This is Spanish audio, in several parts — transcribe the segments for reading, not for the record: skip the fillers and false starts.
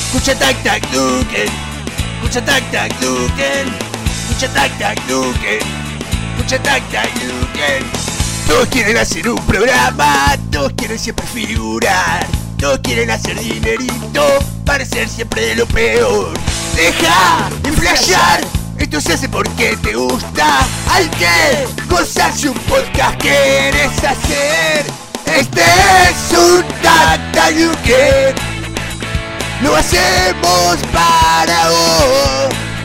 Escucha tac tac Duken. Escucha tac tac Duken. Escucha tac tac Duken. Escucha tac tac Duken. Todos quieren hacer un programa, todos quieren siempre figurar, todos quieren hacer dinerito, parecer siempre de lo peor. Deja de flashear, esto se hace porque te gusta. Hay que gozarse un podcast que quieres hacer. Este es un Tac Tac Duken. Lo hacemos para vos.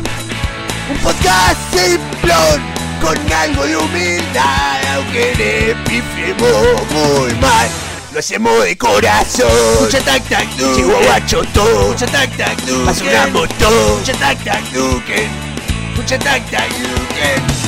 Un podcast simplón con algo de humildad, aunque le pifiemos muy mal. Lo hacemos de corazón. Escucha tac tac Duken. Llegó guacho todo. Escucha tac tac Duken. Basuramos todo. Escucha tac tac Duken. Escucha tac tac Duken.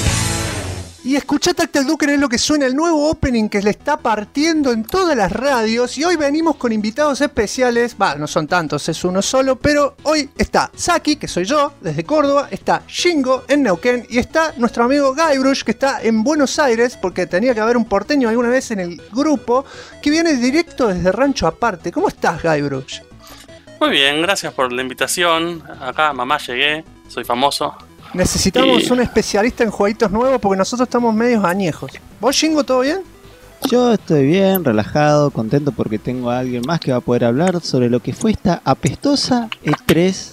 Y escuchá Tac Tac Duken es lo que suena el nuevo opening que le está partiendo en todas las radios. Y hoy venimos con invitados especiales. No son tantos, es uno solo. Pero hoy está Saki, que soy yo, desde Córdoba. Está Shingo en Neuquén. Y está nuestro amigo Guybrush, que está en Buenos Aires, porque tenía que haber un porteño alguna vez en el grupo, que viene directo desde Rancho Aparte. ¿Cómo estás, Guybrush? Muy bien, gracias por la invitación. Acá, mamá, llegué. Soy famoso. Necesitamos un especialista en jueguitos nuevos porque nosotros estamos medios añejos. ¿Vos, Shingo, todo bien? Yo estoy bien, relajado, contento porque tengo a alguien más que va a poder hablar sobre lo que fue esta apestosa E3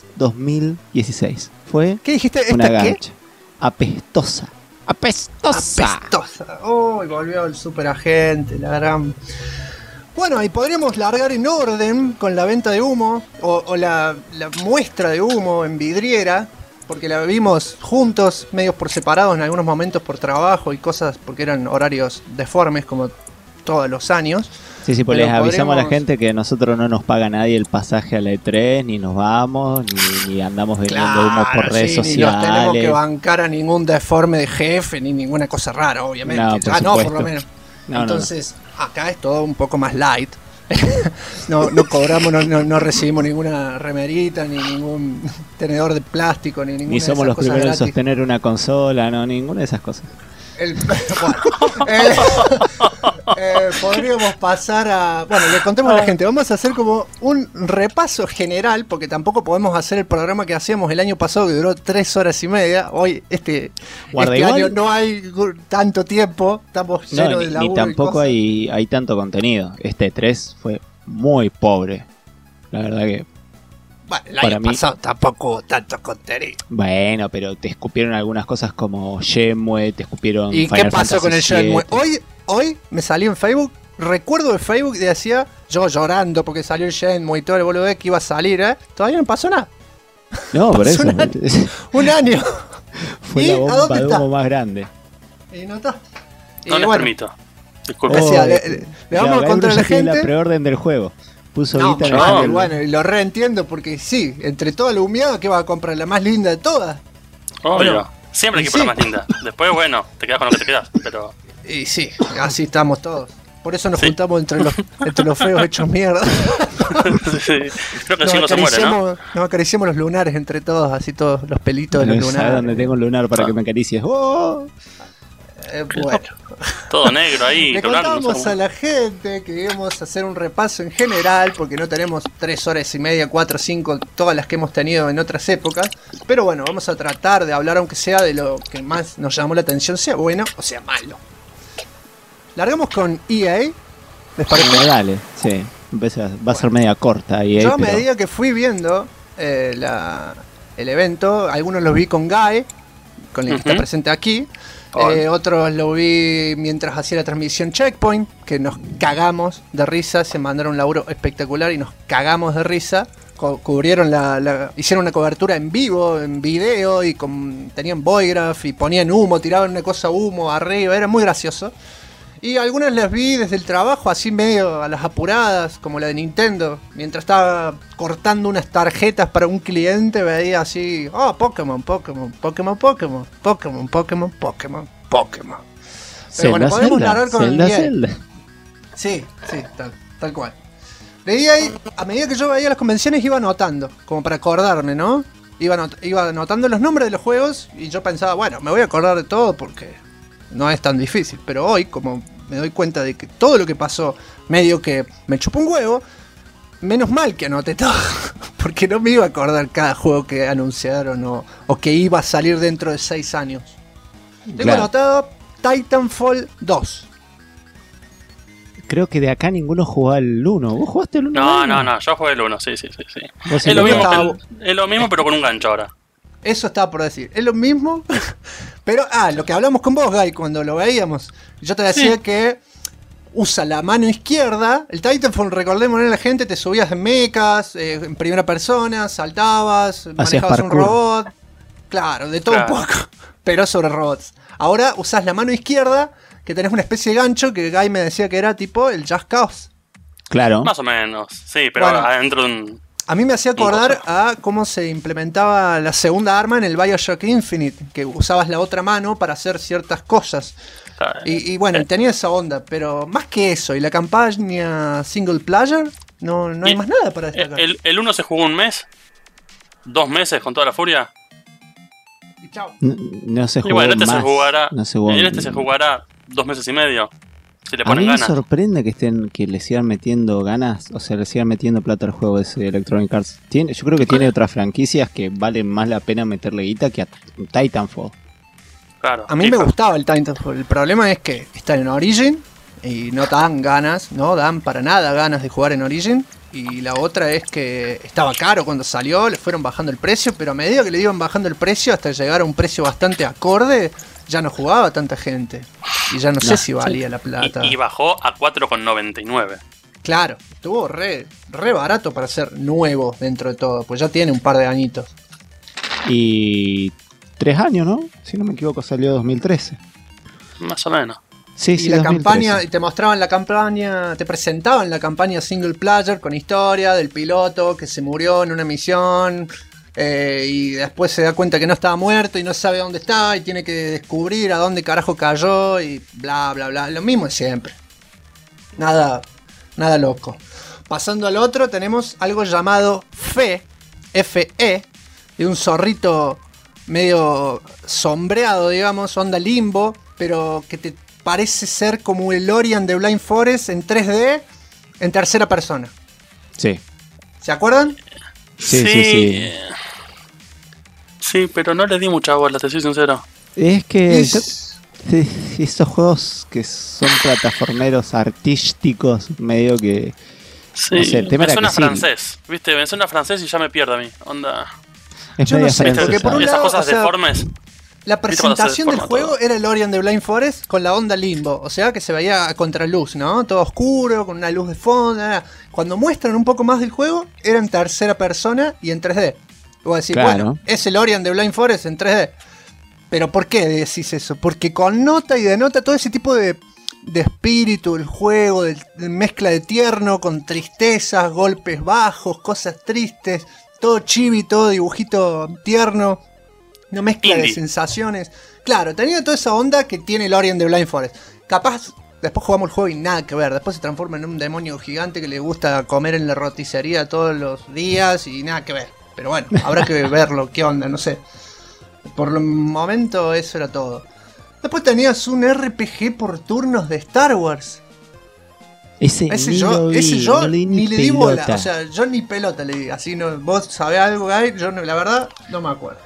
2016. Fue ¿qué dijiste? una ¿Esta qué? garcha. Apestosa. ¡Apestosa! Apestosa. Uy, volvió el superagente, la gran... Bueno, y podríamos largar en orden con la venta de humo o la muestra de humo en vidriera, porque la vimos juntos, medios por separados en algunos momentos por trabajo y cosas, porque eran horarios deformes como todos los años. Sí, pues les avisamos a la gente que nosotros no nos paga nadie el pasaje a la E3, ni nos vamos, ni andamos vendiendo humo por redes sociales. Ni nos tenemos que bancar a ningún deforme de jefe, ni ninguna cosa rara, obviamente. No, por lo menos. Entonces, acá es todo un poco más light. no cobramos, no recibimos ninguna remerita, ni ningún tenedor de plástico, ni ninguna ni somos de esas los cosas primeros gratis. en sostener una consola, no, ninguna de esas cosas. Podríamos pasar a... Bueno, le contemos a la gente. Vamos a hacer como un repaso general, porque tampoco podemos hacer el programa que hacíamos el año pasado, que duró 3 horas y media. Hoy, este año no hay tanto tiempo. Estamos llenos de laburo. Ni tampoco hay tanto contenido. Este 3 fue muy pobre. La verdad que... Bueno, el año pasado tampoco tanto contenido. Bueno, pero te escupieron algunas cosas como Shenmue, te escupieron ¿y Final qué pasó Fantasy con el Shenmue? VII. Hoy me salió en Facebook, recuerdo de Facebook y decía, yo llorando porque salió el Shenmue y todo el boludo que iba a salir, Todavía no pasó nada. No, por eso. Un año. Fue la bomba de humo más grande. Y no está. No les permito. Disculpe. Le vamos a contar a la gente. La preorden del juego. Puso guita en el bueno, y lo reentiendo porque sí, entre toda la humeada, ¿qué va a comprar? La más linda de todas. Obvio. Bueno, siempre hay que comprar la más linda. Después, bueno, te quedas con lo que te quedas, pero... Y sí, así estamos todos. Por eso nos juntamos entre los feos hechos mierda. Sí. Creo que el cielo se muere, ¿no? Nos acariciamos los lunares entre todos, así todos los pelitos de los lunares. ¿Sabes dónde tengo un lunar para que me acaricies? ¡Oh! Bueno. Todo negro ahí. Le contamos a la gente que íbamos a hacer un repaso en general, porque no tenemos 3 horas y media, 4, 5, todas las que hemos tenido en otras épocas. Pero bueno, vamos a tratar de hablar, aunque sea de lo que más nos llamó la atención, sea bueno o sea malo. Largamos con EA. ¿Les parece? Dale, sí. Va a ser media corta EA. Yo a medida que fui viendo el evento, algunos los vi con Guy, con el que está presente aquí. Otros lo vi mientras hacía la transmisión Checkpoint, que nos cagamos de risa, se mandaron un laburo espectacular y nos cagamos de risa. Cubrieron hicieron una cobertura en vivo, en video, y tenían Voigraph y ponían humo, tiraban una cosa humo arriba, era muy gracioso. Y algunas las vi desde el trabajo, así medio a las apuradas, como la de Nintendo. Mientras estaba cortando unas tarjetas para un cliente, veía así, Pokémon. Pero bueno, podemos narrar con el Zelda. Sí, tal cual. Leía ahí, a medida que yo veía las convenciones iba anotando, como para acordarme, ¿no? Iba anotando los nombres de los juegos y yo pensaba, bueno, me voy a acordar de todo porque no es tan difícil. Pero hoy, como me doy cuenta de que todo lo que pasó medio que me chupó un huevo, menos mal que anoté todo. porque no me iba a acordar cada juego que anunciaron o que iba a salir dentro de 6 años. Tengo anotado Titanfall 2. Creo que de acá ninguno jugó al 1. ¿Vos jugaste el 1? No, yo jugué el 1, sí. Es lo mismo, pero con un gancho ahora. Eso estaba por decir. Es lo mismo, pero lo que hablamos con vos, Guy, cuando lo veíamos. Yo te decía que usa la mano izquierda. El Titanfall, recordémosle a la gente, te subías en mechas, en primera persona, saltabas, manejabas un robot. Claro, de todo un poco, pero sobre robots. Ahora usás la mano izquierda, que tenés una especie de gancho que Guy me decía que era tipo el Just Cause. Claro. Más o menos, sí, pero adentro de un... A mí me hacía acordar a cómo se implementaba la segunda arma en el BioShock Infinite, que usabas la otra mano para hacer ciertas cosas. Y bueno, tenía esa onda, pero más que eso, y la campaña single player, no hay más nada para destacar. ¿El 1 se jugó un mes? ¿2 meses con toda la furia? Y chao. No se jugó. Y bueno, este más. Se jugará 2 meses y medio. Si le a ponen mí me ganas. sorprende que le sigan metiendo ganas, o sea, le sigan metiendo plata al juego ese Electronic Arts. Yo creo que tiene otras franquicias que valen más la pena meterle guita que a Titanfall. Claro. A mí me gustaba el Titanfall. El problema es que está en Origin y no dan ganas, no dan para nada ganas de jugar en Origin. Y la otra es que estaba caro cuando salió, le fueron bajando el precio, pero a medida que le iban bajando el precio hasta llegar a un precio bastante acorde, ya no jugaba tanta gente. Y ya no sé si valía la plata. Y bajó a 4,99. Claro, estuvo re barato para ser nuevo dentro de todo, pues ya tiene un par de añitos. Y 3 años, ¿no? Si no me equivoco, salió 2013. Más o menos. Sí, y la 2013. campaña, y te mostraban la campaña, te presentaban la campaña single player con historia del piloto que se murió en una misión y después se da cuenta que no estaba muerto y no sabe dónde está y tiene que descubrir a dónde carajo cayó y bla bla bla, lo mismo de siempre. Nada loco. Pasando al otro tenemos algo llamado FE, F-E, de un zorrito medio sombreado, digamos, onda limbo, pero que te parece ser como el Ori and the Blind Forest en 3D en tercera persona. Sí. ¿Se acuerdan? Sí. Sí, pero no le di mucha bola, te soy sincero. Es que estos juegos que son plataformeros artísticos, medio que... Sí, no sé, el tema me era suena que francés, ¿viste? Me suena francés y ya me pierdo a mí, onda. Es Yo media no sé, francesa. porque por un Esas lado, cosas o sea, deformes. la presentación del Forma juego todo. era el Ori and the Blind Forest con la onda limbo, o sea que se veía a contraluz, ¿no? Todo oscuro, con una luz de fondo. Cuando muestran un poco más del juego, era en tercera persona y en 3D. Voy a decir, Claro. bueno, es el Ori and the Blind Forest en 3D. Pero ¿por qué decís eso? Porque connota y denota todo ese tipo de espíritu del juego, de mezcla de tierno con tristezas, golpes bajos, cosas tristes, todo chibi, todo dibujito tierno. Una mezcla de sensaciones. Claro, tenía toda esa onda que tiene el Ori and the Blind Forest. Capaz, después jugamos el juego y nada que ver. Después se transforma en un demonio gigante que le gusta comer en la roticería todos los días y nada que ver. Pero bueno, habrá que verlo, qué onda, no sé. Por el momento eso era todo. Después tenías un RPG por turnos de Star Wars. Ese yo no le di ni le di bola. pelota. O sea, yo ni pelota le di. Así no, vos sabés algo, Guy, yo la verdad no me acuerdo.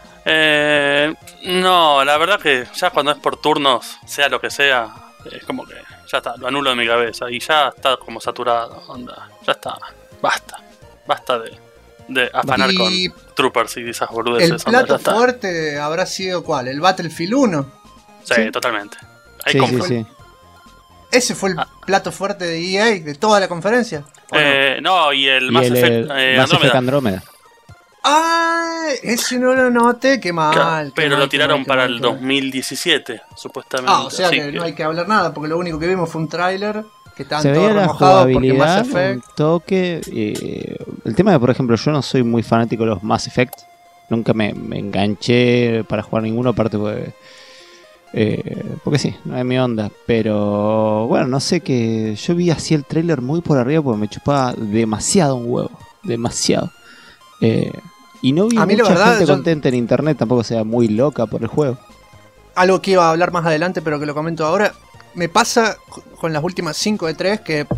No, la verdad que ya cuando es por turnos, sea lo que sea, es como que ya está, lo anulo de mi cabeza y ya está como saturado, onda, ya está, basta de afanar con troopers y esas boludeces. El onda, plato ya está. fuerte habrá sido ¿cuál? ¿El Battlefield 1? Sí, totalmente. Ahí Sí, compro. sí. ¿Ese fue el plato fuerte de EA de toda la conferencia? ¿O no? No, y el Y Mass el Effect Mass Effect Andrómeda. Andrómeda. ¡Ah! Ese no lo noté, qué mal. Claro, qué pero mal, lo qué tiraron mal, qué para mal, el qué mal. 2017, supuestamente. Ah, o sea así que no hay que hablar nada, porque lo único que vimos fue un tráiler que estaban Se todos veía la remojados porque jugabilidad, Mass Effect. un toque. El tema de, por ejemplo, yo no soy muy fanático de los Mass Effect. Nunca me enganché para jugar ninguno, aparte porque sí, no es mi onda. Pero bueno, no sé, que yo vi así el tráiler muy por arriba porque me chupaba demasiado un huevo. Demasiado. Y no vi A mí, la mucha verdad, gente yo- contenta en internet, tampoco sea muy loca por el juego. Algo que iba a hablar más adelante, pero que lo comento ahora. Me pasa con las últimas 5 de 3 que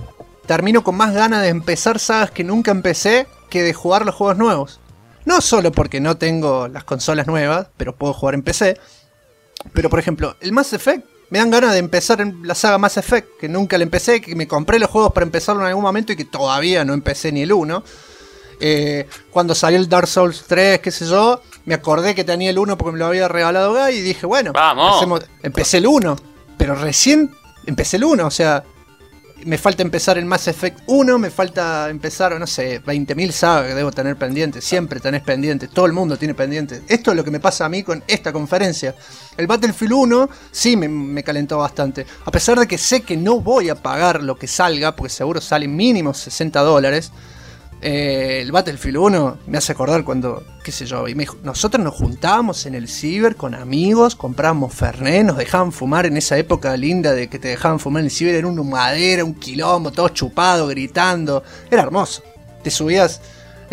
termino con más ganas de empezar sagas que nunca empecé que de jugar los juegos nuevos. No solo porque no tengo las consolas nuevas, pero puedo jugar en PC. Pero por ejemplo, el Mass Effect, me dan ganas de empezar en la saga Mass Effect, que nunca la empecé, que me compré los juegos para empezarlo en algún momento y que todavía no empecé ni el 1. Cuando salió el Dark Souls 3, qué sé yo, me acordé que tenía el 1 porque me lo había regalado Guy y dije, bueno, empecé el 1, pero recién empecé el 1, o sea, me falta empezar el Mass Effect 1, me falta empezar, no sé, 20.000 sagas que debo tener pendientes, siempre tenés pendientes, todo el mundo tiene pendientes. Esto es lo que me pasa a mí con esta conferencia. El Battlefield 1 sí me calentó bastante, a pesar de que sé que no voy a pagar lo que salga, porque seguro sale mínimo $60. El Battlefield 1 me hace acordar cuando, qué sé yo, nosotros nos juntábamos en el ciber con amigos, comprábamos Fernet, nos dejaban fumar en esa época linda de que te dejaban fumar en el ciber, era una madera, un quilombo, todo chupado, gritando, era hermoso. Te subías,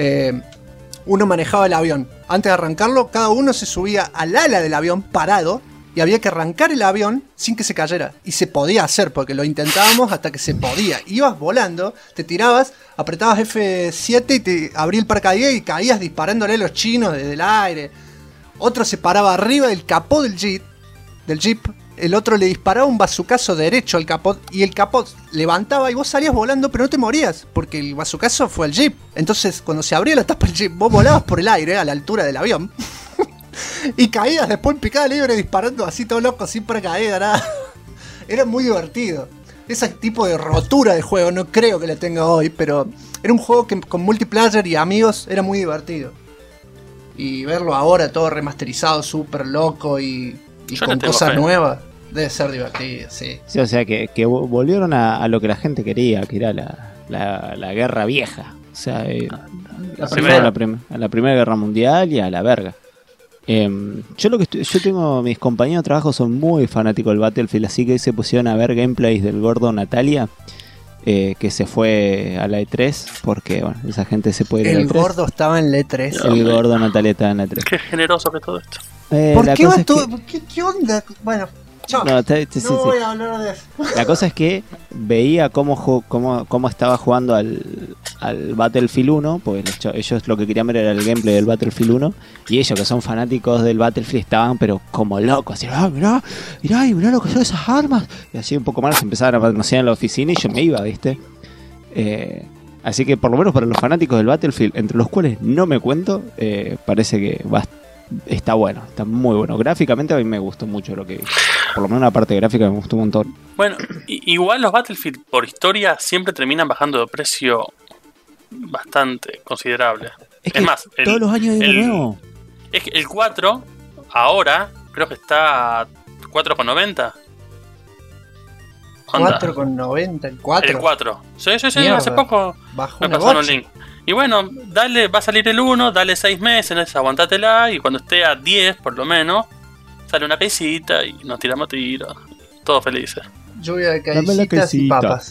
uno manejaba el avión, antes de arrancarlo, cada uno se subía al ala del avión parado y había que arrancar el avión sin que se cayera. Y se podía hacer, porque lo intentábamos hasta que se podía. Ibas volando, te tirabas, apretabas F7 y te abría el paracaídas y caías disparándole a los chinos desde el aire. Otro se paraba arriba del capó del jeep. El otro le disparaba un bazucazo derecho al capó. Y el capó levantaba y vos salías volando, pero no te morías, porque el bazucazo fue al jeep. Entonces, cuando se abría la tapa del jeep, vos volabas por el aire a la altura del avión. Y caídas después en picada libre disparando así todo loco, sin paracaídas, nada. Era muy divertido. Ese tipo de rotura de juego no creo que la tenga hoy, pero era un juego que con multiplayer y amigos era muy divertido. Y verlo ahora todo remasterizado, súper loco y con cosas nuevas, debe ser divertido, sí. Sí, o sea que volvieron a lo que la gente quería, que era la guerra vieja. O sea, a la Primera Guerra Mundial y a la verga. Yo tengo, mis compañeros de trabajo son muy fanáticos del Battlefield, así que se pusieron a ver gameplays del gordo Natalia, que se fue a la E3, porque bueno, esa gente se puede ir a la E3. El gordo estaba en la E3. El gordo Natalia estaba en la E3. Qué generoso que todo esto. ¿Por qué va todo? ¿Qué onda? Bueno, chao. No Voy a hablar de eso. La cosa es que veía cómo estaba jugando al Battlefield 1, porque ellos lo que querían ver era el gameplay del Battlefield 1, y ellos que son fanáticos del Battlefield estaban pero como locos, así, mirá lo que son esas armas, y así un poco más empezaron a patrocinar en la oficina y yo me iba, ¿viste? Así que por lo menos para los fanáticos del Battlefield, entre los cuales no me cuento, parece que está bueno, está muy bueno. Gráficamente a mí me gustó mucho lo que vi. Por lo menos la parte gráfica me gustó un montón. Bueno, igual los Battlefield por historia siempre terminan bajando de precio bastante considerable. Es más, todos los años hay uno nuevo. Es que el 4 ahora creo que está a 4,90. 4,90 el 4. El 4. Sí, Mierda. Hace poco me pasaron un link. Y bueno, va a salir el 1, dale 6 meses, aguantátela, y cuando esté a 10 por lo menos, sale una pesita y nos tiramos tiros. Todos felices. Lluvia de caicitas y papas.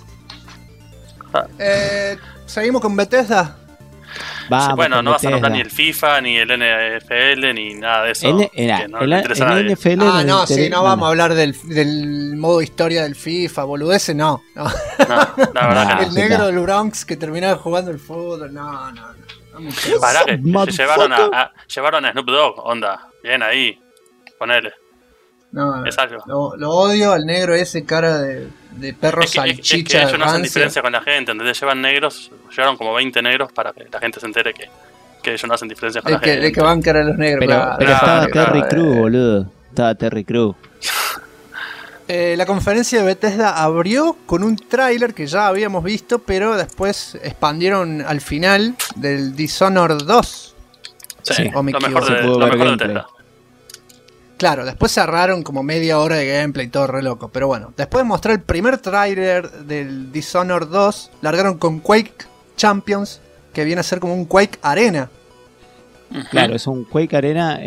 ¿Seguimos con Bethesda? Vamos, sí, bueno, no vas a nombrar ni el FIFA, ni el NFL, ni nada de eso. El NFL no vamos a hablar del modo historia del FIFA, boludeces, no. La verdad que el negro del Bronx que terminaba jugando el fútbol, no. Pará que llevaron a Snoop Dogg, onda, bien ahí, ponele. No, es algo. Lo odio al negro ese, cara de perro salchicha. Es que ellos no hacen diferencia con la gente, ¿entendés? Llevaron como 20 negros para que la gente se entere que ellos no hacen diferencia con la gente. De que van cara a los negros. Pero estaba Terry Crews, boludo. Estaba Terry Crews. La conferencia de Bethesda abrió con un tráiler que ya habíamos visto, pero después expandieron al final del Dishonored 2. Sí, lo mejor de Bethesda. Claro, después cerraron como media hora de gameplay y todo re loco. Pero bueno, después de mostrar el primer tráiler del Dishonored 2, largaron con Quake Champions, que viene a ser como un Quake Arena. Claro, es un Quake Arena,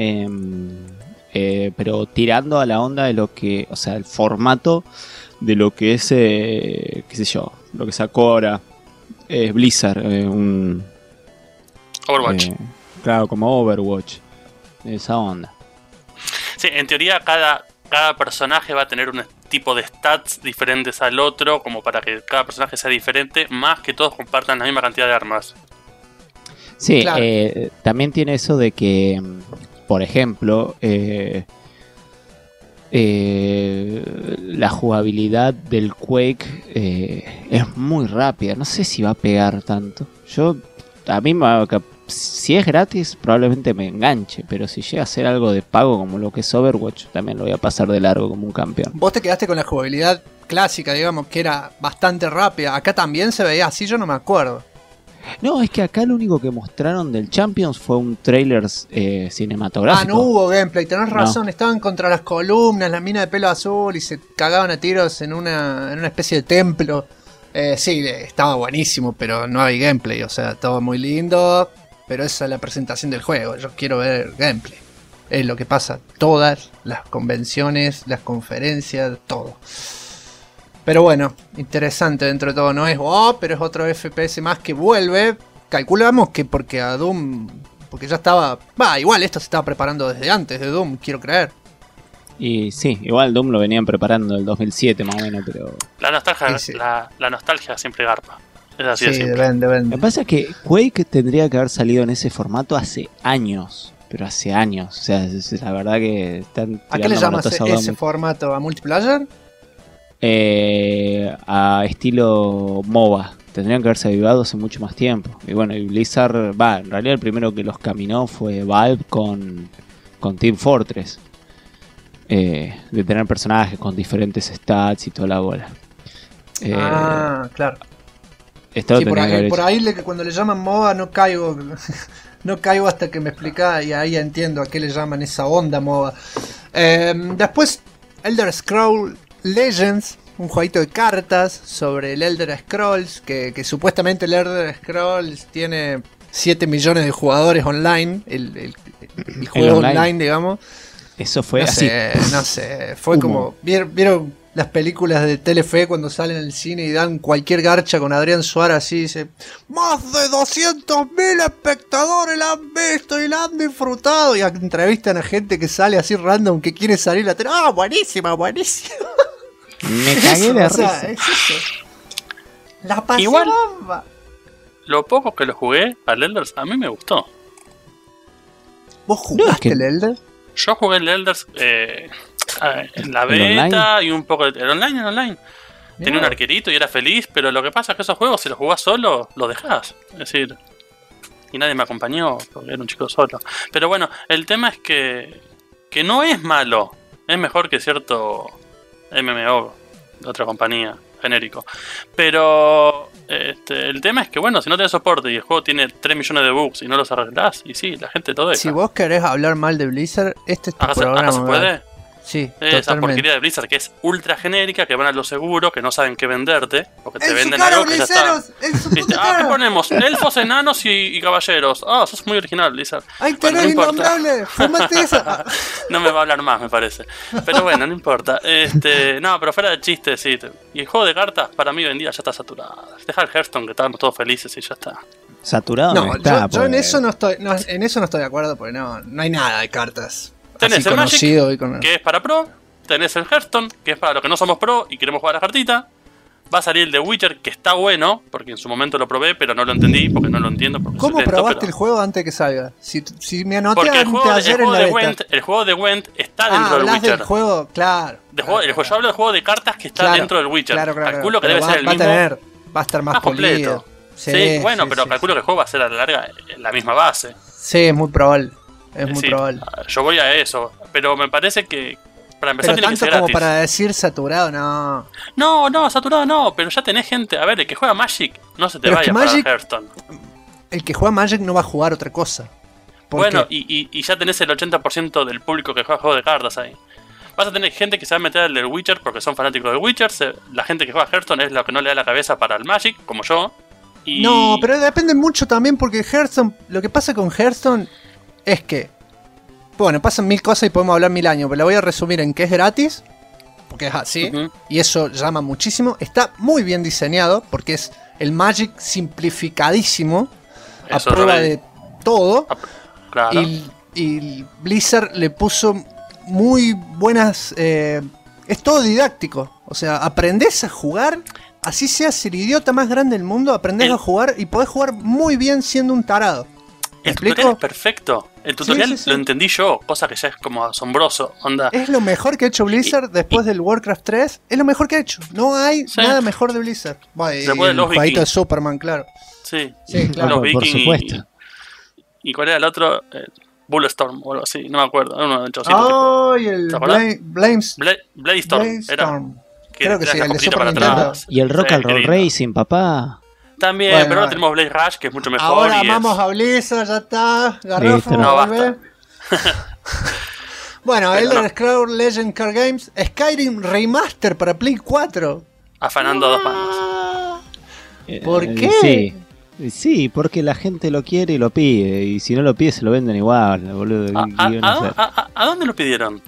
pero tirando a la onda de lo que, o sea, el formato de lo que es, qué sé yo, lo que sacó ahora Blizzard, Overwatch. Claro, como Overwatch, esa onda. Sí, en teoría cada personaje va a tener tipo de stats diferentes al otro, como para que cada personaje sea diferente, más que todos compartan la misma cantidad de armas. Sí, Claro. también tiene eso de que, por ejemplo, la jugabilidad del Quake es muy rápida. No sé si va a pegar tanto. A mí, si es gratis, probablemente me enganche. Pero si llega a ser algo de pago como lo que es Overwatch, también lo voy a pasar de largo como un campeón. Vos te quedaste con la jugabilidad clásica, digamos, que era bastante rápida. Acá también se veía así, yo no me acuerdo. No, es que acá lo único que mostraron del Champions fue un trailer cinematográfico. Ah, no hubo gameplay, tenés No. razón, estaban contra las columnas, la mina de pelo azul y se cagaban a tiros en una especie de templo. Sí, estaba buenísimo, pero no hay gameplay, o sea, todo muy lindo, pero esa es la presentación del juego, yo quiero ver gameplay. Es lo que pasa, todas las convenciones, las conferencias, todo. Pero bueno, interesante dentro de todo, no es pero es otro FPS más que vuelve. Calculamos que porque a Doom, porque ya estaba, igual esto se estaba preparando desde antes de Doom, quiero creer. Y sí, igual Doom lo venían preparando en el 2007 más o menos, pero... La nostalgia, Sí. la nostalgia siempre garpa. Es así Sí, de simple. depende. Lo que pasa es que Quake tendría que haber salido en ese formato hace años. Pero hace años. O sea, la verdad que están... ¿A qué le tirando llamas manotazos ese formato? ¿A multiplayer? a estilo MOBA. Tendrían que haberse avivado hace mucho más tiempo. Y bueno, y Blizzard... en realidad el primero que los caminó fue Valve con Team Fortress. De tener personajes con diferentes stats y toda la bola. Claro. Esto lo Sí, por tendrían que haber ahí, por hecho. ahí cuando le llaman MOBA no caigo. No caigo hasta que me explicás y ahí entiendo a qué le llaman esa onda MOBA. Después, Elder Scrolls Legends, un jueguito de cartas sobre el Elder Scrolls, que supuestamente el Elder Scrolls tiene 7 millones de jugadores online, el juego online, digamos. Eso fue No así. sé, no sé, fue Humo. como... ¿Vieron las películas de Telefe cuando salen al cine y dan cualquier garcha con Adrián Suárez así? Dice, más de 200.000 espectadores la han visto y la han disfrutado. Y entrevistan a gente que sale así random que quiere salir a la tele. ¡Ah, buenísima, buenísima! Me cagué de O sea, risa. es eso. La pasión Igual- bomba. Lo poco que lo jugué al Elders, a mí me gustó. ¿Vos jugaste No, es que- el Elder? Yo jugué el Elders en la ¿El beta y un poco el online. Tenía un Mirá. arquerito y era feliz, pero lo que pasa es que esos juegos, si los jugás solo, los dejás. Es decir, y nadie me acompañó porque era un chico solo. Pero bueno, el tema es que no es malo. Es mejor que cierto MMO de otra compañía, genérico. Pero el tema es que, bueno, si no tenés soporte y el juego tiene 3 millones de bugs y no los arreglás, y sí, la gente todo deja. Si vos querés hablar mal de Blizzard, este es tu programa. ¿Acá se puede? ¿verdad? Sí, Esa totalmente. porquería de Blizzard que es ultra genérica, que van a lo seguro, que no saben qué venderte, porque te ¡En su venden cara, algo que ya está. Blizzeros! ¡En su ¿Viste? puta ¿Qué cara! ponemos? Elfos, enanos y caballeros. Sos muy original, Blizzard. ¡Ay, Bueno, tenés no importa. innombrable! ¡Fumate esa! No me va a hablar más, me parece. Pero bueno, no importa. No, pero fuera de chiste, sí. Y el juego de cartas, para mí hoy en día ya está saturado. Deja el Hearthstone, que estábamos todos felices y ya está. Saturado No, está. yo en porque- eso no estoy, en eso no estoy de acuerdo, porque no hay nada de cartas. Tenés así el conocido Magic, y con... que es para pro. Tenés el Hearthstone, que es para los que no somos pro y queremos jugar a la cartita. Va a salir el de Witcher, que está bueno, porque en su momento lo probé, pero no lo entendí, porque no lo entiendo. Porque ¿Cómo soy lento, probaste pero- el juego antes de que salga? Si me anoté Porque el antes juego, de el ayer en juego la de beta. Gwent, el juego de Gwent está dentro del hablas Witcher. del juego, claro. Yo hablo del juego de cartas que está Claro, dentro del Witcher. Claro, Calculo que pero debe ser el va mismo. Va a estar más completo. polido. Sí, bueno, pero sí, calculo que el juego va a ser a la larga la misma base. Sí, es muy probable. Es muy decir, probable. Yo voy a eso. Pero me parece que para empezar Pero tiene que tanto ser como gratis. para decir saturado, no. No, saturado no, pero ya tenés gente. A ver, el que juega Magic no se te Pero es vaya que para Magic- Hearthstone. El que juega Magic no va a jugar otra cosa. Porque Bueno, y ya tenés el 80% del público que juega juegos de cartas ahí. Vas a tener gente que se va a meter al del Witcher porque son fanáticos del Witcher. La gente que juega Hearthstone es lo que no le da la cabeza para el Magic, como yo. Y... No, pero depende mucho también porque Hearthstone, lo que pasa con Hearthstone es que, bueno, pasan 1000 cosas y podemos hablar 1000 años, pero la voy a resumir en que es gratis, porque es así, Ujú. y eso llama muchísimo. Está muy bien diseñado porque es el Magic simplificadísimo, a Eso prueba lo vi. de todo, Claro. y Blizzard le puso muy buenas es todo didáctico. O sea, aprendés a jugar, así seas el idiota más grande del mundo, aprendés a jugar y podés jugar muy bien siendo un tarado. ¿Me El tutorial explico? es perfecto. El tutorial sí. lo entendí yo, cosa que ya es como asombroso. Onda. Es lo mejor que ha hecho Blizzard después del Warcraft 3. Es lo mejor que ha hecho. No hay nada mejor de Blizzard. Bueno, y Después de el los jueguito Vikings. de Superman, claro. Sí, Sí, claro. los Por Vikings supuesto. ¿Y cuál era el otro? Bulletstorm o algo así, no me acuerdo. Era uno de chocitos ¡Ay! El ¿te acordás? Bladestorm. Bladestorm. Era. Creo que tenías sí, la el de cosita Super para Nintendo. atrás. Y el Rock and qué Roll lindo. Racing, papá. También, Bueno, pero ahora bueno. tenemos Blaze Rush, que es mucho mejor. Ahora y amamos es- a Blizzard, ya está. Garrafo, Listo, no, volvé. Bueno, Pero Elder no. Scrolls Legend Card Games, Skyrim Remaster para Play 4. afanando a dos manos. ¿Por qué? Sí. Sí, porque la gente lo quiere y lo pide. Y si no lo pide, se lo venden igual, boludo. ¿A dónde lo pidieron?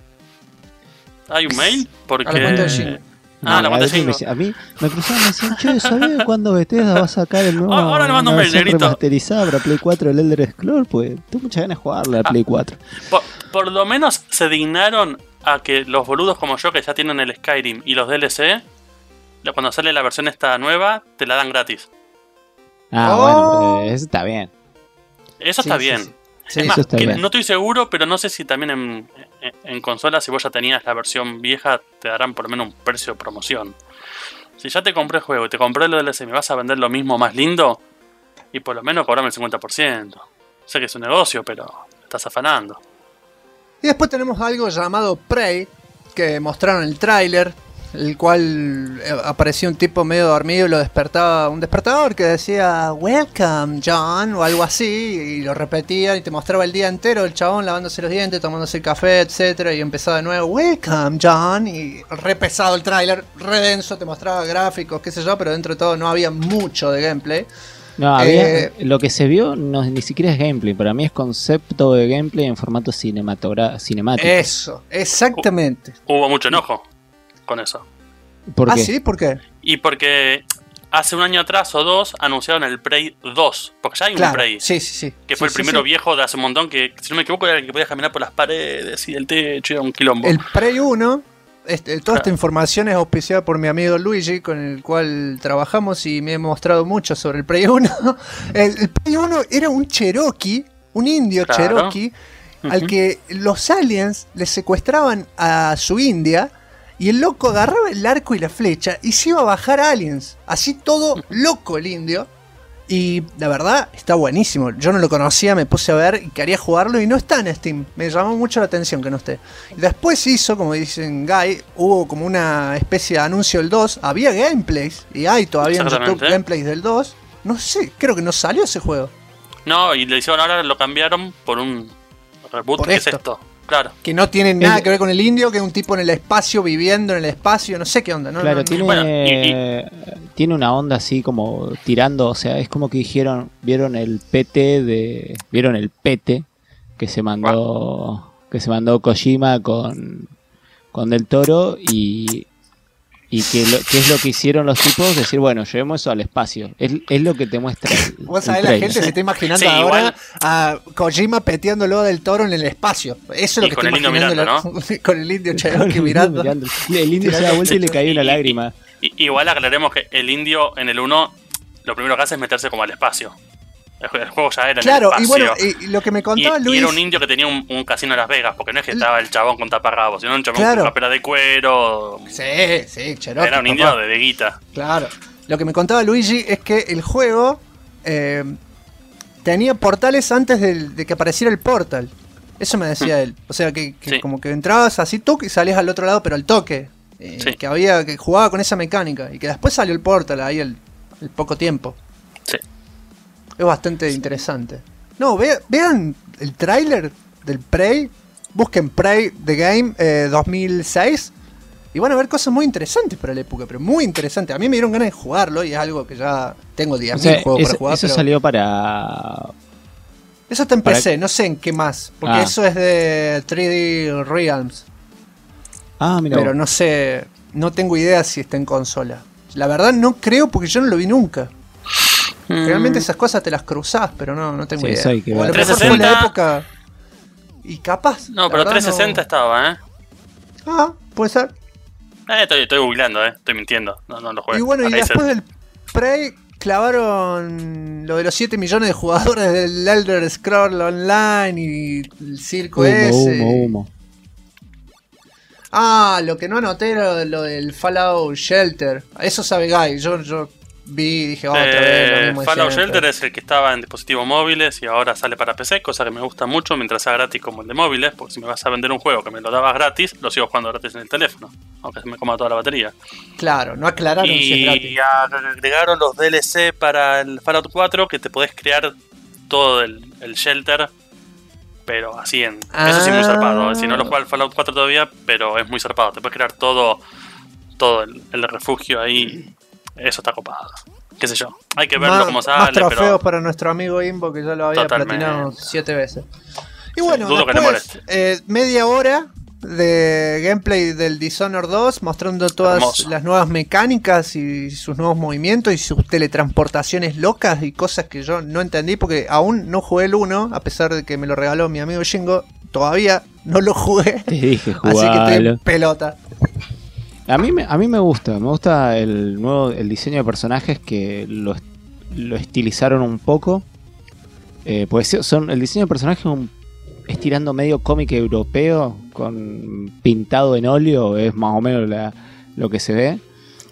¿Hay un mail? Porque... A la cuenta de Jim. La cuenta de veces Jim. a mí me cruzaban y me decían, che, ¿sabés cuándo Bethesda va a sacar el nuevo? Ahora le mando un una mail, versión negrito. remasterizada para Play 4 del Elder Scrolls? Pues tengo muchas ganas de jugarle a Play 4. Por lo menos se dignaron a que los boludos como yo, que ya tienen el Skyrim y los DLC, cuando sale la versión esta nueva, te la dan gratis. Ah, Oh. bueno, eso está bien. Eso Sí, está sí, bien. sí. Sí, Es más, eso está que bien. no estoy seguro, pero no sé si también en consola, si vos ya tenías la versión vieja, te darán por lo menos un precio de promoción. Si ya te compré el juego y te compré el DLC y me vas a vender lo mismo más lindo, y por lo menos cobrame el 50%. Sé que es un negocio, pero estás afanando. Y después tenemos algo llamado Prey, que mostraron el tráiler, el cual apareció un tipo medio dormido y lo despertaba un despertador que decía "Welcome John" o algo así, y lo repetía y te mostraba el día entero el chabón lavándose los dientes, tomándose el café, etcétera, y empezaba de nuevo "Welcome John", y re pesado el tráiler, re denso, te mostraba gráficos, qué sé yo, pero dentro de todo no había mucho de gameplay. No, lo que se vio ni siquiera es gameplay. Para mí es concepto de gameplay en formato cinemático. Eso, exactamente. Hubo mucho enojo con eso. ¿Por qué? ¿Sí? ¿Por qué? Y porque hace un año atrás o dos anunciaron el Prey 2. Porque ya hay un Claro, Prey. sí. Que fue Sí, el primero sí. viejo de hace un montón. Que si no me equivoco era el que podías caminar por las paredes y el techo. Era un quilombo. El Prey 1, toda esta información es auspiciada por mi amigo Luigi, con el cual trabajamos y me he mostrado mucho sobre el Prey 1. El Prey 1 era un Cherokee, un indio Claro. Cherokee, al que los aliens le secuestraban a su india. Y el loco agarraba el arco y la flecha y se iba a bajar aliens. Así todo loco el indio. Y la verdad está buenísimo. Yo no lo conocía, me puse a ver y quería jugarlo y no está en Steam. Me llamó mucho la atención que no esté. Y después hizo, como dicen Guy, hubo como una especie de anuncio del 2. Había gameplays y hay todavía en YouTube Exactamente. gameplays del 2. No sé, creo que no salió ese juego. No, y le hicieron ahora, lo cambiaron por un reboot. Por ¿Qué esto. es esto? Claro. Que no tiene nada que ver con el indio, que es un tipo en el espacio, viviendo en el espacio, no sé qué onda. ¿no? Claro, No, tiene, Bueno, tiene una onda así como tirando, o sea, es como que vieron el PT que se mandó Kojima con Del Toro y qué es lo que hicieron los tipos, decir, bueno, llevemos eso al espacio. Es lo que te muestra Vos el sabés, la trailer. gente se está imaginando Sí, ahora igual- a Kojima peteándolo del toro en el espacio. Eso es lo Y que con estoy el indio imaginando. con el indio Cherokee El mirando. El indio se da vuelta y le cayó una lágrima. Igual aclaremos que el indio en el 1 lo primero que hace es meterse como al espacio. El juego ya era Claro, en el y bueno, espacio. y lo que me contaba y Luis. era un indio que tenía un casino en Las Vegas, porque no es que estaba el chabón con taparrabos, sino un chabón Claro. con capera de cuero. Sí, Cherokee. Era un papá. indio de guita. Claro. Lo que me contaba Luigi es que el juego tenía portales antes de que apareciera el portal. Eso me decía él. O sea, que Sí. como que entrabas así tú y salías al otro lado, pero al toque. Sí. Que jugaba con esa mecánica. Y que después salió el portal ahí el poco tiempo. Sí. Es bastante interesante. No, vean el tráiler del Prey. Busquen Prey The Game 2006. Y van a ver cosas muy interesantes para la época. Pero muy interesantes. A mí me dieron ganas de jugarlo. Y es algo que ya tengo 10.000 O sea, juegos para jugar. eso pero salió para... eso está en para- PC. No sé en qué más. Porque Ah. eso es de 3D Realms. Ah, mira. Pero no sé. No tengo idea si está en consola. La verdad no creo porque yo no lo vi nunca. Realmente esas cosas te las cruzás, pero no tengo Sí, idea. eso hay que O a lo ver. mejor fue en la 360. época. Y capaz. No, la pero verdad 360 estaba, ¿eh? Ah, puede ser. Estoy googleando, estoy mintiendo. No lo juego. Y bueno, y después del Prey clavaron lo de los 7 millones de jugadores del Elder Scroll Online y el circo ese. Humo. Lo que no anoté era lo del Fallout Shelter. Eso sabe Guy. Yo vi y dije, otra vez lo mismo de Fallout siempre. Shelter es el que estaba en dispositivos móviles y ahora sale para PC, cosa que me gusta mucho mientras sea gratis como el de móviles, porque si me vas a vender un juego que me lo dabas gratis, lo sigo jugando gratis en el teléfono, aunque se me coma toda la batería. Claro, no aclararon si es gratis. Y agregaron los DLC para el Fallout 4 que te podés crear todo el Shelter, pero así en... Eso sí muy zarpado, si no lo juega el Fallout 4 todavía, pero es muy zarpado, te puedes crear todo el refugio ahí. Eso está copado. Qué sé yo. Hay que verlo como sale. Más trofeos pero... para nuestro amigo Imbo, que ya lo había platinado 7 veces. Y bueno, dudo después, media hora de gameplay del Dishonored 2, mostrando todas las nuevas mecánicas y sus nuevos movimientos y sus teletransportaciones locas y cosas que yo no entendí porque aún no jugué el 1, a pesar de que me lo regaló mi amigo Shingo. Todavía no lo jugué. Te dije, jugalo. Así que estoy en pelota. A mí me gusta el diseño de personajes, que lo estilizaron un poco. Pues el diseño de personajes es tirando medio cómic europeo, con pintado en óleo, es más o menos lo que se ve.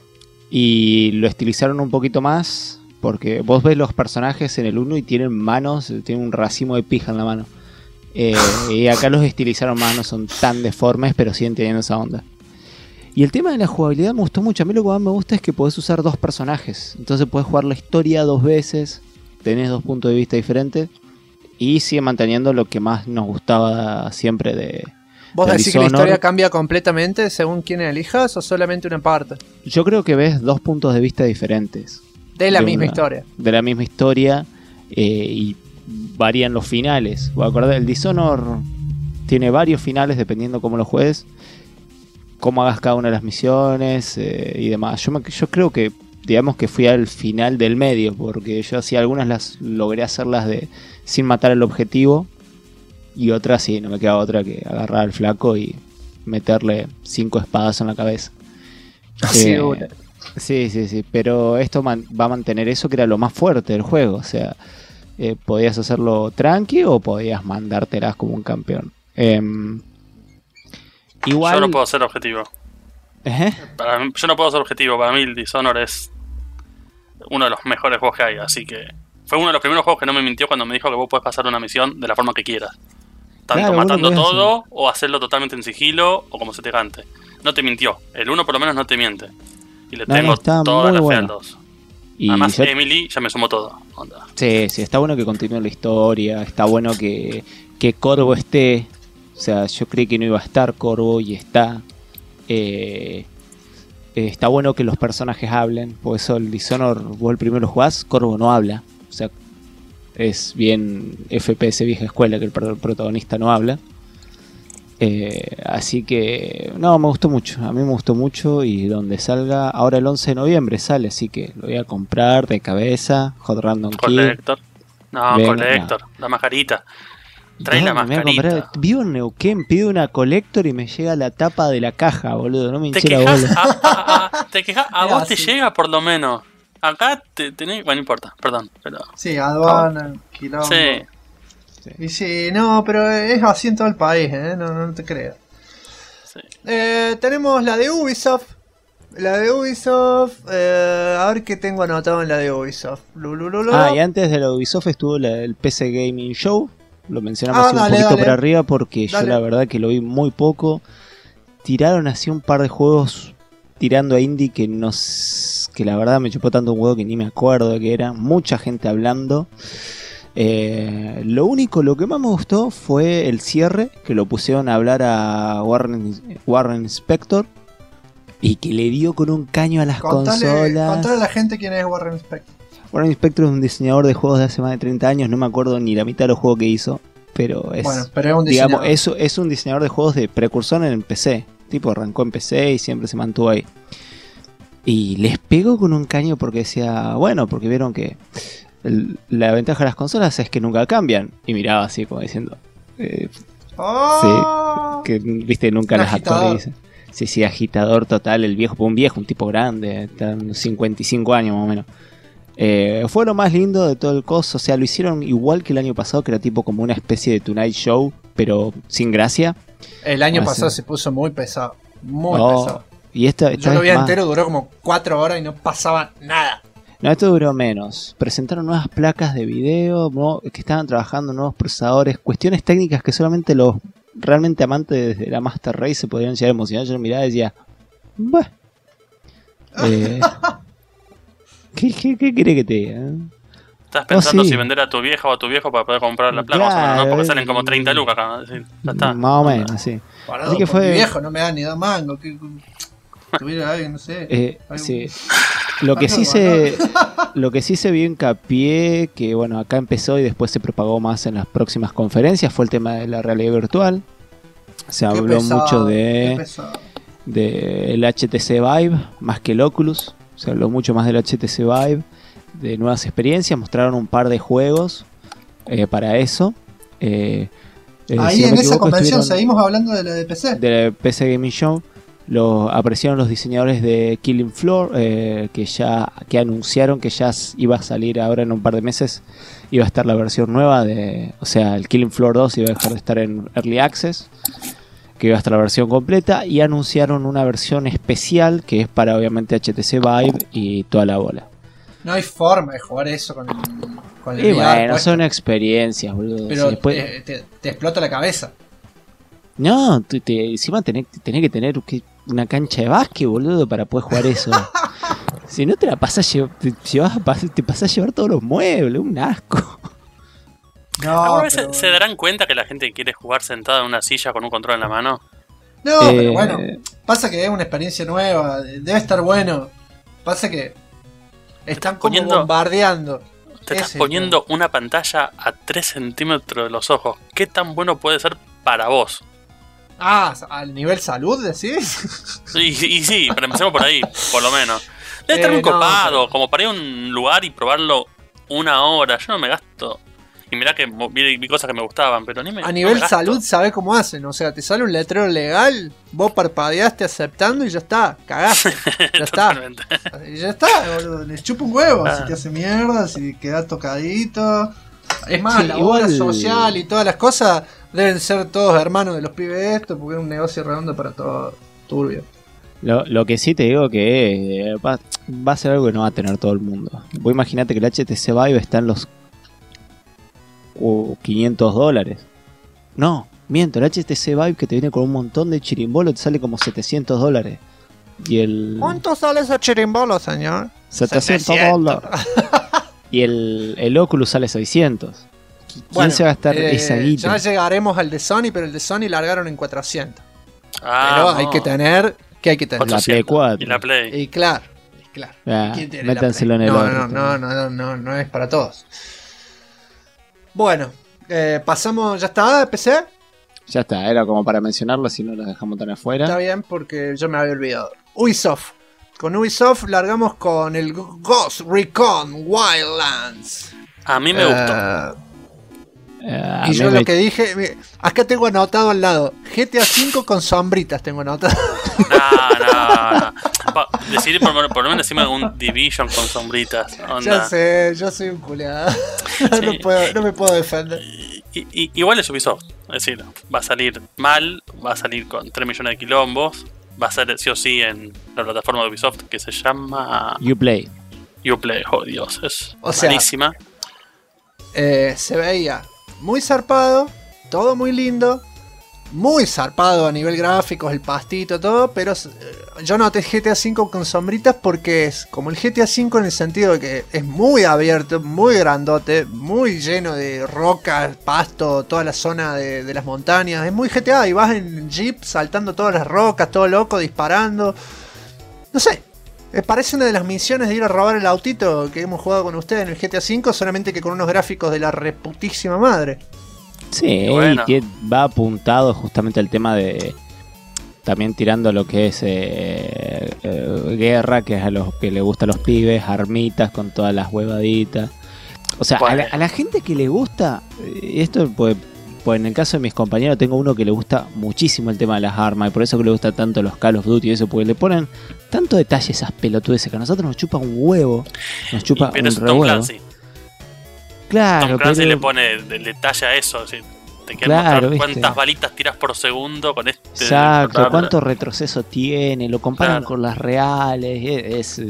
Y lo estilizaron un poquito más, porque vos ves los personajes en el 1 y tienen manos, tienen un racimo de pija en la mano. Y acá los estilizaron más, no son tan deformes, pero siguen teniendo esa onda. Y el tema de la jugabilidad me gustó mucho. A mí lo que más me gusta es que podés usar 2 personajes. Entonces podés jugar la historia 2 veces. Tenés 2 puntos de vista diferentes. Y sigue manteniendo lo que más nos gustaba siempre de... ¿Vos decís que la historia cambia completamente según quién elijas o solamente una parte? Yo creo que ves 2 puntos de vista diferentes. De la misma historia. De la misma historia. Y varían los finales. ¿Vos acordás? El Dishonored tiene varios finales dependiendo cómo lo juegues, cómo hagas cada una de las misiones y demás. Yo creo que, digamos que fui al final del medio, porque yo hacía algunas las logré hacerlas sin matar el objetivo, y otras sí, no me quedaba otra que agarrar al flaco y meterle 5 espadas en la cabeza. Sí, pero esto va a mantener eso que era lo más fuerte del juego. O sea, podías hacerlo tranqui o podías mandártelas como un campeón. Igual... Yo no puedo ser objetivo. Yo no puedo ser objetivo. Para mí el Dishonored es uno de los mejores juegos que hay. Así que fue uno de los primeros juegos que no me mintió cuando me dijo que vos podés pasar una misión de la forma que quieras. Tanto matando todo o hacerlo totalmente en sigilo o como se te cante. No te mintió. El 1 por lo menos no te miente. Y le tengo toda la fe al 2. Además Emily ya me sumó todo. Onda. Sí, está bueno que continúe la historia. Está bueno que Corvo esté. O sea, yo creí que no iba a estar Corvo y está. Está bueno que los personajes hablen. Por eso el Dishonored, vos el primero lo jugás, Corvo no habla. O sea, es bien FPS vieja escuela que el protagonista no habla. Así que no, me gustó mucho. A mí me gustó mucho. Y donde salga, ahora el 11 de noviembre sale. Así que lo voy a comprar de cabeza. Hot Random Key. Collector. No, venga, Collector, no. La mascarita. Trae la mascarita. Vivo en Neuquén, pido una Collector y me llega la tapa de la caja, boludo. No me hinché la bola. Te quejas, a vos te llega por lo menos. Acá tenés. Bueno, no importa, perdón. Pero... Sí, aduana, quilombo. Sí. Y sí, no, pero es así en todo el país, no te creas. Sí. Tenemos la de Ubisoft. A ver qué tengo anotado en la de Ubisoft. Y antes de la Ubisoft estuvo el PC Gaming Show. Lo mencionamos un poquito por arriba porque yo la verdad que lo vi muy poco. Tiraron así un par de juegos tirando a indie que la verdad me chupó tanto un juego que ni me acuerdo de qué era. Mucha gente hablando. Lo que más me gustó fue el cierre, que lo pusieron a hablar a Warren Spector y que le dio con un caño a las consolas. Contale a la gente quién es Warren Spector. Warren Spector es un diseñador de juegos de hace más de 30 años, no me acuerdo ni la mitad de los juegos que hizo, pero es, un diseñador. Es un diseñador de juegos de precursor en PC. Tipo arrancó en PC y siempre se mantuvo ahí. Y les pegó con un caño porque decía, porque vieron que la ventaja de las consolas es que nunca cambian. Y miraba así como diciendo, sí, que viste, nunca las actualizan. Sí, agitador total, el viejo, un tipo grande, está en 55 años más o menos. Fue lo más lindo de todo el coso, o sea, lo hicieron igual que el año pasado, que era tipo como una especie de Tonight Show, pero sin gracia. El año pasado se puso muy pesado, pesado. Y esta yo lo vi entero, duró como 4 horas y no pasaba nada. No, esto duró menos. Presentaron nuevas placas de video, que estaban trabajando nuevos procesadores, cuestiones técnicas que solamente los realmente amantes de la Master Race se podrían llegar a emocionar. Yo lo miraba y decía, bah. ¿Qué quiere que te diga? Estás pensando si vender a tu vieja o a tu viejo para poder comprar la placa, claro, ¿no? Porque salen como 30 lucas acá. Ya está. Más o menos, sí. Así que fue... Mi viejo no me da ni 2 mangos. Tuviera alguien, no sé. Sí. Lo que sí se vio hincapié, que bueno, acá empezó y después se propagó más en las próximas conferencias, fue el tema de la realidad virtual. Se habló mucho de el HTC Vive, más que el Oculus. Se habló mucho más del HTC Vive, de nuevas experiencias, mostraron un par de juegos para eso. Ahí si en esa convención seguimos hablando de la de PC. De la PC Gaming Show. Aparecieron los diseñadores de Killing Floor, que anunciaron que ya iba a salir ahora en un par de meses. Iba a estar la versión nueva o sea, el Killing Floor 2 iba a dejar de estar en Early Access, que iba a estar la versión completa, y anunciaron una versión especial que es para obviamente HTC Vive y toda la bola. No hay forma de jugar eso con el y bueno, puesto. Son experiencias, boludo. Pero sí, después... te explota la cabeza. No, encima tenés que tener una cancha de básquet, boludo, para poder jugar eso. Si no te la pasas te pasas a llevar todos los muebles, un asco. ¿Alguna vez se darán cuenta que la gente quiere jugar sentada en una silla con un control en la mano? No, pero bueno, pasa que es una experiencia nueva, debe estar bueno. Pasa que están como bombardeando. Te estás poniendo una pantalla a 3 centímetros de los ojos. ¿Qué tan bueno puede ser para vos? ¿Al nivel salud decís? Y sí, pero empecemos por ahí, por lo menos. Debe estar muy copado, como para ir a un lugar y probarlo 1 hora. Yo no me gasto. Y mirá que vi cosas que me gustaban, pero ni me. A nivel salud, ¿sabés cómo hacen? O sea, te sale un letrero legal, vos parpadeaste aceptando y ya está, cagaste. Ya está. Y ya está, boludo. Les chupa un huevo si te hace mierda, si quedás tocadito. Es más, la obra social y todas las cosas deben ser todos hermanos de los pibes esto, porque es un negocio redondo para todo, turbio. Lo que sí te digo que va a ser algo que no va a tener todo el mundo. Vos imaginate que el HTC Vive está en los $500. No, miento, el HTC Vive que te viene con un montón de chirimbolo te sale como $700. Y ¿Cuánto sale ese chirimbolo, señor? $700. Y el Oculus sale 600. ¿Quién se va a gastar esa guita? Ya llegaremos al de Sony, pero el de Sony largaron en 400. Pero hay que tener... ¿Qué hay que tener? La Play 4. Y la Play. Y claro. Métanselo en el orto. No es para todos. Bueno, pasamos... ¿Ya está? ¿PC? Ya está, era como para mencionarlo, si no los dejamos tan afuera. Está bien, porque yo me había olvidado. Ubisoft. Con Ubisoft largamos con el Ghost Recon Wildlands. A mí me gustó. Y yo lo que dije, acá tengo anotado al lado, GTA V con sombritas tengo anotado. No. Decir por lo menos decime un Division con sombritas. Onda. Ya sé, yo soy un culeado. Sí. No me puedo defender. Igual es Ubisoft. Es decir, va a salir mal, va a salir con 3 millones de quilombos. Va a ser sí o sí en la plataforma de Ubisoft que se llama Uplay. Oh Dios, es malísima. Se veía muy zarpado, todo muy lindo, muy zarpado a nivel gráficos, el pastito, todo, pero yo noté GTA V con sombritas porque es como el GTA V en el sentido de que es muy abierto, muy grandote, muy lleno de rocas, pasto, toda la zona de las montañas, es muy GTA y vas en jeep saltando todas las rocas, todo loco, disparando, no sé. Parece una de las misiones de ir a robar el autito que hemos jugado con ustedes en el GTA V, solamente que con unos gráficos de la reputísima madre. Sí, bueno. Y va apuntado justamente al tema de... También tirando lo que es guerra, que es a los que le gustan los pibes, armitas con todas las huevaditas. O sea, bueno. a la gente que le gusta, esto pues pues en el caso de mis compañeros tengo uno que le gusta muchísimo el tema de las armas y por eso que le gusta tanto los Call of Duty y eso, porque le ponen tanto detalle esas pelotudeces que a nosotros nos chupa un huevo, nos chupa pero un es Tom rehuevo. Clancy. Claro, Tom Clancy pero le pone el detalle a eso. ¿Sí? Te quieren Claro, mostrar ¿viste? cuántas balitas tiras por segundo con este. exacto, programa. cuánto retroceso tiene, lo comparan Claro. con las reales,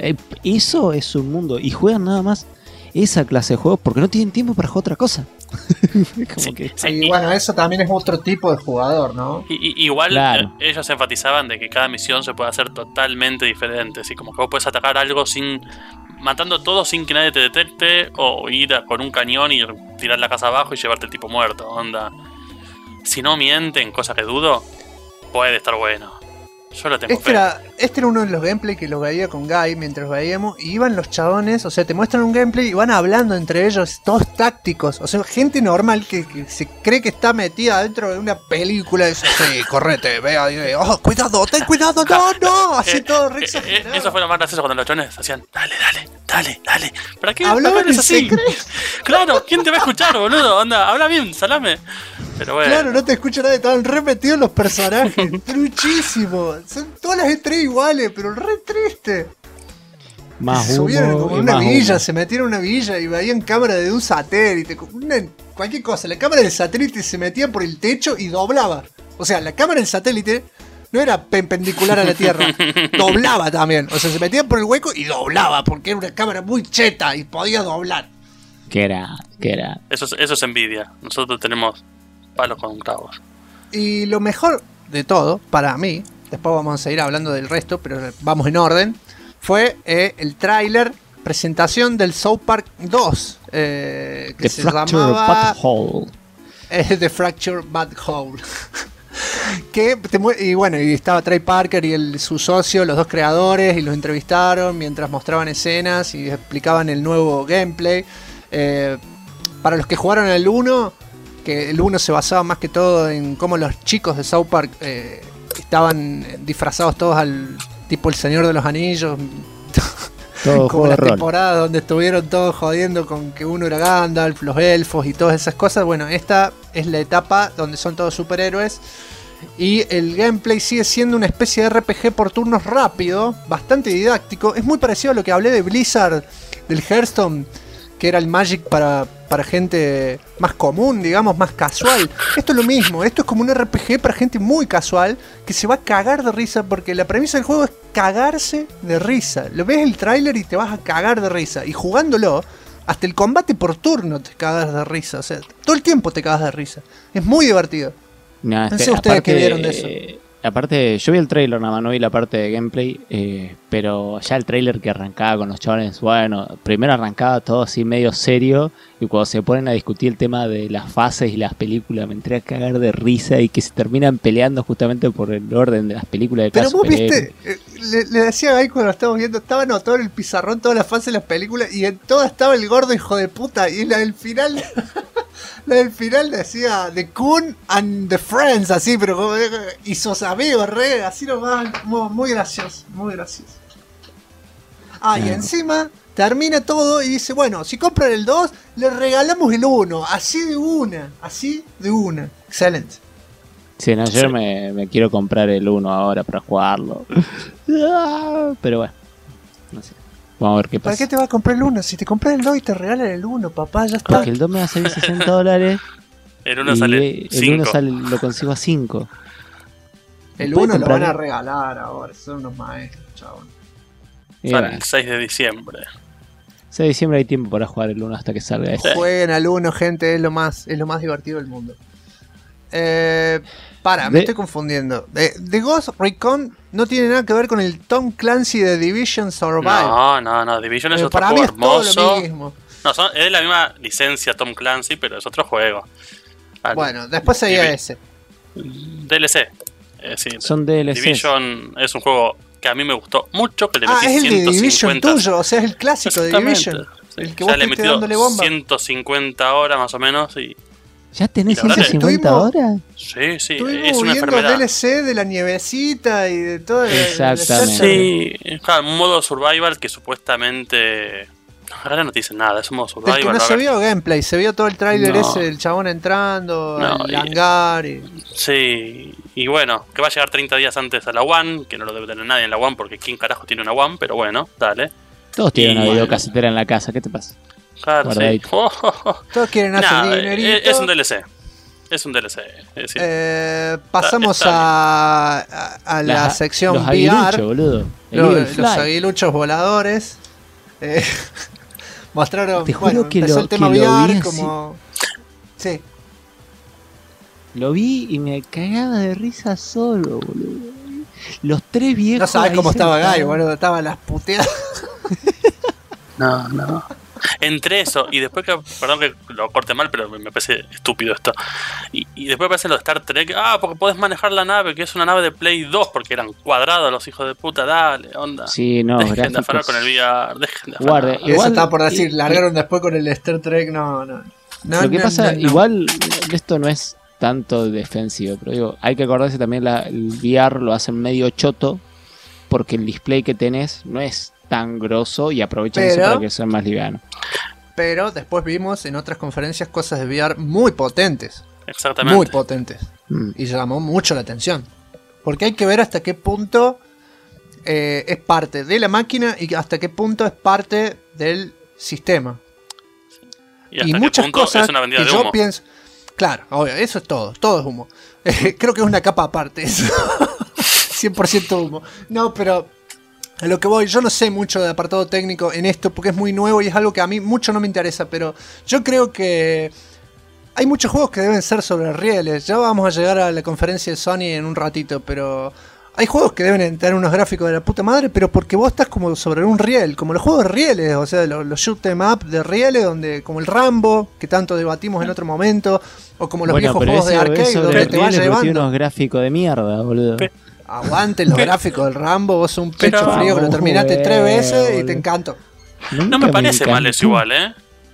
eso es un mundo y juegan nada más esa clase de juegos porque no tienen tiempo para jugar otra cosa. Como Sí, que- sí, Y bueno, eso también es otro tipo de jugador, ¿no? igual Claro. ellos enfatizaban de que cada misión se puede hacer totalmente diferente. Así como que vos puedes atacar algo matando todo sin que nadie te detecte, o ir con un cañón y tirar la casa abajo y llevarte el tipo muerto. Onda. Si no mienten, cosa que dudo, puede estar bueno. Yo lo tengo Este era uno de los gameplays que lo veía con Guy mientras veíamos. Y iban los chabones, o sea, te muestran un gameplay y van hablando entre ellos, todos tácticos. O sea, gente normal que se cree que está metida dentro de una película. Y dice, sí, correte, vea, oh, cuidado, ten cuidado, no, así todo re exagerado. Eso fue lo más gracioso cuando los chones hacían, dale. ¿Para qué Hablaban hablas en así? secreto. Claro, ¿quién te va a escuchar, boludo? Onda, habla bien, salame. Pero bueno. Claro, no te escucha nadie, estaban repetidos los personajes. Truchísimo. Son todas las E3 iguales, pero re triste. más Se subieron humo como y en una más villa, humo. se metieron en una villa y veían cámara de un satélite. Cualquier cosa, la cámara del satélite se metía por el techo y doblaba. O sea, la cámara del satélite no era perpendicular a la Tierra, doblaba también. O sea, se metía por el hueco y doblaba, porque era una cámara muy cheta y podía doblar. ¿Qué era? Eso es envidia. Nosotros tenemos palos con clavos. Y lo mejor de todo, para mí, después vamos a seguir hablando del resto, pero vamos en orden, fue el tráiler, presentación del South Park 2, que The se Fracture llamaba Butthole. The Fracture Butthole. Y bueno, y estaba Trey Parker y su socio, los dos creadores, y los entrevistaron mientras mostraban escenas y explicaban el nuevo gameplay. Para los que jugaron el 1, que el 1 se basaba más que todo en cómo los chicos de South Park estaban disfrazados todos al tipo el Señor de los Anillos. Todo como juego de las rol. temporadas donde estuvieron todos jodiendo con que uno era Gandalf, los elfos y todas esas cosas. Bueno, esta es la etapa donde son todos superhéroes. Y el gameplay sigue siendo una especie de RPG por turnos rápido, bastante didáctico. Es muy parecido a lo que hablé de Blizzard, del Hearthstone, que era el Magic para gente más común, digamos, más casual. Esto es lo mismo, esto es como un RPG para gente muy casual que se va a cagar de risa, porque la premisa del juego es cagarse de risa. Lo ves el tráiler y te vas a cagar de risa. Y jugándolo, hasta el combate por turno te cagas de risa. O sea, todo el tiempo te cagas de risa. Es muy divertido. No, No sé ustedes qué vieron de eso. Aparte, yo vi el trailer nada más, no vi la parte de gameplay, pero ya el trailer que arrancaba con los chavales, bueno, primero arrancaba todo así medio serio y cuando se ponen a discutir el tema de las fases y las películas me entré a cagar de risa y que se terminan peleando justamente por el orden de las películas de Pero cada vos superhéroe. viste, le decía a Guy cuando lo estábamos viendo, estaba anotado en el pizarrón todas las fases de las películas y en todas estaba el gordo hijo de puta. Y la del final, la del final decía The Kun and the Friends, así, pero como, y sus amigos, re, así nomás, muy gracioso, muy gracioso. Ah, y encima termina todo y dice, bueno, si compran el 2, le regalamos el 1, así de una. Excelente. Sí, no, yo Sí. me quiero comprar el 1 ahora para jugarlo. Pero bueno, no sé. Vamos a ver qué ¿Para pasa. qué te vas a comprar el 1? Si te compras el 2 y te regalan el 1, papá, ya está. Porque el 2 me va a salir $60 El uno y sale el 1 5. lo consigo a 5. El ¿Puede 1 lo comprar? van a regalar ahora, son unos maestros, chabón. Y Sale bueno, el 6 de diciembre. 6 de diciembre hay tiempo para jugar el 1 hasta que salga ese. Jueguen al 1, gente, es lo más divertido del mundo. Me De- estoy confundiendo. The Ghost Recon no tiene nada que ver con el Tom Clancy de Division Survive. No, Division es otro Para mí juego es todo hermoso. lo mismo. No, es de la misma licencia Tom Clancy, pero es otro juego. Bueno, después seguía Divi- ese. DLC. Sí, Son DLCs. Division es un juego que a mí me gustó mucho, que le Ah, metí es el de Division 150. tuyo, o sea, es el clásico de Exactamente. Division. Sí, El que ya vos le he estuviste metido dándole bomba. 150 horas más o menos y ¿Ya tenés Y la verdad que 150 estuvimos- horas? sí, es Estuvimos una viendo enfermedad. DLC de la nievecita y de todo. Exactamente. Sí, claro, un modo survival que supuestamente Ahora no te dicen nada, es un modo Del que survival. no a se ver. vio gameplay, se vio todo el tráiler No. ese del chabón entrando, No, el y- hangar y... Sí, y bueno, que va a llegar 30 días antes a la One, que no lo debe tener nadie en la One, porque ¿quién carajo tiene una One? Pero bueno, dale. Todos tienen Y una bueno. videocasetera en la casa, ¿qué te pasa? Claro, sí. Guardadito. Todos quieren hacer Nada, dinerito. es un DLC. Es un DLC. Es decir, Pasamos Está a la sección los VR. aguiluchos, boludo. El Eagle Los Fly. aguiluchos voladores. Eh, mostraron, Te juro bueno, que empezó lo- el tema que lo VR vi como... Sí, Lo vi y me cagaba de risa solo, boludo. Los tres viejos. no sabes ahí cómo estaba sentados. Guy, boludo, estaban las puteadas. no. Entre eso y después que, perdón que lo corte mal, pero me parece estúpido esto. Y después aparece lo de Star Trek. Porque podés manejar la nave, que es una nave de Play 2, porque eran cuadrados los hijos de puta. Dale, onda. Sí, no, Dejen de gráficos. afanar con el VR. Dejen de Guarde, afanar. Eso Igual- estaba por decir, y- largaron después con el Star Trek, no. Lo que pasa, igual, esto no es tanto defensivo, pero digo, hay que acordarse también el VR lo hacen medio choto porque el display que tenés no es tan grosso y aprovechan eso Pero- para que sea más liviano. Pero después vimos en otras conferencias cosas de VR muy potentes. Exactamente. Muy potentes. Mm. Y llamó mucho la atención. Porque hay que ver hasta qué punto es parte de la máquina y hasta qué punto es parte del sistema. y hasta Y qué muchas punto cosas es una vendida que de yo humo. pienso... Claro, obvio, eso es todo es humo. Creo que es una capa aparte eso. 100% humo. No, pero a lo que voy, yo no sé mucho de apartado técnico en esto porque es muy nuevo y es algo que a mí mucho no me interesa, pero yo creo que hay muchos juegos que deben ser sobre rieles. Ya vamos a llegar a la conferencia de Sony en un ratito, pero hay juegos que deben tener unos gráficos de la puta madre, pero porque vos estás como sobre un riel, como los juegos de rieles, o sea, los shoot 'em up de rieles, donde como el Rambo, que tanto debatimos en otro momento, o como los Bueno, viejos pero juegos de ese arcade, es sobre donde te vas rieles porque tiene llevando. unos gráficos de mierda, boludo. Pe- Aguanten los gráficos del Rambo, vos sos un pecho Pero- frío que lo terminaste 3 veces y boludo. te encantó. No Nunca me parece mal encantó. eso igual, ¿eh?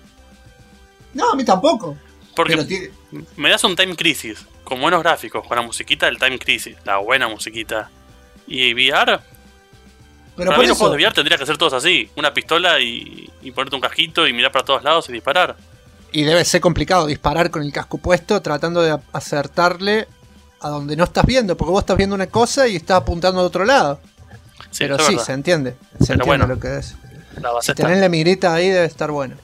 No, a mí tampoco. Porque Pero tiene- me das un Time Crisis con buenos gráficos, con la musiquita del Time Crisis, la buena musiquita. Y VR, pero para por mí los eso, juegos de VR tendrían que ser todos así: una pistola y ponerte un casquito y mirar para todos lados y disparar. y debe ser complicado disparar con el casco puesto tratando de acertarle a donde no estás viendo, porque vos estás viendo una cosa y estás apuntando a otro lado. Sí, Pero eso es sí, verdad. se entiende. Se entiende bueno, lo que es. La base Si está. tenés la migrita ahí debe estar bueno.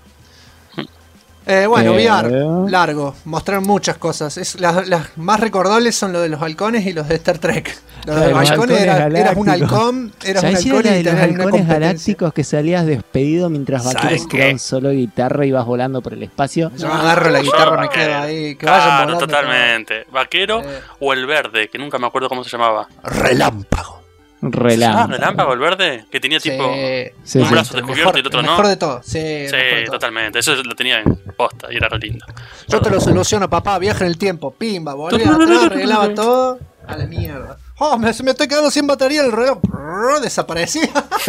Bueno, VR, largo. Mostraron muchas cosas. Las más recordables son los de los halcones y los de Star Trek. Los de los Los halcones halcones eras un galácticos. halcón, eras un ¿Sabés si era halcón la y de los tenías una halcones competencia. galácticos que salías despedido mientras ¿Sabes vaqueros qué? tiraban solo guitarra y vas volando por el espacio? Yo agarro la guitarra, me quedo ahí. Que vayan Claro, volando. totalmente. Vaquero Eh. o el verde, que nunca me acuerdo cómo se llamaba. Relámpago. Relámpago. Relámpago, el verde, que tenía tipo Sí, un sí. brazo descubierto y el otro el no. mejor de todo. Sí, Sí, el mejor de todo. totalmente. Eso lo tenía en posta y era re lindo. Yo te lo soluciono, papá. Viaja en el tiempo. Pimba, volvía atrás, arreglaba todo. A la mierda. Oh, me estoy quedando sin batería el reloj. Desaparecía.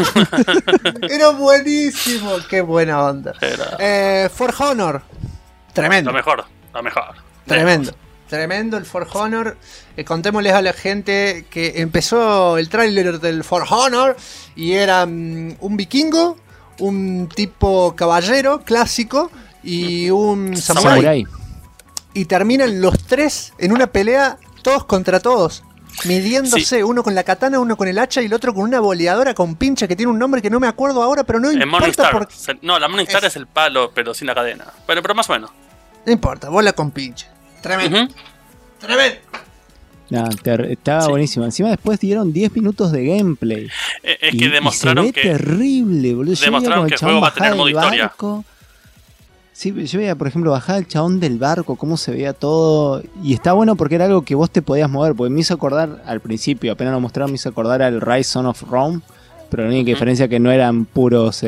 Era buenísimo. Qué buena onda. Era For Honor. Tremendo. lo mejor, lo mejor. Tremendo. Tremendo el For Honor. Contémosles a la gente que empezó el tráiler del For Honor y era un vikingo, un tipo caballero clásico y un samurái. Samurai. Y terminan los tres en una pelea, todos contra todos. Midiéndose, Sí. uno con la katana, uno con el hacha y el otro con una boleadora con pincha que tiene un nombre que no me acuerdo ahora, pero no En importa. Morningstar. Porque, No, la Morningstar es el palo, pero sin la cadena. Pero más o menos. no importa, bola con pincha. Tremendo. Ujú. Tremendo. No, estaba Sí. buenísimo. Encima después dieron 10 minutos de gameplay. Es Y- que y demostraron se ve que. terrible, boludo. Yo demostraron veía como que el chabón juego va a tener bajaba modo del historia. barco. Sí, yo veía, por ejemplo, bajar el chabón del barco, cómo se veía todo. Y está bueno porque era algo que vos te podías mover. Porque me hizo acordar al principio, apenas lo mostraron, me hizo acordar al Rise Son of Rome. Pero la única diferencia es que no eran puros.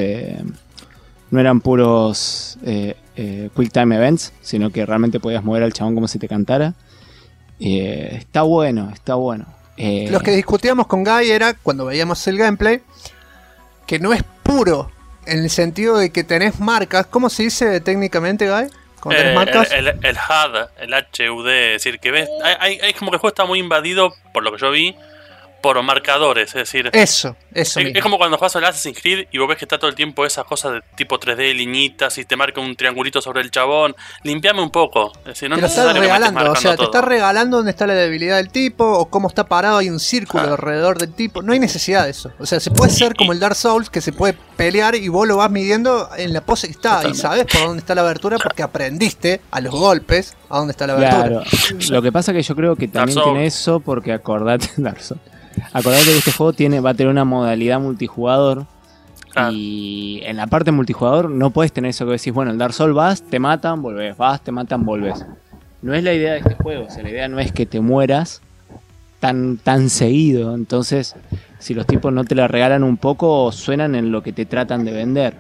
Quick Time Events, sino que realmente podías mover al chabón como si te cantara. Está bueno, está bueno. Los que discutíamos con Guy era, cuando veíamos el gameplay, que no es puro, en el sentido de que tenés marcas. ¿Cómo se dice técnicamente, Guy? Cuando tenés marcas. El HUD, el HUD, es decir, que ves. Hay como que el juego está muy invadido, por lo que yo vi, por marcadores, es decir... Eso Es mismo. como cuando juegas al Assassin's Creed y vos ves que está todo el tiempo esas cosas de tipo 3D, liñitas, y te marca un triangulito sobre el chabón. Limpiame un poco. Es decir, no Te lo es estás necesario que me estés regalando, o sea, marcando te todo. está regalando dónde está la debilidad del tipo o cómo está parado, hay un círculo alrededor del tipo. No hay necesidad de eso. O sea, se puede ser como el Dark Souls, que se puede pelear y vos lo vas midiendo en la pose que está. Y sabés por dónde está la abertura porque aprendiste a los golpes a dónde está la abertura. Claro, lo que pasa que yo creo que también Dark Souls. tiene eso porque acordate Dark Souls. Acordate que este juego va a tener una modalidad multijugador. Claro. Y en la parte multijugador no puedes tener eso que decís, bueno, el Dark Souls vas, te matan, volvés, vas, te matan, volvés. No es la idea de este juego, o sea, la idea no es que te mueras tan seguido. Entonces, si los tipos no te la regalan un poco, suenan en lo que te tratan de vender.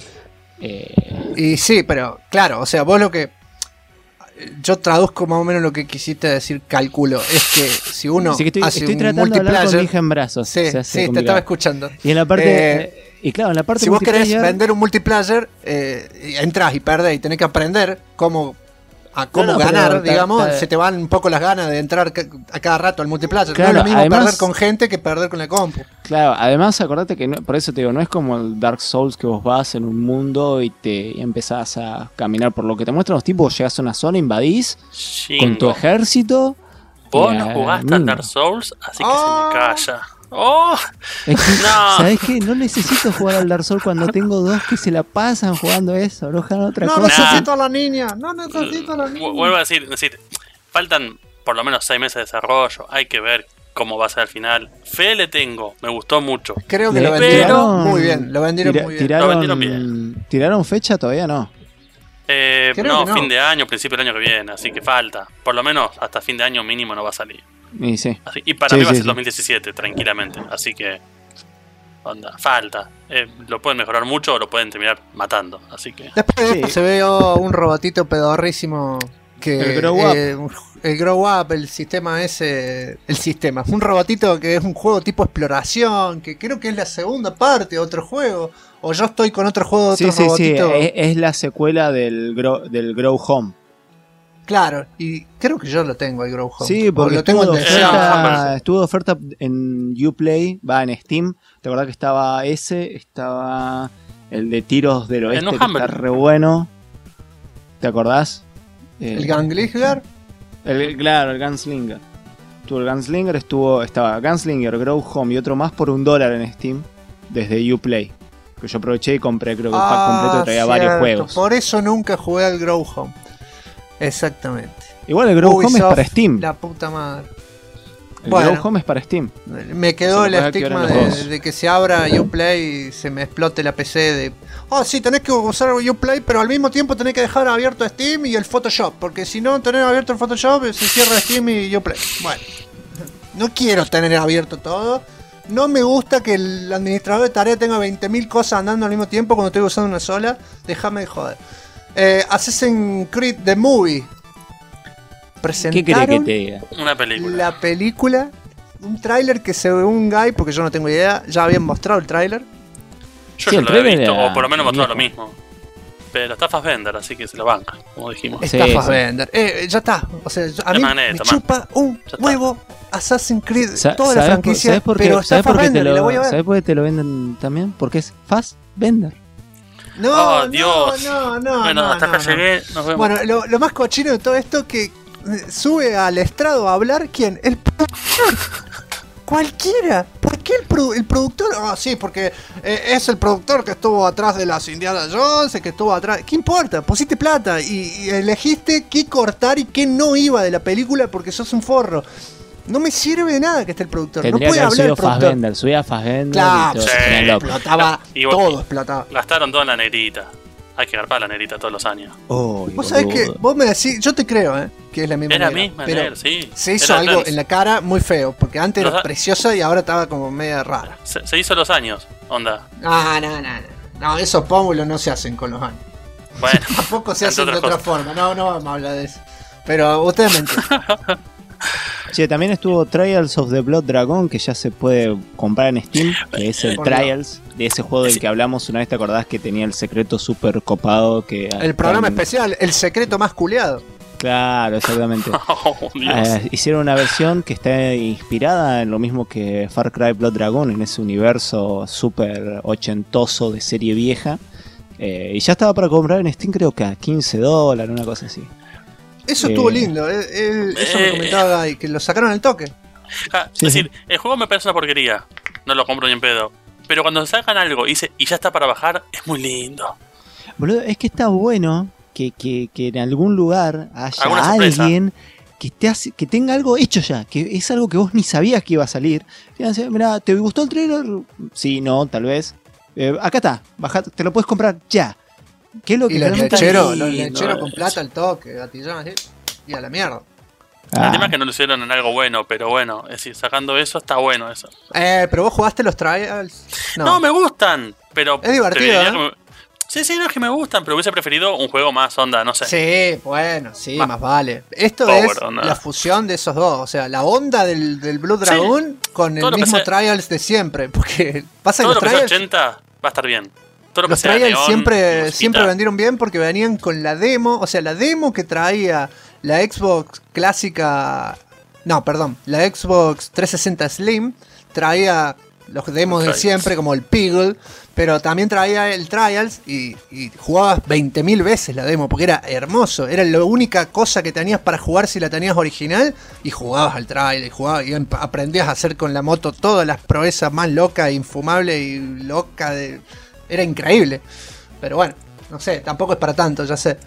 Y sí, pero claro, o sea, vos lo que... Yo traduzco más o menos lo que quisiste decir, calculo. Es que si uno Así que hace estoy un tratando de hablar con mi multiplayer... hija en brazos. Sí, se hace sí, te complicado. estaba escuchando. Y en la parte... y claro, en la parte Si vos querés multiplayer... vender un multiplayer, entras y perdés y tenés que aprender cómo No, ganar, pero digamos, se te van un poco las ganas de entrar a cada rato al multiplayer. Claro, no es lo mismo además- perder con gente que perder con la compu. Claro, además acordate que por eso te digo, no es como el Dark Souls que vos vas en un mundo y te empezás a caminar por lo que te muestran los tipos, llegás a una zona, invadís con tu Chingo. ejército. Vos y no a jugaste al mí. Dark Souls, así que Oh. se me calla. ¡Oh! Es que, No. ¿sabés qué? No necesito jugar al Dark Souls cuando tengo dos que se la pasan jugando eso, no juegan otra No cosa. necesito a la niña, no necesito a la niña. Vuelvo a decir, faltan por lo menos 6 meses de desarrollo. Hay que ver cómo va a ser al final. Fe le tengo, me gustó mucho. Creo que Le lo vendieron tiraron- muy bien, lo vendieron muy bien. Lo vendieron bien. ¿Tiraron fecha? Todavía no. Creo No, que no. fin de año, principio del año que viene, así que falta. Por lo menos hasta fin de año mínimo no va a salir. Y sí. Y para Sí, mí va a sí, ser sí. 2017, tranquilamente. Así que, onda, falta. Lo pueden mejorar mucho o lo pueden terminar matando. Así que, Después de esto Sí. se ve un robotito pedorrísimo que El Grow Up. el Grow Up, el sistema ese, el sistema, un robotito que es un juego tipo exploración, que creo que es la segunda parte de otro juego, o yo estoy con otro juego de Sí, otro sí, sí. robotito. Es la secuela del Grow Home. Claro, y creo que yo lo tengo el Grow Home. Sí, O porque lo tengo en de deseo. oferta. estuvo de oferta en Uplay, va en Steam. ¿Te acordás que estaba ese? Estaba el de Tiros del Oeste, que Humble. está re bueno. ¿Te acordás? El Gangligar. Claro, el Gunslinger. Estuvo el Gunslinger, estaba Gunslinger, Grow Home y otro más por $1 en Steam desde Uplay. Que yo aproveché y compré, creo que el pack completo que traía varios cierto. juegos. Por eso nunca jugué al Grow Home. Exactamente. Igual el Grow Home es Ubisoft, para Steam. La puta madre. El Bueno. Grow Home es para Steam. Me quedó Se el lo puede activar estigma en los dos. de que se abra Uplay y se me explote la PC de... Oh, sí, tenés que usar Uplay, pero al mismo tiempo tenés que dejar abierto Steam y el Photoshop, porque si no tenés abierto el Photoshop se cierra Steam y Uplay. Bueno, no quiero tener abierto todo. No me gusta que el administrador de tarea tenga 20.000 cosas andando al mismo tiempo cuando estoy usando una sola. Déjame de joder. Assassin's Creed The Movie. ¿Qué querés que te diga? una película. La película, un tráiler que se ve un guy, porque yo no tengo idea, ya habían mostrado el tráiler. Yo Sí, ya el lo había trailer visto, era o por lo menos mostró lo viejo. mismo. Pero está Fassbender, así que se lo banca, como dijimos. Sí, Está sí. Fassbender. Ya está. O sea, a mí Magneto, me chupa un Ya está. huevo Assassin's Creed, Sa- toda la ¿sabés franquicia, ¿sabés por qué, pero está ¿sabés por qué te Fassbender y la voy a ver. ¿sabés por qué te lo venden también? Porque es Fassbender. No, Oh, no, Dios. no, no, Bueno, no, hasta acá no. llegué, nos vemos. Bueno, lo más cochino de todo esto que sube al estrado a hablar, ¿quién? El productor. Cualquiera. ¿Por qué el productor? Ah, sí, porque es el productor que estuvo atrás de las Indiana Jones, el que estuvo atrás. ¿Qué importa? Pusiste plata y elegiste qué cortar y qué no iba de la película porque sos un forro. No me sirve de nada que esté el productor. Tendría no puede que haber hablar sido el productor. Fassbender. Subía a Fassbender Claro, y todo. sí. se ponían locos. Explotaba, Y- todo explotaba. Gastaron todo en la negrita. Hay que garpar la negrita todos los años. Vos sabés que, vos me decís, yo te creo, que es la misma Era negra, misma pero negra, sí. se hizo Era algo trans. en la cara muy feo, porque antes Los era da- preciosa y ahora estaba como media rara. Se hizo los años, onda. No, esos pómulos no se hacen con los años. Bueno, Tampoco se entre hacen de otras otra forma. No vamos a hablar de eso. Pero ustedes me entienden. Che, también estuvo Trials of the Blood Dragon, que ya se puede comprar en Steam, que es el Por Dios. Trials de ese juego del que hablamos una vez. ¿Te acordás que tenía el secreto súper copado? Que El programa especial, el secreto más culeado. Claro, exactamente. Oh, Dios. Hicieron una versión que está inspirada en lo mismo que Far Cry Blood Dragon, en ese universo súper ochentoso de serie vieja. Y ya estaba para comprar en Steam, creo que a $15, una cosa así. Eso estuvo lindo, eso me comentaba Guy, que lo sacaron al toque. Es decir, el juego me parece una porquería. No lo compro ni en pedo. Pero cuando sacan algo y ya está para bajar, es muy lindo. Boludo, es que está bueno que en algún lugar haya alguien que tenga algo hecho ya, que es algo que vos ni sabías que iba a salir. Fíjense, mirá, ¿te gustó el trailer? Sí, no, tal vez. Acá está, bajá, te lo puedes comprar ya. ¿Qué es lo que Y los realmente lecheros con plata al toque, gatillón así, y a la mierda. El tema es que no lo hicieron en algo bueno, pero bueno, es decir, sacando eso está bueno eso. Pero vos jugaste los trials. No, me gustan, pero es divertido, ¿eh? Sí, no es que me gustan, pero hubiese preferido un juego más onda, no sé. Sí, bueno, sí, más vale. Esto es la fusión de esos dos, o sea, la onda del Blood Dragon con el mismo Trials de siempre, porque pasa todo que los lo que Trials 80 va a estar bien. Todo lo los que sea Trials neón, siempre vendieron bien porque venían con la demo, o sea, la demo que traía la Xbox clásica, no, perdón, la Xbox 360 Slim traía los demos de siempre como el Piggle, pero también traía el Trials y jugabas 20.000 veces la demo porque era hermoso, era la única cosa que tenías para jugar si la tenías original y jugabas al Trial y aprendías a hacer con la moto todas las proezas más locas, infumables y locas era increíble, pero bueno, no sé, tampoco es para tanto, ya sé.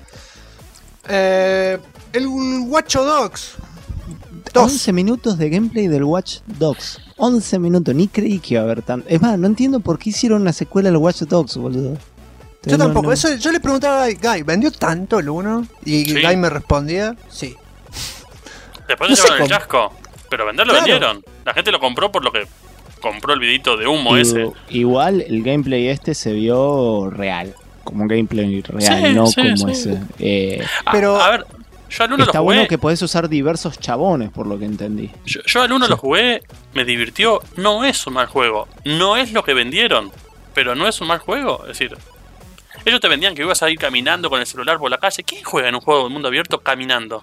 El Watch Dogs 11 minutos de gameplay del Watch Dogs. 11 minutos, ni creí que iba a haber tanto. Es más, no entiendo por qué hicieron una secuela al Watch Dogs, boludo. Yo tampoco, eso yo le preguntaba a Guy, ¿vendió tanto el 1? Y sí. Guy me respondía, sí. Después le llevaron el chasco, pero venderlo vendieron. La gente lo compró por lo que compró el videito de humo ese. Igual el gameplay se vio real. Como gameplay real, no como ese. Pero a ver, yo al 1 está lo jugué. Bueno que podés usar diversos chabones, por lo que entendí. Yo al 1 lo jugué, me divirtió. No es un mal juego. No es lo que vendieron, pero no es un mal juego. Es decir, ellos te vendían que ibas a ir caminando con el celular por la calle. ¿Quién juega en un juego de mundo abierto caminando?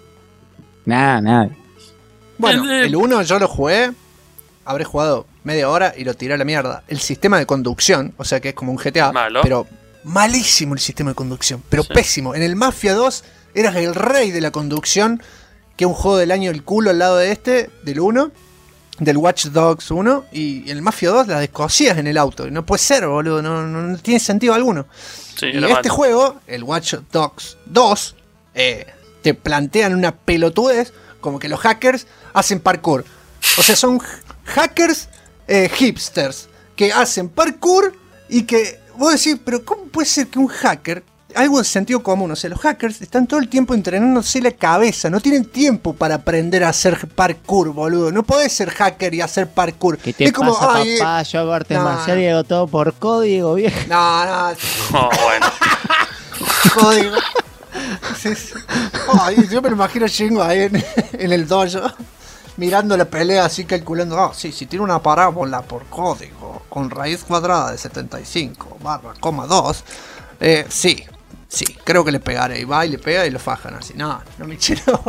Nada. Bueno, el 1 yo lo jugué, habré jugado media hora y lo tiré a la mierda. El sistema de conducción, o sea que es como un GTA, malo, pero malísimo el sistema de conducción, pero pésimo. En el Mafia 2 eras el rey de la conducción, que es un juego del año el culo al lado de del 1, del Watch Dogs 1, y en el Mafia 2 la descosías en el auto. No puede ser, boludo, no tiene sentido alguno. Sí, y este juego, el Watch Dogs 2, te plantean una pelotudez como que los hackers hacen parkour. O sea, son hackers hipsters que hacen parkour y que vos decís, pero ¿cómo puede ser que un hacker, algo de sentido común, o sea, los hackers están todo el tiempo entrenándose la cabeza, no tienen tiempo para aprender a hacer parkour, boludo, no podés ser hacker y hacer parkour. ¿Qué te pasa, papá? Yo hago artes marciales y hago todo por código, viejo. No. Oh, bueno. Código. Sí. Ay, yo me lo imagino chingo ahí en el dojo, mirando la pelea así calculando, sí, si tiene una parábola por código con raíz cuadrada de 75 barra coma 2, sí, creo que le pegaré. Y va y le pega y lo fajan así. No me chino.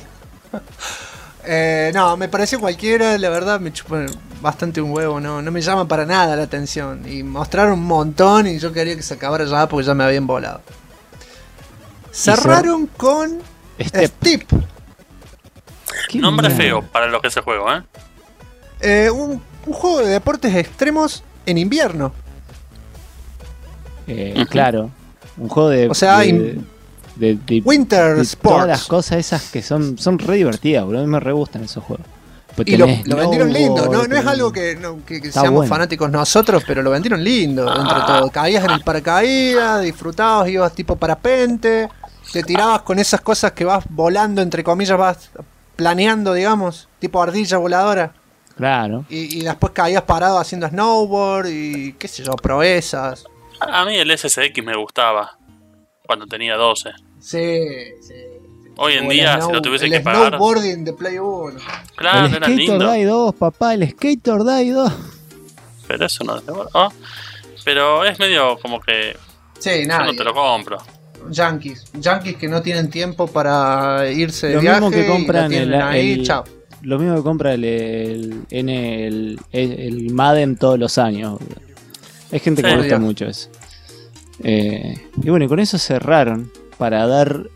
No, me pareció cualquiera, la verdad me chupó bastante un huevo, no me llama para nada la atención. Y mostraron un montón y yo quería que se acabara ya porque ya me habían volado. Cerraron con Steep. Nombre feo para lo que es el juego, un juego de deportes extremos en invierno. Claro. Un juego de... O sea, de Winter Sports. Todas las cosas esas que son re divertidas, boludo. A mí me re gustan esos juegos. Pues y lo vendieron lindo, no es algo que seamos fanáticos nosotros, pero lo vendieron lindo, entre todo. Caías en el paracaídas, disfrutabas, ibas tipo parapente, te tirabas con esas cosas que vas volando, entre comillas, vas planeando, digamos, tipo ardilla voladora. Claro. Y después caías parado haciendo snowboard y qué sé yo, proezas. A mí el SSX me gustaba cuando tenía 12. Sí. Hoy en día, si lo tuviese que pagar... El snowboarding de Play 1. Claro, el era lindo. Skater Die 2, papá, el Skater Die 2. Pero eso no... Pero es medio como que... Sí, nada. Yo no te lo compro. yankees que no tienen tiempo para irse de Lo viaje mismo que y lo compran tienen ahí, chao. lo mismo que compra el Madden todos los años. Hay gente que Sí. le gusta mucho eso. Y bueno, y con eso cerraron para dar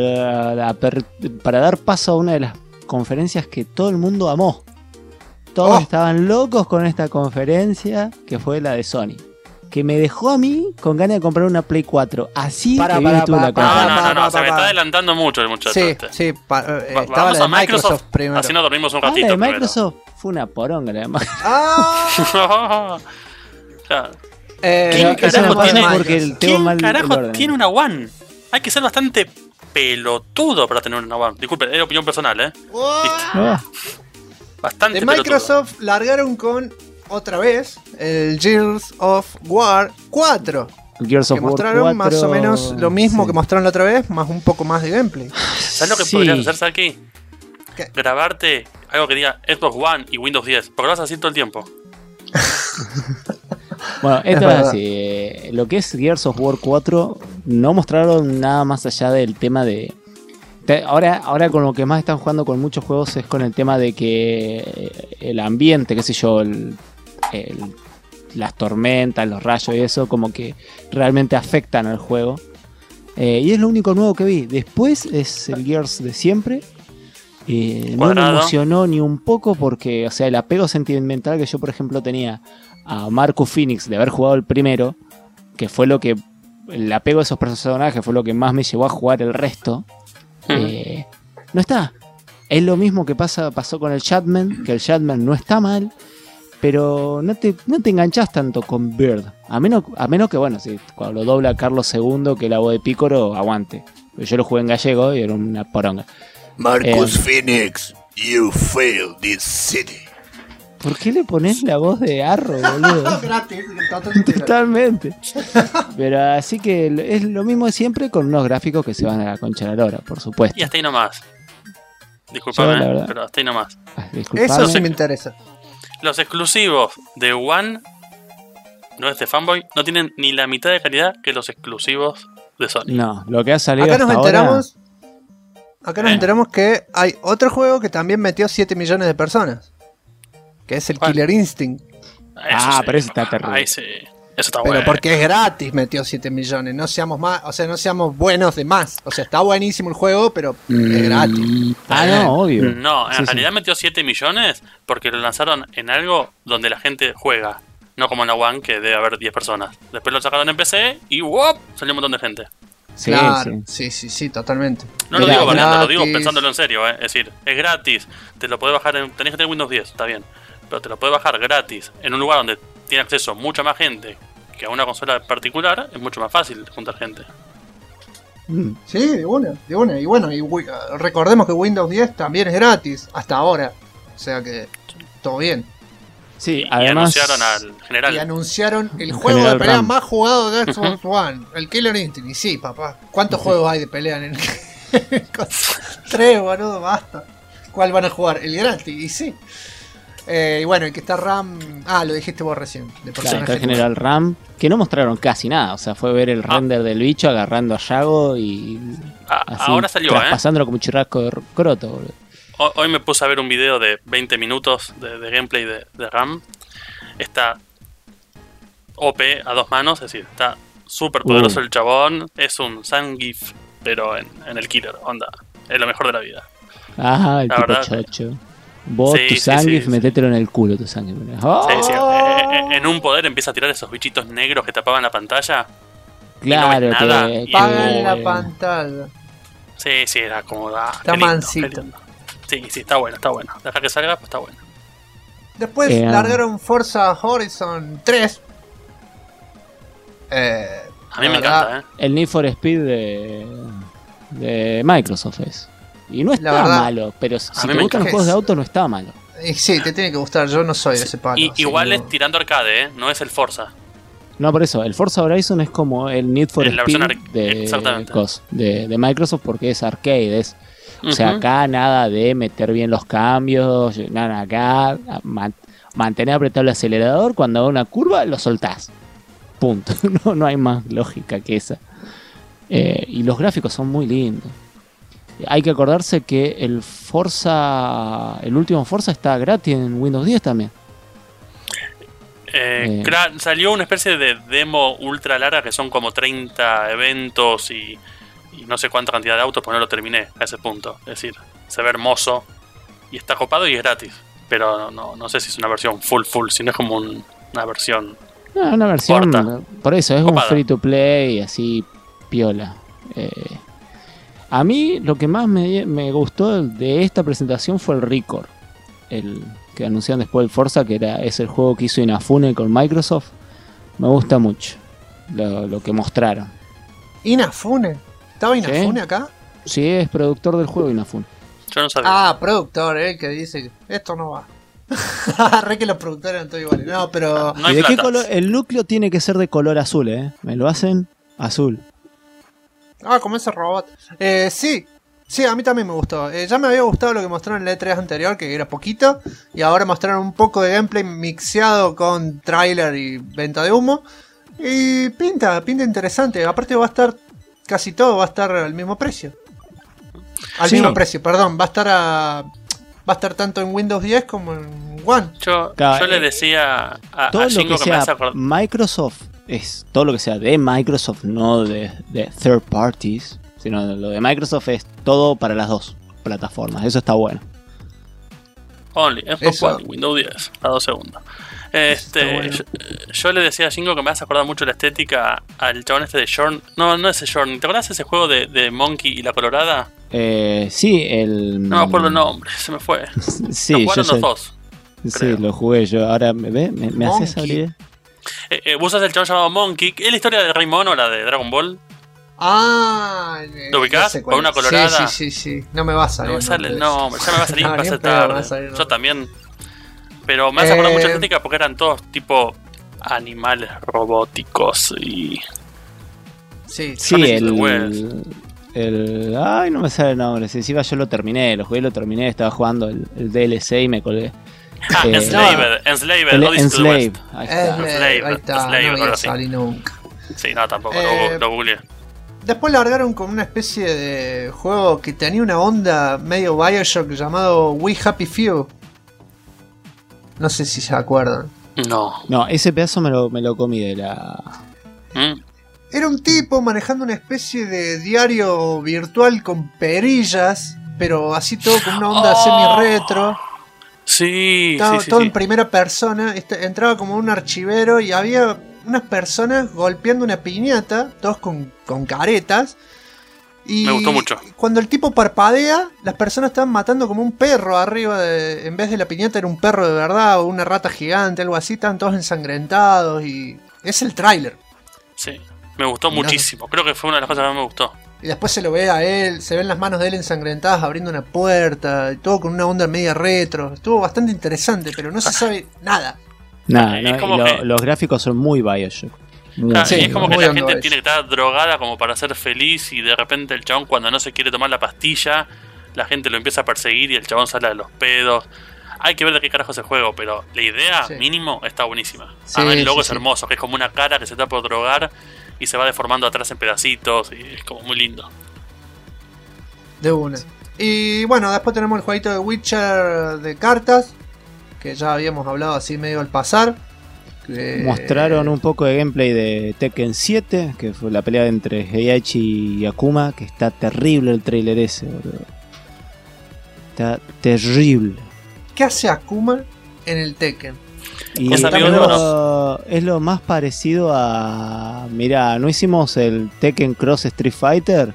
paso a una de las conferencias que todo el mundo amó. Todos estaban locos con esta conferencia, que fue la de Sony. Que me dejó a mí con ganas de comprar una Play 4. Así que bien estuvo la conferencia. No, se me está adelantando mucho el muchacho. Sí, este. sí, estaba Vamos la a de Microsoft primero. así nos dormimos un Ah, ratito. la de primero. Microsoft fue una poronga, la de Microsoft. Claro. ¿Quién Eso me pasa porque tengo ¿Quién mal el carajo orden. tiene una One? Hay que ser bastante pelotudo para tener una One. Disculpe, es opinión personal, Ah, Bastante De pelotudo. Microsoft largaron con otra vez el Gears of War 4. Gears of Que War mostraron 4, más o menos lo mismo sí. que mostraron la otra vez, más un poco más de gameplay. ¿Sabes lo que Sí. podrías hacer, Saki? ¿Qué? Grabarte algo que diga Xbox One y Windows 10. Porque lo vas a decir todo el tiempo. Bueno, Es esto es verdad. así. Lo que es Gears of War 4 no mostraron nada más allá del tema de... Ahora con lo que más están jugando con muchos juegos es con el tema de que el ambiente, qué sé yo, las tormentas, los rayos y eso, como que realmente afectan al juego. Y es lo único nuevo que vi. Después es el Gears de siempre. No me Cuadrado. emocionó ni un poco porque, o sea, el apego sentimental que yo, por ejemplo, tenía a Marcus Phoenix de haber jugado el primero, que fue lo que... El apego de esos personajes fue lo que más me llevó a jugar el resto. No está. Es lo mismo que pasó con el Chatman, que el Chatman no está mal, pero no te enganchás tanto con Bird. A menos que, bueno, si cuando lo dobla Carlos II, que la voz de Pícoro, aguante. Pero yo lo jugué en gallego y era una poronga. Marcus Phoenix, you failed this city. ¿Por qué le pones la voz de Arro, boludo? Gratis, totalmente. Totalmente. Pero así que es lo mismo de siempre con unos gráficos que se van a la concha de la lora, por supuesto. Y hasta ahí nomás. Yo, Disculpame, la verdad. pero hasta ahí nomás. Disculpame. Eso sí me interesa. Los exclusivos de One, no es de Fanboy, no tienen ni la mitad de calidad que los exclusivos de Sony. No, lo que ha salido Acá nos hasta enteramos. ahora... Acá nos enteramos que hay otro juego que también metió 7 millones de personas. Que es el ¿Cuál? Killer Instinct. pero ese está terrible. Ahí sí. Eso está Pero bueno. porque es gratis metió 7 millones. No seamos más, o sea, no seamos buenos de más. O sea, está buenísimo el juego, pero es gratis. No, obvio. No, en Sí, realidad metió 7 millones porque lo lanzaron en algo donde la gente juega. No como en la One, que debe haber 10 personas. Después lo sacaron en PC y ¡wop! Salió un montón de gente. Sí, Claro, sí. sí, totalmente. No lo Mirá, digo variando, lo gratis. digo pensándolo en serio, Es decir, es gratis. Te lo podés bajar, tenés que tener Windows 10, está bien. Pero te lo podés bajar gratis en un lugar donde tiene acceso mucha más gente que a una consola particular. Es mucho más fácil juntar gente. Mm. Sí, de una. Y bueno, recordemos que Windows 10 también es gratis hasta ahora. O sea que todo bien. Sí, Y además... anunciaron al general. Y anunciaron el Un juego de General pelea Ram. más jugado de Xbox One, el Killer Instinct. Y sí, papá. ¿Cuántos juegos hay de pelea en el 3, boludo? Basta. ¿Cuál van a jugar? El gratis, y sí. Y bueno, el que está RAM. Ah, lo dijiste vos recién. De Claro, personaje está el General Ram, que no mostraron casi nada. O sea, fue ver el render del bicho agarrando a Yago y así, Ahora salió, traspasándolo como un churrasco de croto, boludo. Hoy me puse a ver un video de 20 minutos de gameplay de RAM. Está OP a 2 manos, es decir, está súper poderoso el chabón. Es un Zangief, pero en el killer, onda. Es lo mejor de la vida. Ah, el La tipo verdad, chocho. Vos, sí, tu sí, Zangief, sí. metételo en el culo, tu Zangief. ¡Oh! Sí, sí, en un poder empieza a tirar esos bichitos negros que tapaban la pantalla. Claro, y no ves nada, que... y- Pagan la pantalla. Sí, sí, era como... Está qué lindo, mansito. qué lindo. Sí, sí, está bueno, está bueno. Deja que salga, pues está bueno. Después largaron Forza Horizon 3. A mí me encanta, El Need for Speed de Microsoft es. Y no está verdad, malo, pero si mí te me gustan los encanta. juegos de auto no está malo. Y sí, te tiene que gustar. Yo no soy de ese palo. Y, así igual que es no. tirando arcade, no es el Forza. No, por eso, el Forza Horizon es como el Need for En la Speed versión exactamente. de Microsoft porque es arcade. O sea, Ujú. acá nada de meter bien los cambios, nada, acá mantener apretado el acelerador, cuando va una curva lo soltás. Punto. No hay más lógica que esa. Y los gráficos son muy lindos. Hay que acordarse que el último Forza está gratis en Windows 10 también. Salió una especie de demo ultra larga que son como 30 eventos y no sé cuánta cantidad de autos, pues no lo terminé a ese punto. Es decir, se ve hermoso y está copado y es gratis. Pero no sé si es una versión full, sino es como una versión. Una versión corta. Por eso, es Copada. un free to play, así piola. A mí lo que más me gustó de esta presentación fue el Record, el que anunciaron después del Forza, que es el juego que hizo Inafune con Microsoft. Me gusta mucho lo que mostraron. ¿Inafune? ¿Estaba Inafune acá? Sí, es productor del juego Inafune. Yo no sabía. Productor, que dice que esto no va. Re que los productores eran todos iguales. No, pero... No hay ¿Y de qué plata. color? El núcleo tiene que ser de color azul, ¿eh? Me lo hacen azul. como ese robot. Sí, a mí también me gustó. Ya me había gustado lo que mostraron en el E3 anterior, que era poquito. Y ahora mostraron un poco de gameplay mixeado con tráiler y venta de humo. Y pinta interesante. Aparte va a estar, casi todo va a estar al mismo precio. Al Sí. mismo precio, perdón. Va a estar tanto en Windows 10 como en One. Yo Claro, le decía a Todo lo Shingo que que me sea hace acordar. Microsoft es todo lo que sea de Microsoft, no de third parties, sino lo de Microsoft es todo para las dos plataformas. Eso está bueno. Only, Xbox Eso. One, Windows 10, a 2 segundos. bueno. Yo le decía a Shingo que me hace acordar mucho la estética al chabón este de Journey. No es el Journey. ¿Te acordás de ese juego de Monkey y la Colorada? Sí, el... No me acuerdo el nombre, se me fue. Sí, Lo yo jugaron sé. los dos. Sí, creo. lo jugué yo. Ahora me haces Monkey. abrir. Vos sos el chabón llamado Monkey. ¿Es la historia de Rey Mono, la de Dragon Ball? ¿Lo ubicás? sé Con una es. colorada. Sí. No me va a salir. No me sale el de eso. nombre, ya me va a salir No, va a ni ser en pedo me va a tarde. salir el Yo nombre. también. Pero me hace acordar mucha Eh, estética porque eran todos tipo animales robóticos y. Sí, Sí, Johnny Ay, no me sale el nombre. Si encima yo lo terminé, lo jugué, lo terminé. Estaba jugando el DLC y me colgué. Enslaved, El Odyssey to the Enslave. West. Ahí está. ahí está, Slave, no algo iba a así. salir nunca. Sí, no, tampoco, lo googleé. Después largaron con una especie de juego que tenía una onda medio Bioshock llamado We Happy Few. No sé si se acuerdan. No. No, ese pedazo me lo comí de la... ¿Mm? Era un tipo manejando una especie de diario virtual con perillas, pero así todo con una onda semi-retro. Sí, Estaba sí. todo en primera persona. Entraba como un archivero y había unas personas golpeando una piñata, todos con caretas. Y Me gustó mucho. cuando el tipo parpadea, las personas estaban matando como un perro arriba. En vez de la piñata era un perro de verdad o una rata gigante, algo así. Estaban todos ensangrentados y es el tráiler. Sí, me gustó Y no- muchísimo. Creo que fue una de las cosas que más me gustó. Y después se lo ve a él, se ven las manos de él ensangrentadas abriendo una puerta, y todo con una onda media retro. Estuvo bastante interesante, pero no se sabe nada. Nada, Es no, como y que- los gráficos son muy Bioshock. Muy, Claro, Sí, y es como que muy la hondo gente es. tiene que estar drogada como para ser feliz y de repente el chabón cuando no se quiere tomar la pastilla, la gente lo empieza a perseguir y el chabón sale de los pedos. Hay que ver de qué carajo es el juego, pero la idea Sí. mínimo está buenísima. Sí, Además el logo sí, es sí. hermoso, que es como una cara que se está por drogar y se va deformando atrás en pedacitos y es como muy lindo. De una. Y bueno, después tenemos el jueguito de Witcher de cartas, que ya habíamos hablado así medio al pasar. Mostraron un poco de gameplay de Tekken 7, que fue la pelea entre Heihachi y Akuma, que está terrible el trailer ese, boludo. Está terrible. ¿Qué hace Akuma en el Tekken? Y ¿Es amigo de es lo más parecido a... Mirá, no hicimos el Tekken Cross Street Fighter.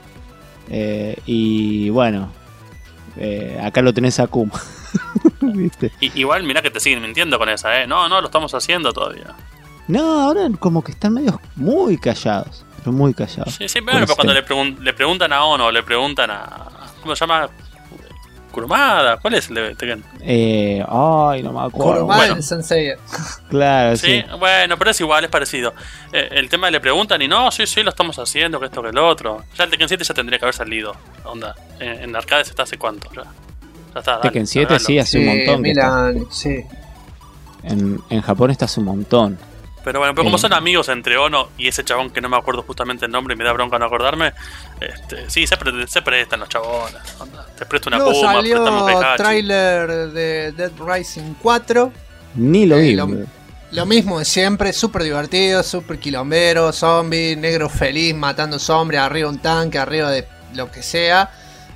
Y bueno, acá lo tenés a Akuma. ¿Viste? Igual mirá que te siguen mintiendo con esa, ¿eh? No, lo estamos haciendo todavía. No, ahora como que están medio muy callados. Pero muy callados. Sí, Con pero ese cuando tema. le preguntan a Ono, le preguntan a... ¿Cómo se llama? Kurumada. ¿Cuál es el de Tekken? Ay, no me acuerdo. Kurumada bueno. en Sensei. Claro, Sí, sí. bueno, pero es igual, es parecido. El tema le preguntan y no, sí, lo estamos haciendo, que esto, que lo otro. Ya el Tekken 7 ya tendría que haber salido. Onda, en arcades está hace cuánto ya. Ya está, dale, Tekken 7 largalo. sí, hace un montón. que 1000 está. años, sí. En Japón está hace un montón. Pero bueno, pero como son amigos entre Ono y ese chabón que no me acuerdo justamente el nombre y me da bronca no acordarme, sí, se prestan los chabones. Onda. Te presto una Luego Puma, préstame un salió Heihachi. tráiler de Dead Rising 4. Ni lo vi. Lo mismo de siempre, súper divertido, súper quilombero, zombie, negro feliz matando zombies, arriba un tanque, arriba de lo que sea.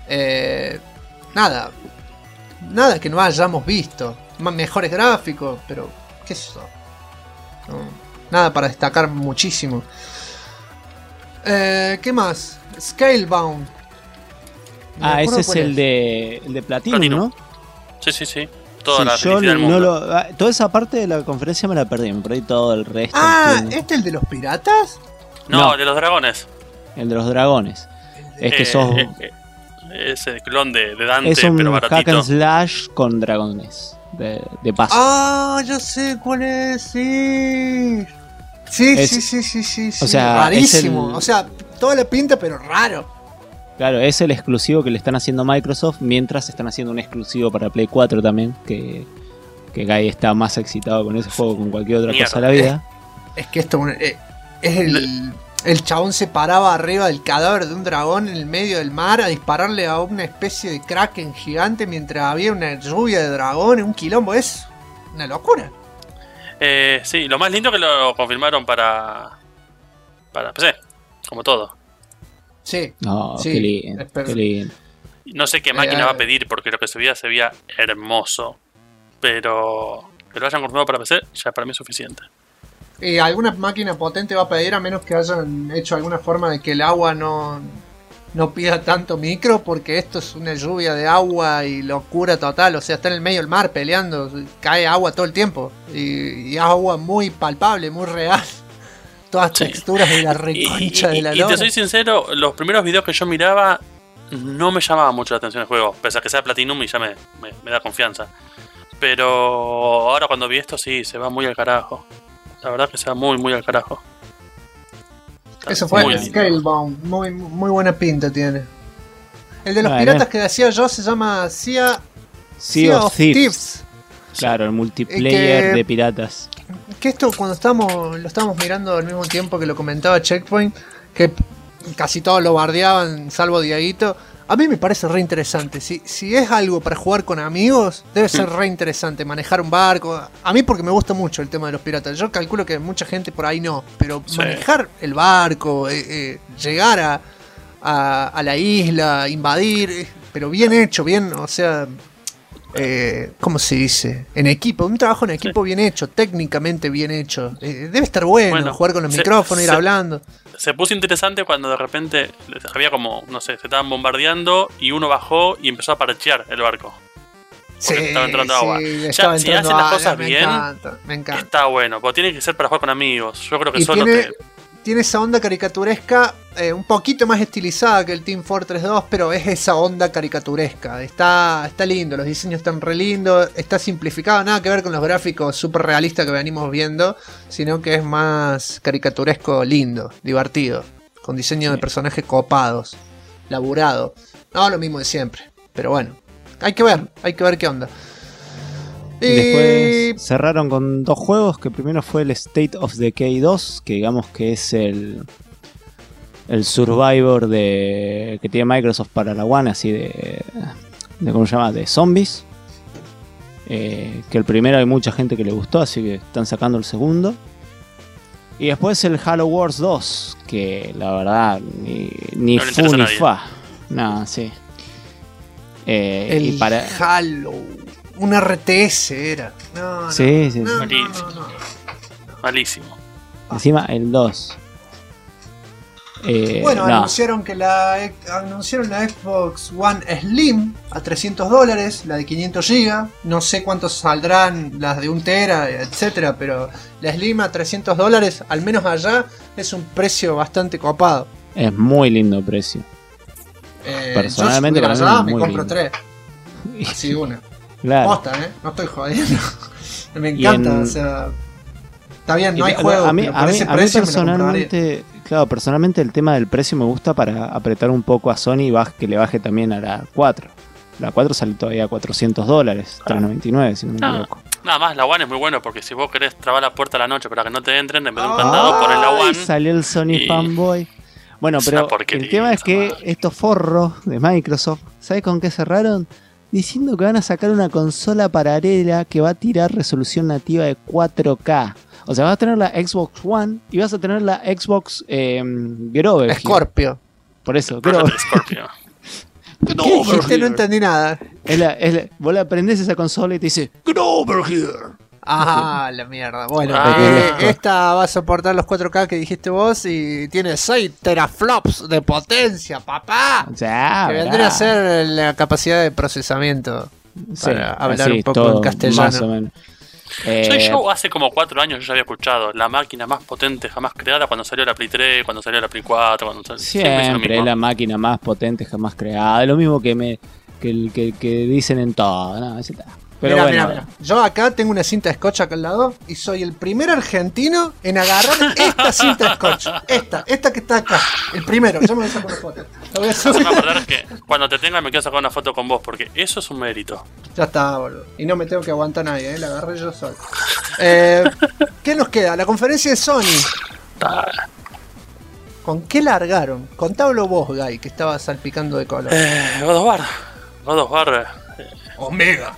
Nada que no hayamos visto. Mejores gráficos, pero qué sé yo. No, nada para destacar muchísimo. ¿Qué más? Scalebound. Ese es el de Platinum, ¿no? Sí. Toda la yo felicidad del mundo. toda esa parte de la conferencia me perdí todo el resto. ¿Este es el de los piratas? No, el de los dragones. El de los dragones. Es que sos... ese clon de Dante, es un pero hack baratito. and slash con dragones. De paso. Ya sé cuál es, sí. Sí. O sea, rarísimo. O sea, toda la pinta, pero raro. Claro, es el exclusivo que le están haciendo Microsoft, mientras están haciendo un exclusivo para Play 4 también, que Guy está más excitado con ese juego que con cualquier otra cosa de la vida. Es que esto es el chabón se paraba arriba del cadáver de un dragón en el medio del mar a dispararle a una especie de kraken gigante mientras había una lluvia de dragones, un quilombo. Es una locura. Sí, lo más lindo que lo confirmaron para PC, como todo. Sí. No, sí, qué lindo. No sé qué máquina va a pedir, porque lo que se veía hermoso. Pero que lo hayan confirmado para PC, ya para mí es suficiente. Y alguna máquina potente va a pedir, a menos que hayan hecho alguna forma de que el agua no pida tanto micro, porque esto es una lluvia de agua y locura total. O sea, está en el medio del mar peleando, cae agua todo el tiempo. Y agua muy palpable, muy real. Todas texturas de la reconcha de la lora. Y te soy sincero, los primeros videos que yo miraba no me llamaba mucho la atención el juego, pese a que sea Platinum y ya me da confianza. Pero ahora cuando vi esto sí, se va muy al carajo. La verdad que se va muy al carajo. Eso fue el Scalebound, muy buena pinta tiene. El de los piratas que decía yo se llama Sea of Thieves. Claro, el multiplayer de piratas. Que esto cuando lo estábamos mirando al mismo tiempo que lo comentaba Checkpoint, que casi todos lo bardeaban, salvo Diaguito. A mí me parece re interesante. Si es algo para jugar con amigos, debe ser re interesante manejar un barco. A mí porque me gusta mucho el tema de los piratas. Yo calculo que mucha gente por ahí no. Pero sí, manejar el barco, llegar a la isla, invadir, pero bien hecho, bien, o sea... ¿cómo se dice? En equipo, un trabajo en equipo bien hecho, técnicamente bien hecho. Debe estar bueno jugar con los micrófonos, ir hablando. Se puso interesante cuando de repente había como, no sé, se estaban bombardeando y uno bajó y empezó a parchear el barco. Porque estaba entrando agua. Ya, si hacen las cosas bien, me encanta. Está bueno, porque tiene que ser para jugar con amigos. Yo creo que solo tiene esa onda caricaturesca, un poquito más estilizada que el Team Fortress 2, pero es esa onda caricaturesca. Está lindo, los diseños están re lindos, está simplificado, nada que ver con los gráficos super realistas que venimos viendo, sino que es más caricaturesco, lindo, divertido, con diseño de personajes copados, laburado. No lo mismo de siempre, pero bueno, hay que ver qué onda. Después cerraron con dos juegos, que primero fue el State of Decay 2, que digamos que es el Survivor que tiene Microsoft para la One, así de ¿cómo se llama? De zombies. Que el primero hay mucha gente que le gustó, así que están sacando el segundo. Y después el Halo Wars 2, que la verdad ni fu ni fa. No, sí. El Halo... Un RTS era. No, sí. No. Malísimo. Encima el 2. Anunciaron la Xbox One Slim a $300, la de 500 GB. No sé cuántos saldrán las de 1 tera, etcétera, pero la Slim a $300, al menos allá, es un precio bastante copado. Es muy lindo precio. Personalmente yo allá me compro 3. Así una. Claro. Posta, no estoy jodiendo. Me encanta, o sea. Está bien, no hay juego. A mí personalmente. Personalmente el tema del precio me gusta para apretar un poco a Sony y que le baje también a la 4. La 4 sale todavía a $400, $399 si no me equivoco. Nada más, la One es muy bueno porque si vos querés trabar la puerta a la noche para que no te entren, en vez de un candado, pones la One. Salió el Sony Fanboy. Bueno, pero el tema es que estos forros de Microsoft, ¿sabes con qué cerraron? Diciendo que van a sacar una consola paralela que va a tirar resolución nativa de 4K. O sea, vas a tener la Xbox One y vas a tener la Xbox Grover. Scorpio. Por eso, Scorpio. ¿Qué dijiste? No entendí nada. Vos le aprendés esa consola y te dice Get over here. Ah, la mierda. Bueno, esta va a soportar los 4K que dijiste vos y tiene 6 teraflops de potencia, papá. Que vendría a ser la capacidad de procesamiento. Para hablar un poco en castellano. Más o menos. Yo hace como 4 años yo ya había escuchado la máquina más potente jamás creada cuando salió la Play 3, cuando salió la Play 4. Siempre es la máquina más potente jamás creada. Lo mismo que dicen en todo. No, eso está. Pero mira. Yo acá tengo una cinta de scotch acá al lado y soy el primer argentino en agarrar esta cinta de scotch. Esta que está acá. El primero. Yo me voy a sacar una foto. Me voy a acordar que cuando te tenga me quiero sacar una foto con vos porque eso es un mérito. Ya está, boludo. Y no me tengo que aguantar a nadie, la agarré yo solo. ¿Qué nos queda? La conferencia de Sony. ¿Con qué largaron? Contábalo vos, Guy, que estaba salpicando de color. God of War. Omega.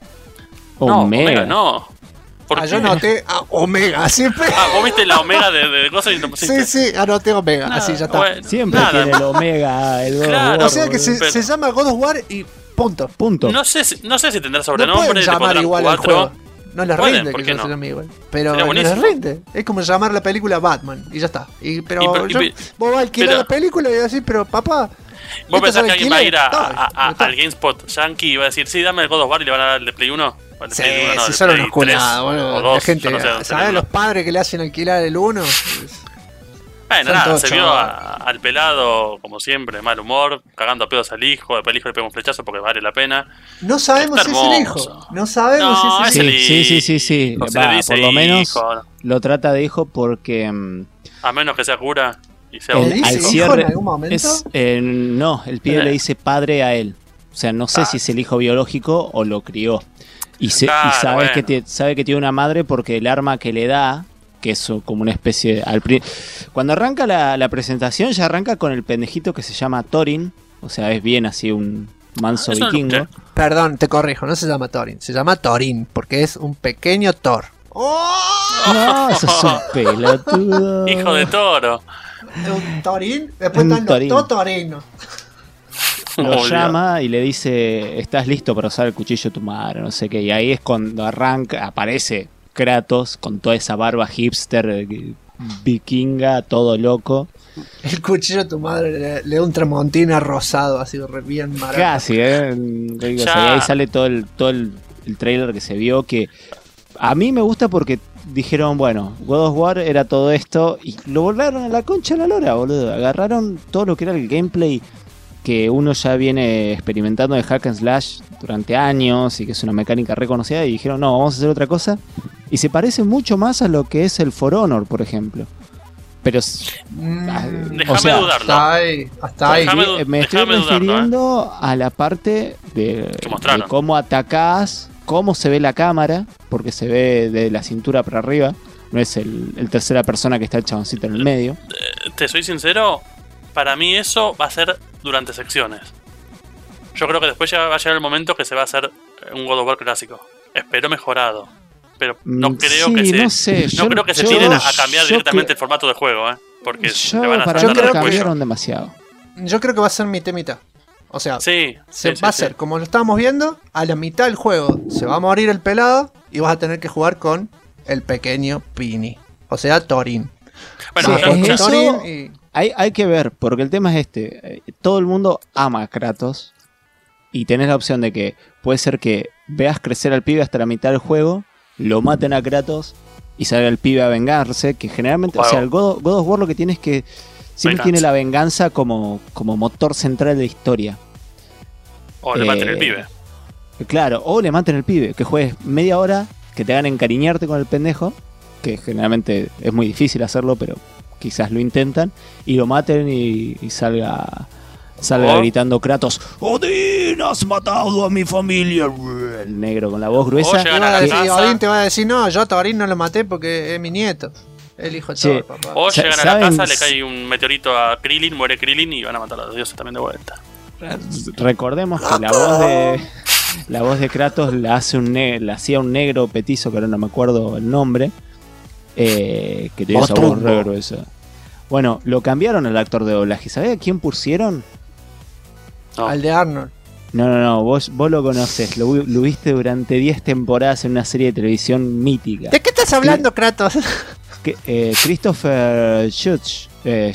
Omega no. Yo noté Omega, siempre. Vos viste la Omega de cosas y no pusiste. Sí, anoté Omega, así ya está. Bueno, siempre tiene el Omega, el God of War. O sea que se llama God of War y punto. No sé si tendrá sobrenombre. No pueden llamar igual al juego. No les rinde que se llame igual. Pero no les rinde. Es como llamar la película Batman y ya está. Vos vas a alquilar la película y vas a decir, pero papá. ¿Vos pensás que alguien va a ir al GameSpot Yankee y va a decir, sí, dame el God of War y le van a dar el de Play 1? Sí, si son unos cunados, boludo. La gente, ¿sabes los padres que le hacen alquilar el 1? Bueno, nada, se vio al pelado, como siempre, mal humor, cagando a pedos al hijo, después el hijo le pega un flechazo porque vale la pena. No sabemos si es el hijo. No sabemos si es el hijo. Sí. Por lo menos lo trata de hijo porque... a menos que sea cura y sea ¿Le dice hijo en algún momento? No, el pibe le dice padre a él. O sea, no sé si es el hijo biológico o lo crió. Y sabe que tiene una madre porque el arma que le da, que es como una especie cuando arranca la presentación ya arranca con el pendejito que se llama Thorin. O sea, es bien así un manso vikingo. Perdón, te corrijo, no se llama Thorin, se llama Thorin porque es un pequeño Thor. No, eso es un pelotudo. Hijo de toro. Un Thorin, después están los Totorinos. Lo llama y le dice, ¿estás listo para usar el cuchillo de tu madre? No sé qué. Y ahí es cuando aparece Kratos con toda esa barba hipster vikinga, todo loco. El cuchillo de tu madre le da un tramontina rosado, así bien maravilloso. Casi, y ahí sale todo el trailer que se vio, que a mí me gusta porque dijeron, bueno, God of War era todo esto y lo volaron a la concha de la lora, boludo. Agarraron todo lo que era el gameplay que uno ya viene experimentando de hack and slash durante años y que es una mecánica reconocida y dijeron, no, vamos a hacer otra cosa y se parece mucho más a lo que es el For Honor, por ejemplo. Pero déjame dudarlo. Hasta ahí. Me estoy refiriendo a la parte de cómo atacás, cómo se ve la cámara, porque se ve de la cintura para arriba, no es el tercera persona que está el chaboncito en el medio. Te soy sincero, para mí eso va a ser durante secciones. Yo creo que después ya va a llegar el momento que se va a hacer un God of War clásico. Espero mejorado. Pero no creo que se tiren a cambiar directamente el formato de juego, porque le van a yo creo que cambiaron demasiado. Yo creo que va a ser mitad y mitad. O sea, va a ser como lo estábamos viendo, a la mitad del juego se va a morir el pelado y vas a tener que jugar con el pequeño Pini. O sea, Thorin. Bueno, hay que ver, porque el tema es todo el mundo ama a Kratos y tenés la opción de que puede ser que veas crecer al pibe hasta la mitad del juego, lo maten a Kratos y salga el pibe a vengarse, que generalmente, o sea, el God of War lo que tiene es que siempre tiene la venganza como motor central de la historia. O le maten el pibe. Claro, o le maten el pibe, que juegues media hora, que te hagan encariñarte con el pendejo, que generalmente es muy difícil hacerlo, pero quizás lo intentan, y lo maten y salga gritando Kratos, ¡Odín, has matado a mi familia! el negro con la voz gruesa. Oye, llegan a la casa. Odín te va a decir, no, yo a Thorin no lo maté porque es mi nieto. El hijo de Sí. Thor, papá. O llegan a la ¿Saben? casa, le cae un meteorito a Krillin, muere Krillin y van a matar a los dioses también de vuelta. Recordemos que la voz de Kratos la hacía un negro petizo, que ahora no me acuerdo el nombre, que tiene esa voz re gruesa. Bueno, lo cambiaron al actor de doblaje. ¿Sabés a quién pusieron? No. Al de Arnold. No, vos lo conocés, lo viste durante 10 temporadas en una serie de televisión mítica. ¿De qué estás hablando, Kratos? Christopher Judge,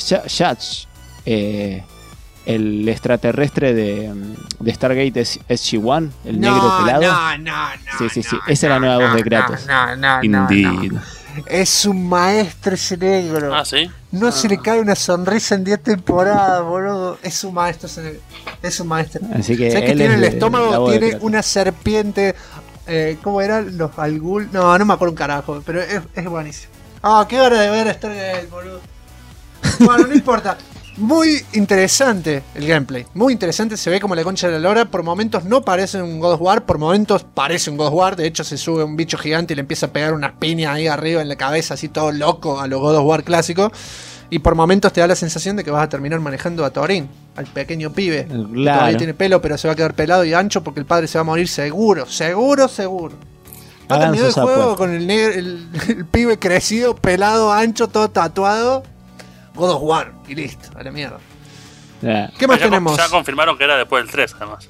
el extraterrestre de Stargate SG-1, el negro pelado. No. Sí, esa es la nueva voz de Kratos. Indeed. Es un maestro ese negro. Ah, ¿sí? No se le cae una sonrisa en 10 temporadas, boludo. Es un maestro ese negro. Es un maestro. Así que ¿Sabes que él tiene es el de la estómago? voz de Tiene Kratos. una serpiente. ¿Cómo eran los Algul? No me acuerdo un carajo, pero es buenísimo. Ah, qué hora de ver Stargate, boludo. Bueno, no importa. Muy interesante el gameplay. Muy interesante, se ve como la concha de la lora. Por momentos no parece un God of War, por momentos parece un God of War. De hecho, se sube un bicho gigante y le empieza a pegar unas piñas ahí arriba en la cabeza, así todo loco a los God of War clásicos. Y por momentos te da la sensación de que vas a terminar manejando a Thorin, al pequeño pibe. Que Claro. todavía tiene pelo, pero se va a quedar pelado y ancho porque el padre se va a morir seguro. Va a Hagan terminar el sus juego apuestas. con el pibe crecido, pelado, ancho, todo tatuado. God of War, y listo, a la mierda. Ya. ¿Qué más Ya tenemos? Ya confirmaron que era después del 3, además.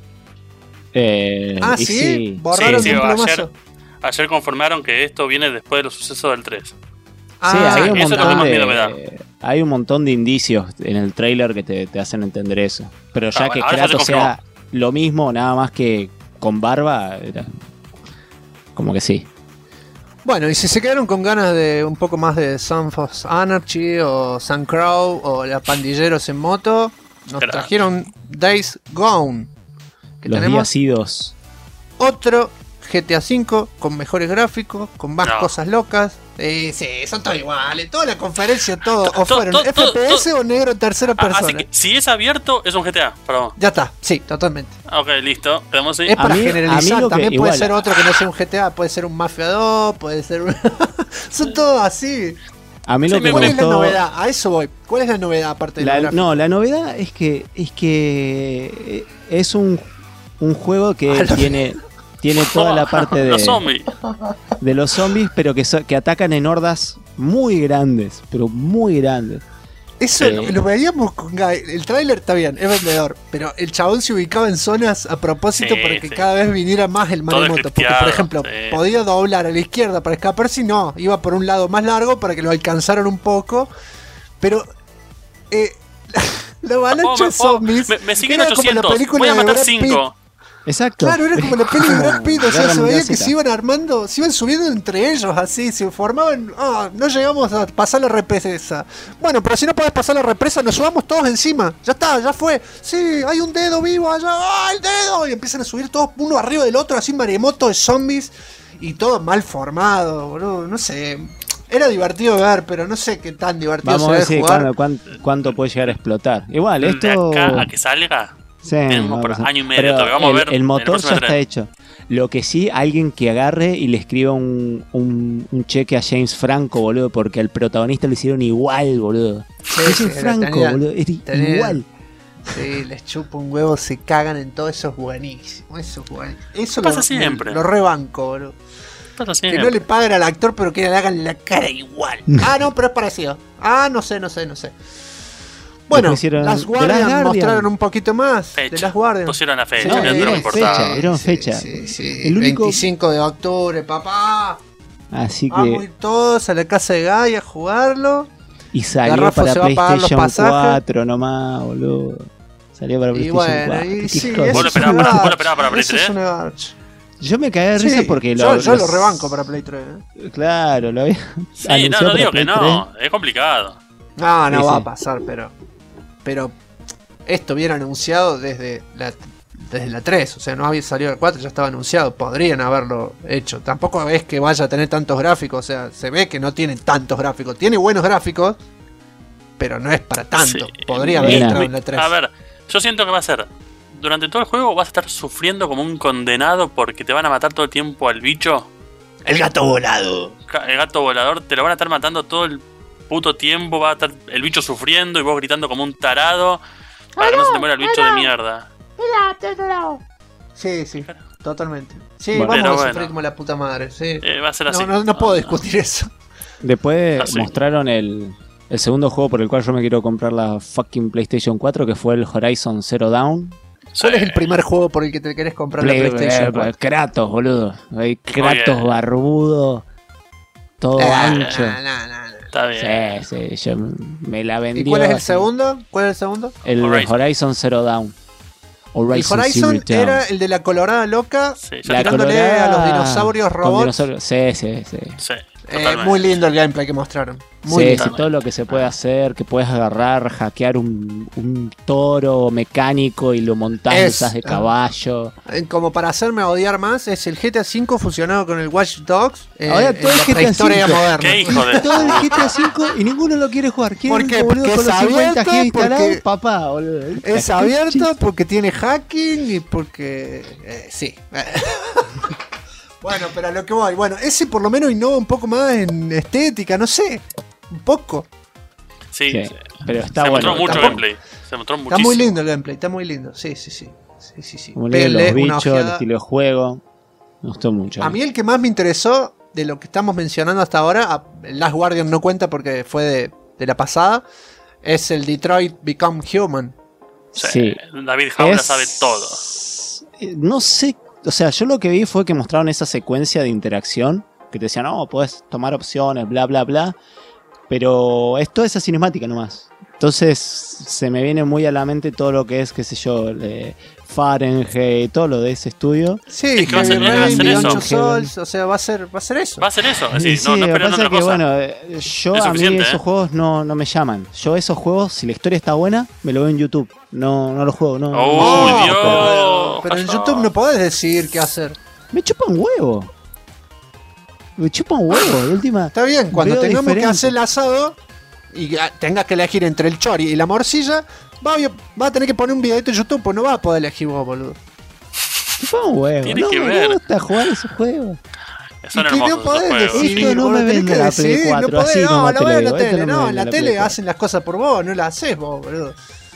Y ¿sí? Borraron Sí, de un ayer- plumazo. Ayer confirmaron que esto viene después de los sucesos del 3. Sí, Ah, hay un eso es lo que montón más miedo me da. hay un montón de indicios en el trailer que te hacen entender eso. Pero ya bueno, que ahora ya se Kratos confirmó. sea lo mismo, nada más que con barba, era como que sí. Bueno, y si se quedaron con ganas de un poco más de Sons of Anarchy o Sun Crow o las pandilleros en moto, nos Claro. trajeron Days Gone. Que Los tenemos días idos. otro GTA V con mejores gráficos, con más No. cosas locas. Sí, son todos iguales. Toda la conferencia, todo. O To- fueron to- to- FPS o negro en tercera persona. Así que si es abierto, es un GTA. Perdón. Ya está, sí, totalmente. Ok, listo. Quedamos ahí. Es para A mí generalizar, lo que- también puede igual- ser otro que no sea un GTA, puede ser un Mafia 2, puede ser un... Son todos así. A mí Sí, lo que ¿Cuál me es la gustó- novedad? A eso voy. ¿Cuál es la novedad aparte de la gráfica? No, la novedad es que es un juego que tiene toda la parte Los zombies. de los zombies, pero que atacan en hordas muy grandes, pero muy grandes. Eso lo veíamos con Guy. El tráiler está bien, es vendedor, pero el chabón se ubicaba en zonas a propósito Sí, para que sí. cada vez viniera más el Todo maremoto. Porque, por scripteado, ejemplo, sí. podía doblar a la izquierda para escapar, si no, iba por un lado más largo para que lo alcanzaran un poco. Pero la avalancha de zombies Me siguen era como la 800. película Voy a de matar Brad Pitt. 5. Exacto. Claro, era como la peli de Brad Pitt, o sea, Guerra se veía Mundial que Z. se iban armando, se iban subiendo entre ellos, así, se formaban, no llegamos a pasar la represa. Bueno, pero si no podés pasar la represa, nos subamos todos encima, ya está, ya fue. Sí, hay un dedo vivo allá, el dedo! Y empiezan a subir todos uno arriba del otro, así maremoto de zombies, y todo mal formado, boludo, no sé. Era divertido ver, pero no sé qué tan divertido Vamos a ver se si ve jugar. cuánto puede llegar a explotar. Igual, De esto... acá a que salga. Sí, tenemos por vamos a- año y medio, pero todavía vamos a ver el en el motor próximo ya está tren. hecho. Lo que sí, alguien que agarre y le escriba un cheque a James Franco, boludo, porque al protagonista lo hicieron igual, boludo. James sí, Franco, tenía- boludo, es tenía- igual. Sí, les chupa un huevo, se cagan en todo, eso es buenísimo. Eso es buenísimo. Eso Pasa siempre. Lo rebanco, boludo. Pasa Que siempre. no le paguen al actor, pero que le hagan la cara igual. Ah, no, pero es parecido. Ah, no sé. Bueno, Después hicieron las The Guardian Last Guardian. mostraron un poquito más Fecha. de las Guardian. Pusieron la fecha, Sí, que no dieron importaba. fecha, dieron fecha. Sí. El único- 25 de octubre, papá. Así Vamos a que... ir todos a la casa de Guy a jugarlo. Y salió Garrafo para se va a pagar los PlayStation pasajes. 4 nomás, boludo. Salió para Y PlayStation bueno, 4. y Qué sí, hijo de- eso ¿Vos lo es una esperabas para- vos lo garcha. esperabas para Play Eso es 3? una garcha. Yo me cagué de risa Sí, porque yo lo los- rebanco para Play 3. Claro, lo había Sí, anunciado no para digo que Play no. Es complicado. No, no Sí, va sí. a pasar, pero esto viene anunciado desde la 3, o sea, no había salido el 4, ya estaba anunciado, podrían haberlo hecho. Tampoco ves que vaya a tener tantos gráficos, o sea, se ve que no tiene tantos gráficos, tiene buenos gráficos, pero no es para tanto. Sí. Podría haber Mira. entrado en la 3. A ver, yo siento que va a ser durante todo el juego vas a estar sufriendo como un condenado porque te van a matar todo el tiempo al bicho. El gato volado. El gato volador te lo van a estar matando todo el puto tiempo. Va a estar el bicho sufriendo y vos gritando como un tarado para que no se te muera el bicho de mierda. Sí, totalmente. Sí, Bueno, vamos a sufrir como la puta madre. Sí. Va a ser así. No puedo discutir eso. Después Así. mostraron el segundo juego por el cual yo me quiero comprar la fucking PlayStation 4, que fue el Horizon Zero Dawn. ¿Cuál es el primer juego por el que te querés comprar la PlayStation 4? Kratos, boludo. Hay Kratos bien. barbudo, todo ancho. Está bien. Sí, yo me la vendí. ¿Y cuál es el así. segundo? ¿Cuál es el segundo? El Horizon Zero Dawn. El Horizon Zero Dawn. era el de la colorada loca Sí, ya La tirándole colorada a los dinosaurios con robots. dinosaurios. Sí. Sí, totalmente. Muy lindo el gameplay que mostraron. Muy Sí, lindo. sí, todo lo que se puede hacer, que puedes agarrar, hackear un toro mecánico y lo montás, lo usás de caballo. Como para hacerme odiar más, es el GTA V fusionado con el Watch Dogs. Ahora En todo el la GTA prehistoria V. moderna. ¿Qué hijo de.? Todo el GTA V y ninguno lo quiere jugar. ¿Por qué? Boludo, Porque con es los 50 abierto, GB instalados, porque papá, boludo. Es abierto porque tiene hacking y porque... sí. Bueno, pero a lo que voy. Bueno, ese por lo menos innova un poco más en estética, no sé. Un poco. Sí, Sí, sí. pero está Se bueno. mostró mucho tampoco. gameplay. Se mostró Está muchísimo. muy lindo el gameplay, está muy lindo. Sí. Como leen Péguenle los una bichos, el ojeada. estilo de juego. Me gustó mucho. A mí el que más me interesó de lo que estamos mencionando hasta ahora, Last Guardian no cuenta porque fue de la pasada, es el Detroit Become Human. Sí. David Jaula sabe todo. No sé, o sea, yo lo que vi fue que mostraron esa secuencia de interacción, que te decían, no, podés tomar opciones, bla, bla, bla, pero es toda esa cinemática nomás. Entonces se me viene muy a la mente todo lo que es, qué sé yo, Fahrenheit, todo lo de ese estudio. Sí, Es que va a Heavy ser- va a Rain, ser Beyond eso. Two Souls, o sea, va a ser eso. Va a ser eso. Es Sí, decir, no lo que esperando pasa otra es que, cosa. bueno, yo Es a mí suficiente, esos juegos no me llaman. Yo esos juegos, si la historia está buena, me lo veo en YouTube. No los juego, no. Oh, no. Dios. pero en falló. YouTube no podés decidir qué hacer. Me chupan huevo. Me chupan huevo, de última. Está bien, cuando veo tengamos que diferente. hacer el asado y tengas que elegir entre el chori y la morcilla, va a tener que poner un videito en YouTube, pues no vas a poder elegir vos, boludo. Chupan huevo. Tiene No que me ver. gusta jugar esos juegos. Son Y que hermosos no podés esos juegos. decidir, Esto no boludo, me tenés vende que la Play decidir, 4, no podés, así no, nomás la te voy lo a la digo, esto tele, no me no, en vende la la tele Play 4. hacen las cosas por vos, no las haces vos, boludo.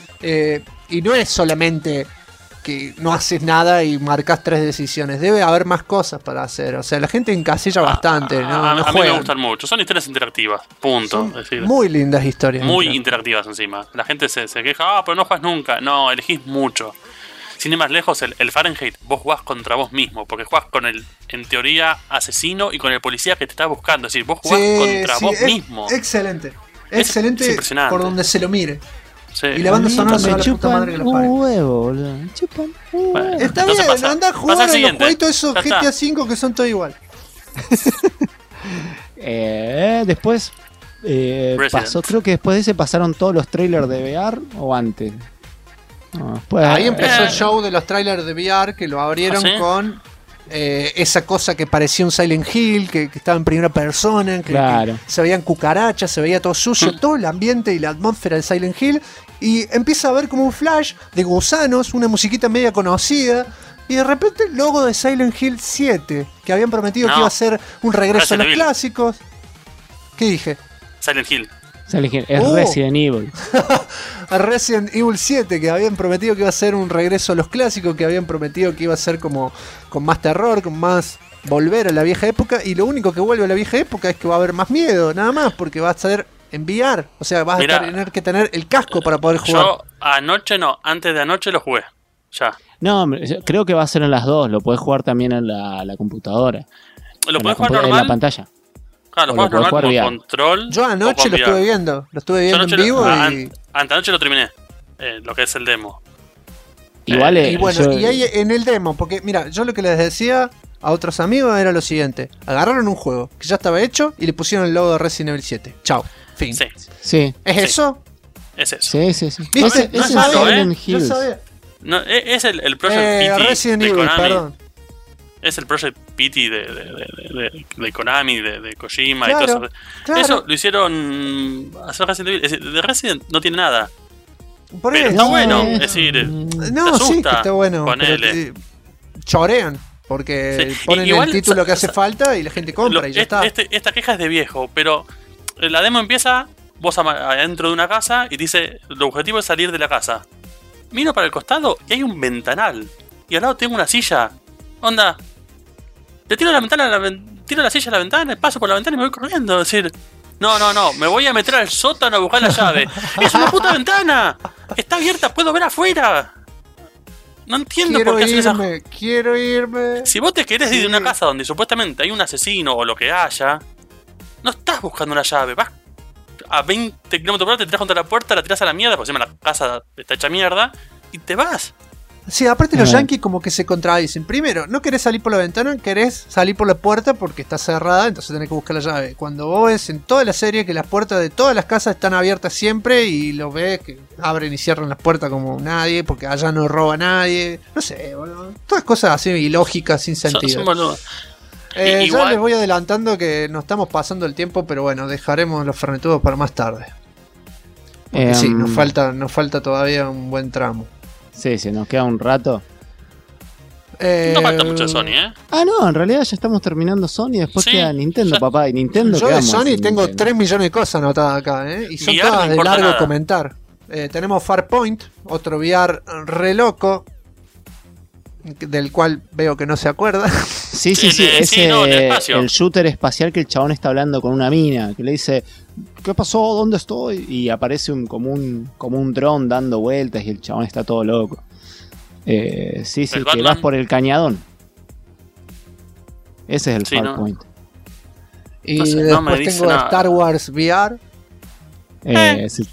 Y no es solamente que no haces nada y marcas 3 decisiones, debe haber más cosas para hacer, o sea, la gente encasilla bastante, no a mí me juegan. gustan mucho. Son historias interactivas. Punto. Son Es decir, muy lindas historias. muy interactivas encima. La gente se queja, pero no juegas nunca. No, elegís mucho. Sin ir más lejos, el Fahrenheit, vos jugás contra vos mismo, porque jugás con el, en teoría, asesino y con el policía que te está buscando. Es decir, vos jugás contra vos mismo. Excelente. Es Excelente impresionante. por donde se lo mire. Sí. Y la banda sonora se va a Me la puta madre chupan que lo pare. un huevo, boludo. Me chupan un huevo. Bueno. Está Entonces bien, pasa- anda a pasa jugar al a los siguiente. jueguitos esos Ya GTA está. V que son todo igual. Después Resident. pasó, creo que después de ese pasaron todos los trailers de VR o antes. No, después, Ahí empezó el show de los trailers de VR que lo abrieron ¿Ah, sí? con esa cosa que parecía un Silent Hill, que estaba en primera persona, que Claro. se veían cucarachas, se veía todo sucio, todo el ambiente y la atmósfera de Silent Hill. Y empieza a ver como un flash de gusanos, una musiquita media conocida. Y de repente el logo de Silent Hill 7, que habían prometido que No. iba a ser un regreso a Resident los Evil. clásicos. ¿Qué dije? Silent Hill. Es Oh. Resident Evil. A Resident Evil 7, que habían prometido que iba a ser un regreso a los clásicos, que habían prometido que iba a ser como con más terror, con más volver a la vieja época, y lo único que vuelve a la vieja época es que va a haber más miedo, nada más, porque va a ser en VR, o sea, vas Mirá, a tener que tener el casco para poder jugar. Yo anoche no, antes de anoche lo jugué. Ya. No, yo creo que va a ser en las dos. Lo podés jugar también en la computadora. Lo En podés la jugar en la normal. pantalla. Claro, o lo lo podés podés jugar jugar con VR. control. Yo o anoche con lo VR. estuve viendo Yo en anoche vivo y... Anoche lo terminé. Lo que es el demo. Igual Y bueno, yo- y ahí en el demo, porque mira, yo lo que les decía a otros amigos era lo siguiente: agarraron un juego que ya estaba hecho y le pusieron el logo de Resident Evil 7. Chao, fin. Sí, Sí, ¿Es Sí. eso? es eso. sí. ¿Viste? Ese No es es malo, Silent Yo Hills. sabía. No, es el Project PT Resident de Evil, Konami. perdón. Es el Project PT de Konami, de Kojima Claro, y todo eso. claro. Eso lo hicieron hacer Resident Evil. Es decir, de Resident no tiene nada. Por Pero eso. está bueno, es decir, No, te asusta, sí, que está bueno. ponele. Pero, chorean. Porque Sí, ponen igual, el título que hace falta y la gente compra y ya está. Esta queja es de viejo, pero la demo empieza vos adentro de una casa y dice, el objetivo es salir de la casa. Miro para el costado y hay un ventanal. Y al lado tengo una silla. Onda, le tiro tiro la silla a la ventana, paso por la ventana y me voy corriendo. Es decir, no, me voy a meter al sótano a buscar la llave. ¡Es una puta ventana! Está abierta, puedo ver afuera. No entiendo por qué hacen esa... Quiero irme. Si vos te querés ir de una casa donde supuestamente hay un asesino o lo que haya, no estás buscando una llave, vas a 20 km por hora, te tiras contra la puerta, la tiras a la mierda, porque encima la casa está hecha mierda, y te vas. Sí, aparte los yankees como que se contradicen. Primero, no querés salir por la ventana, querés salir por la puerta porque está cerrada, entonces tenés que buscar la llave. Cuando vos ves en toda la serie que las puertas de todas las casas están abiertas siempre y lo ves que abren y cierran las puertas como nadie, porque allá no roba nadie. No sé, boludo. Todas cosas así ilógicas, sin sentido. Son boludos. Ya Igual... les voy adelantando que nos estamos pasando el tiempo, pero bueno, dejaremos los fernetudos para más tarde. Porque sí, nos falta todavía un buen tramo. Sí, se nos queda un rato. No falta mucho de Sony, ¿eh? Ah, no, en realidad ya estamos terminando Sony. Después Sí, queda Nintendo, ya. papá. Y Nintendo Yo de quedamos Sony sin tengo Nintendo. 3 millones de cosas anotadas acá, ¿eh? Y son VR no todas de importa largo nada. comentar. Tenemos Farpoint, otro VR re loco, del cual veo que no se acuerda. Sí, Sí, ese no, en el espacio. el shooter espacial que el chabón está hablando con una mina, que le dice, ¿qué pasó? ¿Dónde estoy? Y aparece como un dron dando vueltas y el chabón está todo loco. Sí, ¿El que Batman? vas por el cañadón. Ese es el Sí, ¿no? Farpoint. Y No sé, no después me dice tengo nada. Star Wars VR. Sí.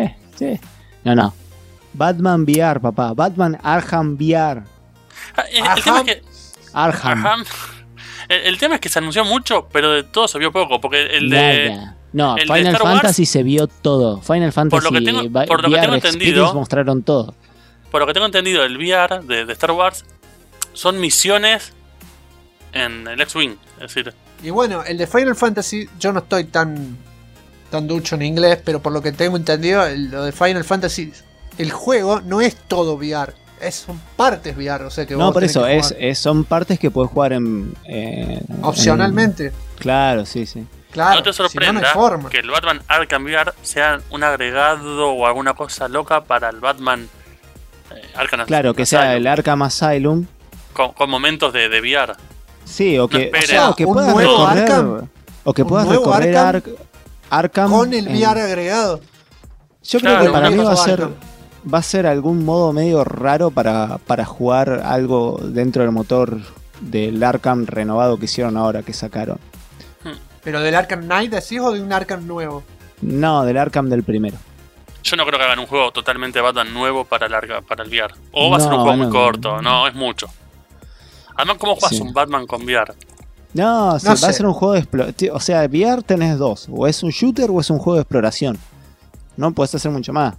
No. Batman VR, papá. Batman Arkham VR. El tema es que... Arkham. Ajá. El tema es que se anunció mucho, pero de todo se vio poco, porque el de... Nada. No, el de Final Star Wars- Fantasy se vio todo. Final Fantasy lo que tengo VR entendido- Experience mostraron todo. Por lo que tengo entendido, el VR de Star Wars son misiones en el X-Wing. Es decir, Y bueno, el de Final Fantasy, yo no estoy tan ducho en inglés, pero por lo que tengo entendido, lo de Final Fantasy, el juego no es todo VR. Son partes VR, o sea que No, vos por tenés eso, que jugar son partes que puedes jugar opcionalmente. Claro, sí. Claro, no te si no, no sorprenda hay forma. que el Batman Arkham VR sea un agregado o alguna cosa loca para el Batman Arkham Claro, que sea Asylum, el Arkham Asylum. con momentos de VR. Sí, o que, espere. o sea, o que Un puedas nuevo recorrer. Arkham. O que Un puedas nuevo recorrer Arkham Arkham Con el en- VR agregado. Yo Claro, creo que para mí nuevo va Arkham. a ser algún modo medio raro para jugar algo dentro del motor del Arkham renovado que hicieron ahora, que sacaron. Pero del Arkham Knight, ¿decís o de un Arkham nuevo? No, del Arkham del primero. Yo no creo que hagan un juego totalmente Batman nuevo para el VR. O va a ser un No, juego muy no. corto. No, es mucho. Además, ¿cómo juegas Sí. un Batman con VR? No, sí, No va sé. a ser un juego de exploración. O sea, VR tenés dos. O es un shooter o es un juego de exploración. No puedes hacer mucho más.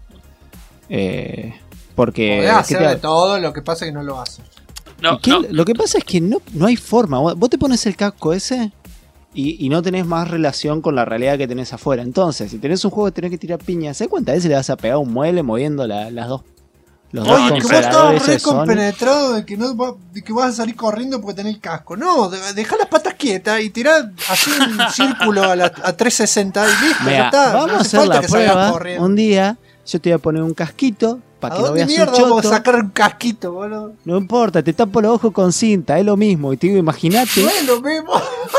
Porque... Podés ¿qué hacer te- de todo, lo que pasa es que no lo hace. No, ¿Qué? no. Lo que pasa es que no hay forma. Vos te pones el casco ese y no tenés más relación con la realidad que tenés afuera. Entonces, si tenés un juego que tenés que tirar piña, ¿sabes cuántas veces le vas a pegar un mueble moviendo los dos No, Oye, que vos controladores estabas esos re de Sony? compenetrado de que vas a salir corriendo porque tenés el casco. No, dejá las patas quietas y tirá así un círculo a 360 y listo, ya Mira, está. vamos no a hace hacer falta la que salgas prueba. corriendo. Un día yo te voy a poner un casquito para ¿A que no dónde veas un mierda vamos a choto. sacar un casquito, boludo? No importa, te tapo los ojos con cinta, es lo mismo. Y te digo, imagínate. No es lo mismo.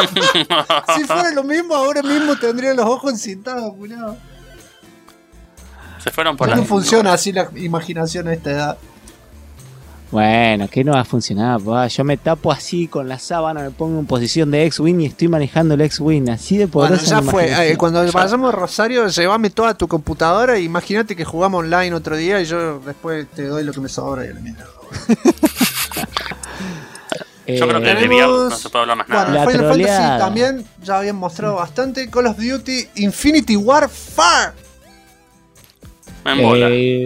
Si fuera lo mismo, ahora mismo tendría los ojos encintados, culiao. Se fueron por ¿Por la... qué funciona así la imaginación a esta edad? Bueno, que no va a funcionar, papá. Yo me tapo así con la sábana, me pongo en posición de X-Wing y estoy manejando el X-Wing. Así de Bueno, poderosa ya mi fue. imaginación. Cuando vayamos a Rosario, llévame toda tu computadora y imagínate que jugamos online otro día y yo después te doy lo que me sobra y la mierda. Yo creo que de tenemos- VR no se puede hablar más nada. Bueno, La Final troleada. Fantasy también ya habían mostrado bastante. Call of Duty Infinity Warfare. Me embola.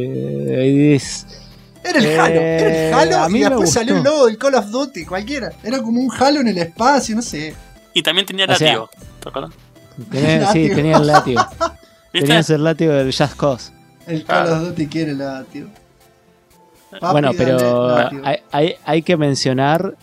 Era el Halo, era el Halo a mí y me después gustó. salió el logo del Call of Duty, cualquiera. Era como un Halo en el espacio, no sé. Y también tenía O sea, látigo. ¿Te acuerdas? Sí, tenía el látigo. ¿Viste? Tenías el látigo del Just Cause. El Call of Duty quiere la, tío. Papi, Bueno, pero dale, tío. hay que mencionar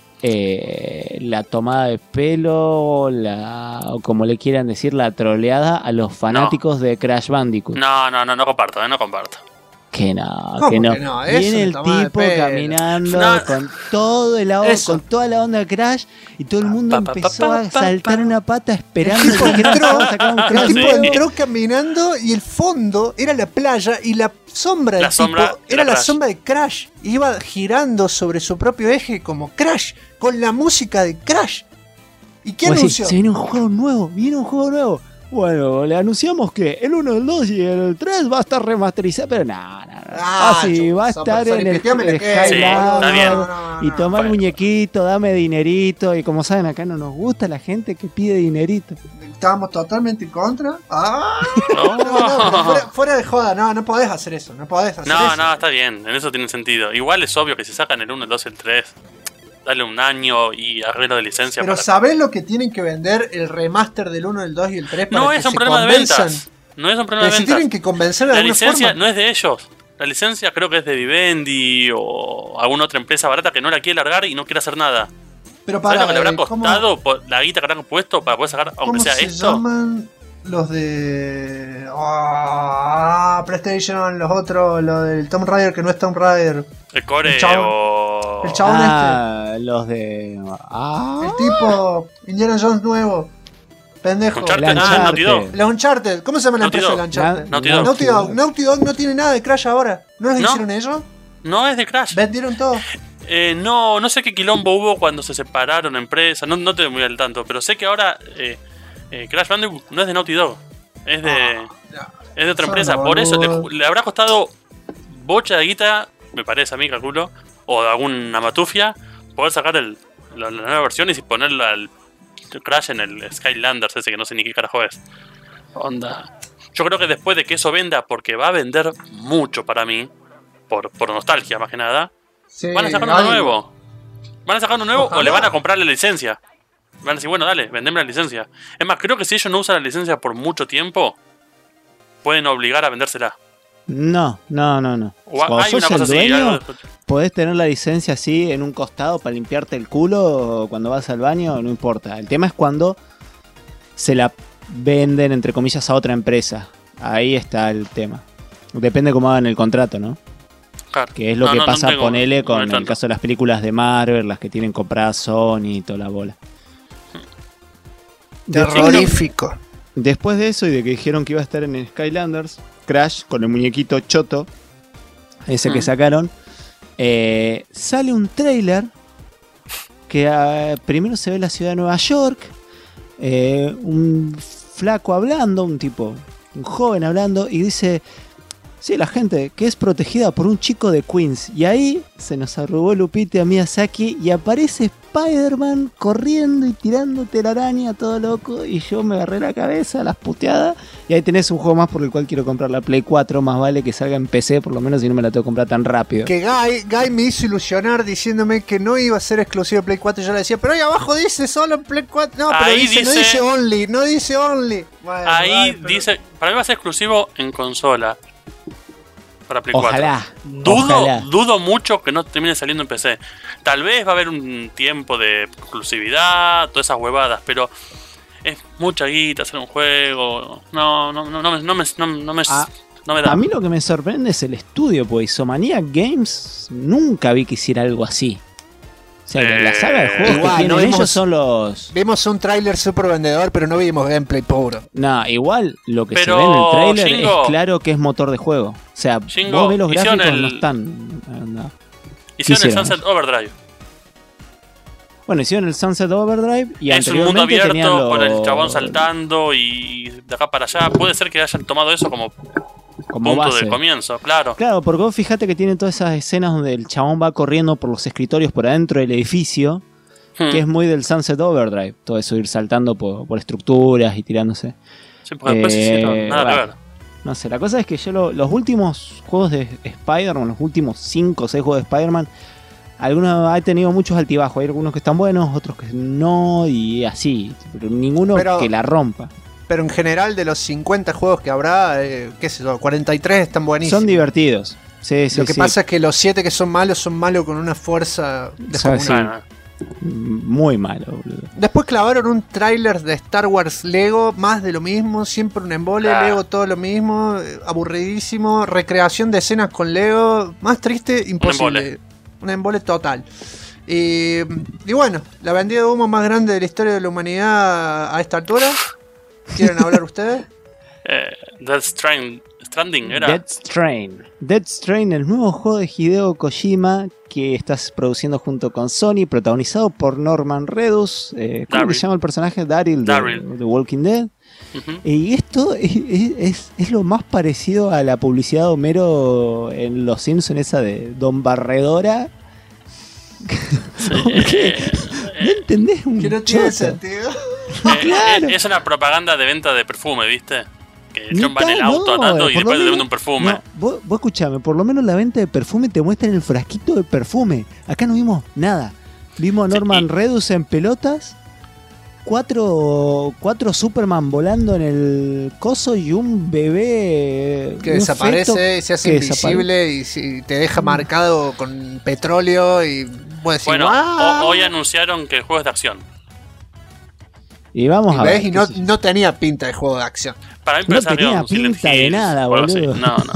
la tomada de pelo, o como le quieran decir, la troleada a los fanáticos de Crash Bandicoot. No comparto, no comparto. Que no, ¿Cómo que no. que no? Eso Viene es el tomada de tipo pelo. caminando No. con todo Eso. con toda la onda de Crash y todo el mundo empezó a saltar una pata esperando El tipo que Crash entró, fuera a sacar un El Crash. tipo Sí. entró caminando y el fondo era la playa y la sombra del La sombra tipo era era la Crash. sombra de Crash. Iba girando sobre su propio eje como Crash, con la música de Crash. ¿Y qué Vos decís, anunció? se viene un juego nuevo. Bueno, le anunciamos que el 1, el 2 y el 3 va a estar remasterizado, pero no. Sí, va a estar en el Sí, está bien. y tomar Bueno. muñequito, dame dinerito. Y como saben, acá no nos gusta la gente que pide dinerito. Estábamos totalmente en contra. ¡Ah! No, No, fuera de joda, no podés hacer eso. No podés hacer eso. no, está bien, en eso tiene sentido. Igual es obvio que si sacan el 1, el 2 y el 3, dale un año y arreglo de licencia. Pero para- ¿sabés lo que tienen que vender el remaster del 1, el 2 y el 3 para No que es un se problema de convenzan? ventas. No es un problema Pero de si ventas. tienen que convencer de La alguna licencia forma. no es de ellos. La licencia creo que es de Vivendi o alguna otra empresa barata que no la quiere largar y no quiere hacer nada. Pero ¿Sabes para lo que le habrá costado la guita que habrán puesto para poder sacar, aunque ¿Cómo sea se esto? llaman los de PlayStation, los otros, lo del Tomb Raider que no es Tomb Raider? El core El chabón- o... el chabón Los de. El tipo Indiana Jones nuevo. Pendejo. Uncharted, El Naughty Dog. Uncharted. Los Uncharted. ¿Cómo se llama la Naughty empresa de Dog. Uncharted? Naughty Dog. Naughty Dog no tiene nada de Crash ahora. ¿No los ¿No? hicieron ellos? No es de Crash. ¿Vendieron todo? No sé qué quilombo hubo cuando se separaron empresas. No te muy al tanto. Pero sé que ahora Crash Bandicoot no es de Naughty Dog. Es de otra Son empresa. Por eso boludo. le habrá costado bocha de guita, me parece a mí, calculo, o de alguna matufia, poder sacar la nueva versión y ponerla al Crash en el Skylanders ese que no sé ni qué carajo es. Onda. Yo creo que después de que eso venda, porque va a vender mucho para mí, por nostalgia más que nada, Sí, van a sacar uno nuevo. Van a sacar uno nuevo o le van a comprar la licencia. Van a decir, bueno, dale, vendeme la licencia. Es más, creo que si ellos no usan la licencia por mucho tiempo, pueden obligar a vendérsela. No. O Cuando hay sos una cosa el así. dueño, algo- podés tener la licencia así en un costado para limpiarte el culo cuando vas al baño, no importa. El tema es cuando se la venden, entre comillas, a otra empresa. Ahí está el tema. Depende cómo hagan el contrato, ¿no? Claro. Que es lo No, que no, pasa, no tengo- ponele, no con hay el tanto. caso de las películas de Marvel, las que tienen compradas Sony y toda la bola. Terrorífico. Después de eso y de que dijeron que iba a estar en Skylanders, Crash con el muñequito choto, ese que sacaron, sale un trailer que primero se ve la ciudad de Nueva York, un flaco hablando, un joven hablando, y dice, sí, la gente que es protegida por un chico de Queens. Y ahí se nos arrugó Lupita a Miyazaki y aparece Spider-Man corriendo y tirando telaraña todo loco. Y yo me agarré la cabeza, las puteadas. Y ahí tenés un juego más por el cual quiero comprar la Play 4. Más vale que salga en PC, por lo menos, si no me la tengo que comprar tan rápido. Que Guy me hizo ilusionar diciéndome que no iba a ser exclusivo de Play 4. Yo le decía, pero ahí abajo dice solo en Play 4. No, pero Ahí no dice only, no dice only. Bueno, Ahí Guy, pero- dice, para mí va a ser exclusivo en consola. Para Play 4. Ojalá. Dudo mucho que no termine saliendo en PC. Tal vez va a haber un tiempo de exclusividad, todas esas huevadas, pero es mucha guita hacer un juego. No me da. A mí lo que me sorprende es el estudio, pues Isomaniac Games nunca vi que hiciera algo así. O sea, la saga de juegos igual, que tienen no vimos- ellos son los... Vimos un tráiler súper vendedor, pero no vimos gameplay puro. No, igual lo que Pero, se ve en el trailer Shingo, es claro que es motor de juego. O sea, Shingo, vos ves los hicieron gráficos, no el- están... no. Hicieron el hicieron? Sunset Overdrive. Bueno, hicieron el Sunset Overdrive y Es un mundo anteriormente tenían abierto los... con el chabón saltando y de acá para allá. Puede ser que hayan tomado eso como como punto base. de comienzo, claro. Claro, porque vos fíjate que tienen todas esas escenas donde el chabón va corriendo por los escritorios por adentro del edificio, que es muy del Sunset Overdrive. Todo eso, ir saltando por estructuras y tirándose. Sí, porque después hicieron nada que bueno. ver. No sé, la cosa es que yo los últimos juegos de Spider-Man, los últimos 5 o 6 juegos de Spider-Man, algunos han tenido muchos altibajos. Hay algunos que están buenos, otros que no, y así. Pero ninguno Pero- que la rompa. pero en general de los 50 juegos que habrá, qué sé yo, 43 están buenísimos. Son divertidos. Sí, Lo que pasa es que los 7 que son malos con una fuerza descomunal. Muy malo, boludo. Después clavaron un tráiler de Star Wars Lego, más de lo mismo, siempre un embole, Lego todo lo mismo, aburridísimo, recreación de escenas con Lego, más triste, imposible. Un embole total. Y bueno, la vendida de humo más grande de la historia de la humanidad a esta altura. ¿Quieren hablar ustedes? Death Stranding era. Death Stranding, el nuevo juego de Hideo Kojima que estás produciendo junto con Sony, protagonizado por Norman Reedus. ¿Cómo se llama el personaje? Daryl de Walking Dead. Uh-huh. Y esto es lo más parecido a la publicidad de Homero en Los Simpsons, esa de Don Barredora. Sí, ¿No entendés un que no tiene sentido? Claro. Es una propaganda de venta de perfume, ¿viste? Que el John va en el auto atando y después le vende un perfume. No, vos escuchame, por lo menos la venta de perfume te muestran el frasquito de perfume. Acá no vimos nada. Vimos a Norman Reedus en pelotas, cuatro Superman volando en el coso y un bebé que desaparece y se hace invisible y te deja marcado con petróleo y decir, bueno, hoy anunciaron que el juego es de acción. Y vamos a ver. Y no tenía pinta de juego de acción. Para mí no tenía pinta de nada, boludo.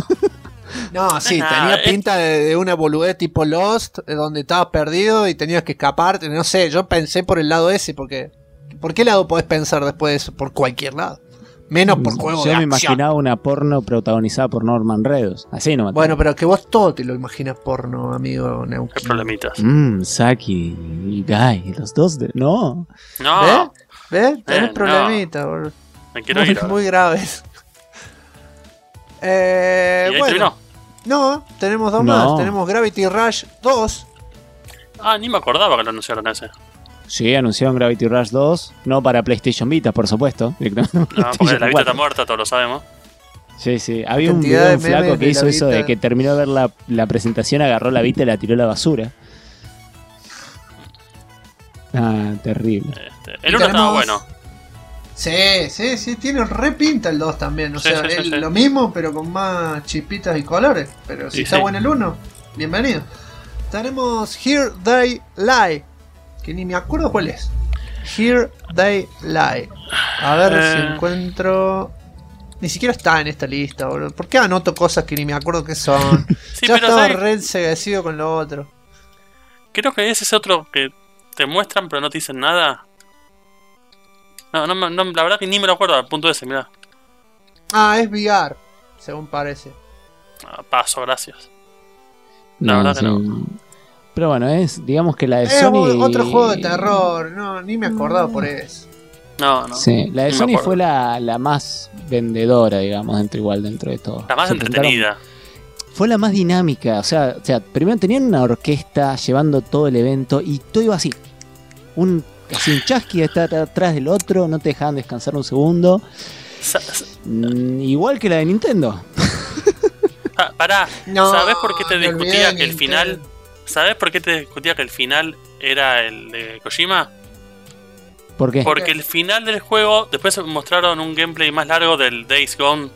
No, sí, tenía pinta de una boludez tipo Lost, donde estabas perdido y tenías que escapar. No sé, yo pensé por el lado ese, porque ¿por qué lado podés pensar después de eso? Por cualquier lado. Menos por juego de acción. Yo me imaginaba una porno protagonizada por Norman Reedus. Así no me Bueno, pero que vos todo te lo imaginas porno, amigo Neuquén. ¿Qué problemitas? Saki y Guy, los dos de... No. ¿Ves? Tenés problemitas, boludo. Me quiero ir. Muy graves. ¿Y ahí terminó? No, tenemos dos más. Tenemos Gravity Rush 2. Ni me acordaba que lo anunciaron ese. Sí, anunciaron Gravity Rush 2. No para PlayStation Vita, por supuesto. No, porque la Vita está muerta, todos lo sabemos. Sí. Había un video de un flaco que hizo eso de que terminó de ver la presentación, agarró la Vita y la tiró a la basura. Terrible. El 1 estaba bueno. Sí, tiene re pinta el 2 también. O sea, es lo mismo, pero con más chispitas y colores. Pero si está bueno el 1, bienvenido. Tenemos Here They Lie, que ni me acuerdo cuál es. Here They Lie. A ver si encuentro. Ni siquiera está en esta lista, boludo. ¿Por qué anoto cosas que ni me acuerdo qué son? Ya estaba re enseguecido con lo otro. Creo que ese es otro que te muestran pero no te dicen nada. No, la verdad que ni me lo acuerdo al punto ese, mirá. Es VR, según parece. Paso, gracias. La verdad que no. Pero bueno, digamos que la de Sony... otro juego de terror, ni me acordaba por eso. No. Sí, la de Sony fue la más vendedora, digamos, dentro de todo. La más entretenida. Fue la más dinámica, o sea, primero tenían una orquesta llevando todo el evento y todo iba así. Un chasqui estar atrás del otro, no te dejaban descansar un segundo. Igual que la de Nintendo. Pará, ¿sabés por qué te discutía que el final... ¿Sabés por qué te discutía que el final era el de Kojima? ¿Por qué? Porque el final del juego, después mostraron un gameplay más largo del Days Gone.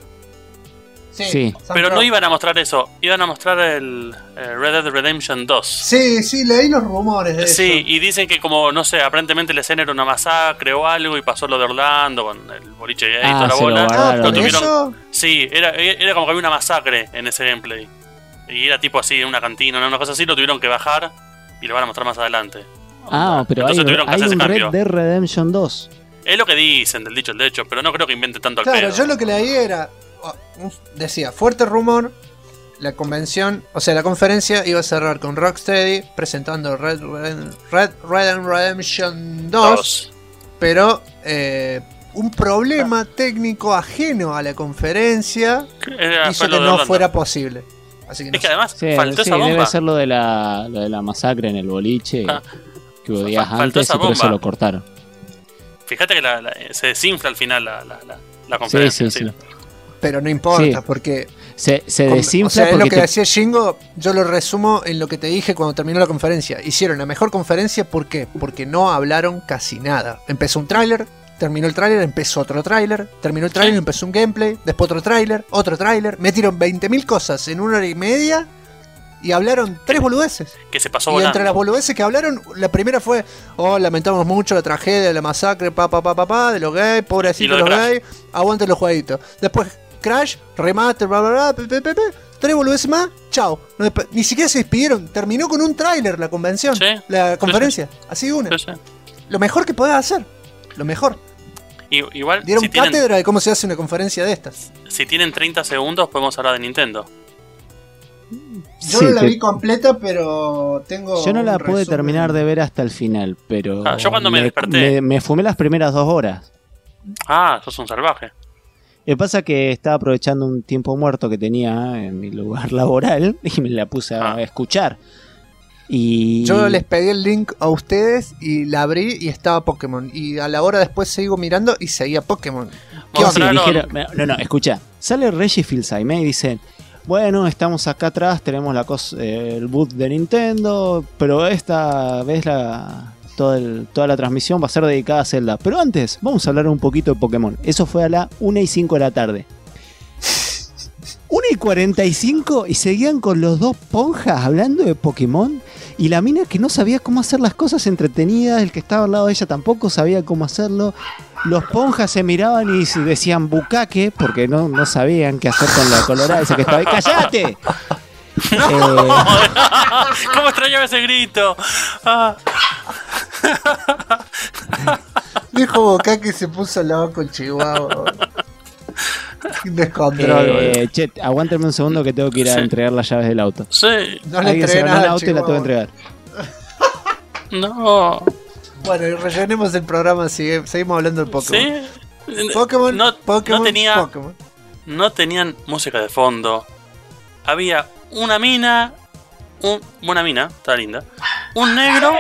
Sí. Pero no iban a mostrar eso, iban a mostrar el Red Dead Redemption 2. Sí, leí los rumores de eso. Sí, y dicen que como, no sé, aparentemente la escena era una masacre o algo y pasó lo de Orlando con el boliche gay y toda la bola. ¿Lo tuvieron? Sí, era como que había una masacre en ese gameplay. Y era tipo así, en una cantina, una cosa así, lo tuvieron que bajar y lo van a mostrar más adelante. Pero hay un Red Dead Redemption 2. Es lo que dicen del dicho el hecho, pero no creo que invente tanto al pedo. Claro, yo lo que leí era... Decía, fuerte rumor, la conferencia iba a cerrar con Rocksteady presentando Red Dead Redemption 2, pero un problema técnico ajeno a la conferencia hizo que no fuera posible. Así que es que además faltó esa bomba. Debe ser lo de la masacre en el boliche que hubo días antes y por eso lo cortaron. Fíjate que se desinfla al final la conferencia. Sí. Pero no importa, porque se desinfla. Es lo que decía Shingo, yo lo resumo en lo que te dije cuando terminó la conferencia. Hicieron la mejor conferencia, ¿por qué? Porque no hablaron casi nada. Empezó un tráiler, terminó el tráiler, empezó otro tráiler, terminó el tráiler, empezó un gameplay, después otro tráiler, metieron 20.000 cosas en 1 hora y media y hablaron 3 boludeces. Que se pasó Y volando. entre las boludeces que hablaron, la primera fue, lamentamos mucho la tragedia, la masacre, de los gays, pobrecitos los gays, aguanten los jueguitos. Después Crash, remaster, bla bla bla, 3 boludeces más, chao. Ni siquiera se despidieron, terminó con un tráiler la convención, la conferencia, así de una. Lo mejor que podés hacer, lo mejor. Igual, dieron cátedra de cómo se hace una conferencia de estas. Si tienen 30 segundos, podemos hablar de Nintendo. Yo no la vi completa, pero tengo. Yo no la pude terminar de ver hasta el final, pero. Yo cuando me desperté. Me fumé las primeras 2 horas. Sos un salvaje. Lo que pasa es que estaba aprovechando un tiempo muerto que tenía en mi lugar laboral y me la puse a escuchar. Y yo les pedí el link a ustedes y la abrí y estaba Pokémon. Y a la hora después sigo mirando y seguía Pokémon. ¿Qué onda? No, escucha. Sale Reggie Fils-Aimé y dice: bueno, estamos acá atrás, tenemos el boot de Nintendo, pero esta vez toda la transmisión va a ser dedicada a Zelda. Pero antes, vamos a hablar un poquito de Pokémon. Eso fue a la 1:05 de la tarde. 1:45 y seguían con los 2 ponjas hablando de Pokémon. Y la mina que no sabía cómo hacer las cosas entretenidas, el que estaba al lado de ella tampoco sabía cómo hacerlo. Los ponjas se miraban y decían bucaque, porque no sabían qué hacer con la colorada esa que estaba ahí. ¡Cállate! ¿Cómo extrañaba ese grito? Dijo bucaque y se puso loco el chihuahua. Che, aguántame un segundo que tengo que ir a entregar las llaves del auto. Sí. No le entregué nada al auto y la tengo que entregar. No. Bueno, y rellenemos el programa, seguimos hablando de Pokémon. Sí. Pokémon, Pokémon. No tenían música de fondo. Había una mina. Una mina, está linda. Un negro.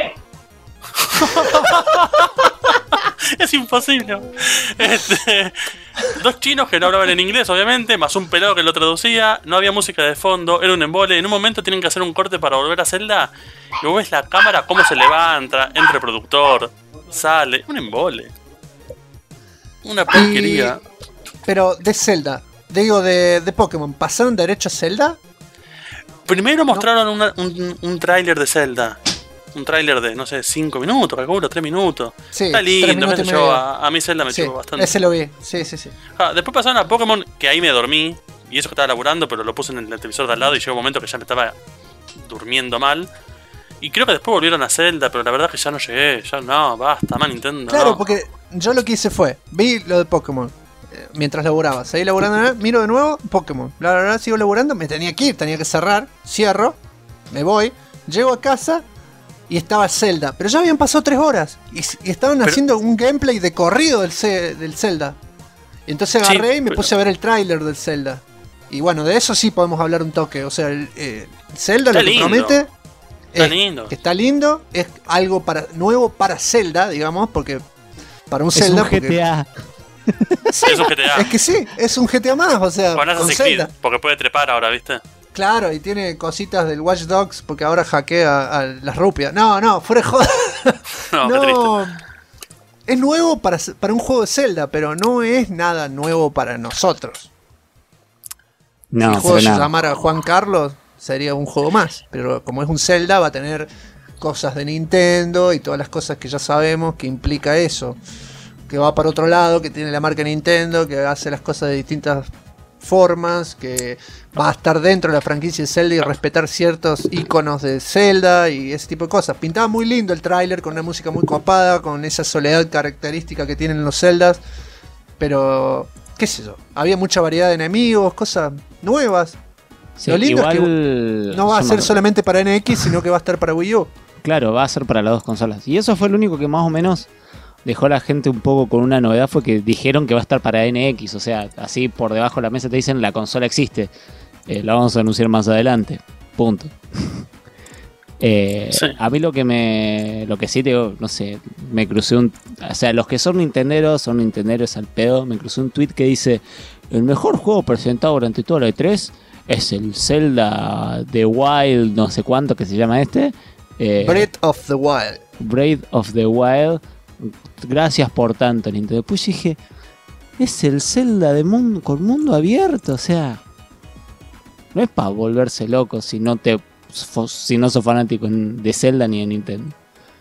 Es imposible. 2 chinos que no hablaban en inglés, obviamente, más un pelado que lo traducía. No había música de fondo, era un embole. En un momento tienen que hacer un corte para volver a Zelda. Y vos ves la cámara cómo se levanta, entra el productor, sale. Un embole. Una porquería. Pero de Zelda, digo de Pokémon, ¿pasaron derecho a Zelda? Primero mostraron un tráiler de Zelda. Un tráiler de, no sé, 5 minutos, calculo, 3 minutos. Sí, está lindo, a mí Zelda me chupó bastante. Ese lo vi, sí. Después pasaron a Pokémon, que ahí me dormí. Y eso que estaba laburando, pero lo puse en el televisor de al lado y llegó un momento que ya me estaba durmiendo mal. Y creo que después volvieron a Zelda, pero la verdad es que ya no llegué. Ya no, basta, más Nintendo. Claro, no. porque yo lo que hice fue, vi lo de Pokémon mientras laburaba. Seguí laburando, miro de nuevo, Pokémon. Sigo laburando, me tenía que ir, tenía que cerrar. Cierro, me voy, llego a casa. Y estaba Zelda, pero ya habían pasado 3 horas. Y estaban haciendo un gameplay de corrido del Zelda. Y entonces agarré y me puse a ver el tráiler del Zelda. Y bueno, de eso sí podemos hablar un toque. O sea, el Zelda lo que promete es que está lindo. Es algo nuevo para Zelda, digamos, porque para un Zelda... Es un GTA. Sí, es un GTA. Es que sí, es un GTA más, o sea, con Zelda. Porque puede trepar ahora, ¿viste? Claro, y tiene cositas del Watch Dogs porque ahora hackea a las rupias. No, fuera de joda. No. Es nuevo para un juego de Zelda, pero no es nada nuevo para nosotros. No, si el juego se llamara Juan Carlos, sería un juego más. Pero como es un Zelda, va a tener cosas de Nintendo y todas las cosas que ya sabemos que implica eso. Que va para otro lado, que tiene la marca Nintendo, que hace las cosas de distintas formas, que va a estar dentro de la franquicia de Zelda y respetar ciertos iconos de Zelda y ese tipo de cosas. Pintaba muy lindo el tráiler, con una música muy copada, con esa soledad característica que tienen los Zeldas, pero qué sé yo, había mucha variedad de enemigos, cosas nuevas. Sí, lo lindo igual, es que no va a ser solamente para NX, sino que va a estar para Wii U. Claro, va a ser para las 2 consolas. Y eso fue lo único que más o menos dejó a la gente un poco con una novedad, fue que dijeron que va a estar para NX, o sea, así por debajo de la mesa te dicen la consola existe, la vamos a anunciar más adelante, punto. Sí. A mí lo que sí te digo, no sé, me crucé o sea, los que son nintenderos al pedo, me crucé un tweet que dice: el mejor juego presentado durante toda la E3 es el Zelda The Wild, no sé cuánto que se llama Breath of the Wild. Breath of the Wild. gracias por tanto, Nintendo. Después dije, es el Zelda de con mundo abierto, o sea, no es para volverse loco si no sos fanático de Zelda ni de Nintendo.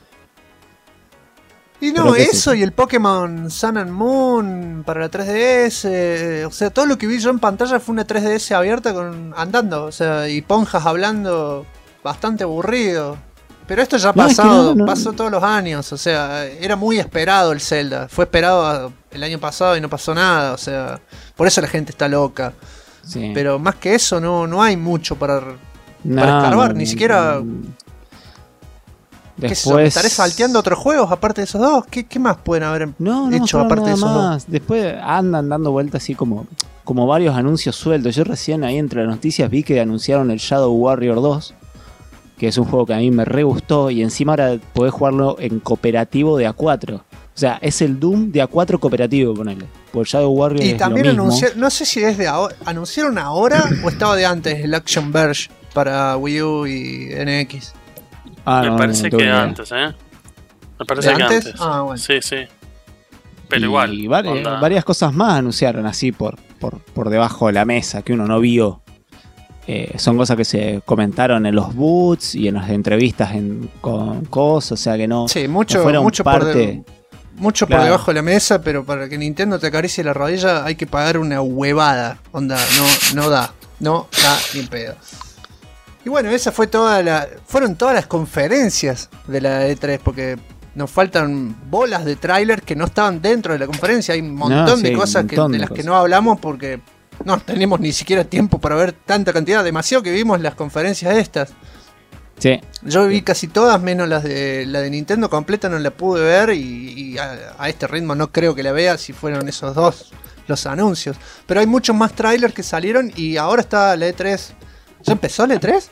Y no, eso y el Pokémon Sun and Moon para la 3DS, o sea, todo lo que vi yo en pantalla fue una 3DS abierta andando, o sea, y ponjas hablando, bastante aburrido. Pero esto ya ha pasado, pasó todos los años, o sea, era muy esperado el Zelda, fue esperado el año pasado y no pasó nada, o sea, por eso la gente está loca. Sí. Pero más que eso no hay mucho para escarbar, ni siquiera... Después... ¿Estaré salteando otros juegos aparte de esos dos? ¿Qué más pueden haber hecho aparte de esos dos? Después andan dando vueltas así como varios anuncios sueltos. Yo recién ahí entre las noticias vi que anunciaron el Shadow Warrior 2, que es un juego que a mí me re gustó, y encima ahora podés jugarlo en cooperativo de A4. O sea, es el Doom de A4 cooperativo, ponele. Por Shadow Warrior y es también lo mismo. No sé si es de ahora. ¿Anunciaron ahora o estaba de antes el Action Verge para Wii U y NX? Me parece que antes, ¿eh? Me parece que antes. Ah, bueno. Sí. Pero igual. Y varias cosas más anunciaron así por debajo de la mesa que uno no vio. Son cosas que se comentaron en los boots y en las entrevistas con cosas, o sea que no. Sí, mucho parte. Mucho por debajo de la mesa, pero para que Nintendo te acaricie la rodilla hay que pagar una huevada. Onda, no da ni pedo. Y bueno, esa fueron todas las conferencias de la E3, porque nos faltan bolas de tráiler que no estaban dentro de la conferencia. Hay un montón de cosas de las que no hablamos porque no tenemos ni siquiera tiempo para ver tanta cantidad. Demasiado que vimos las conferencias estas. Sí. Yo vi casi todas, menos la de Nintendo completa, no la pude ver y a este ritmo no creo que la vea si fueron esos dos los anuncios. Pero hay muchos más trailers que salieron y ahora está la E3. ¿Ya empezó la E3?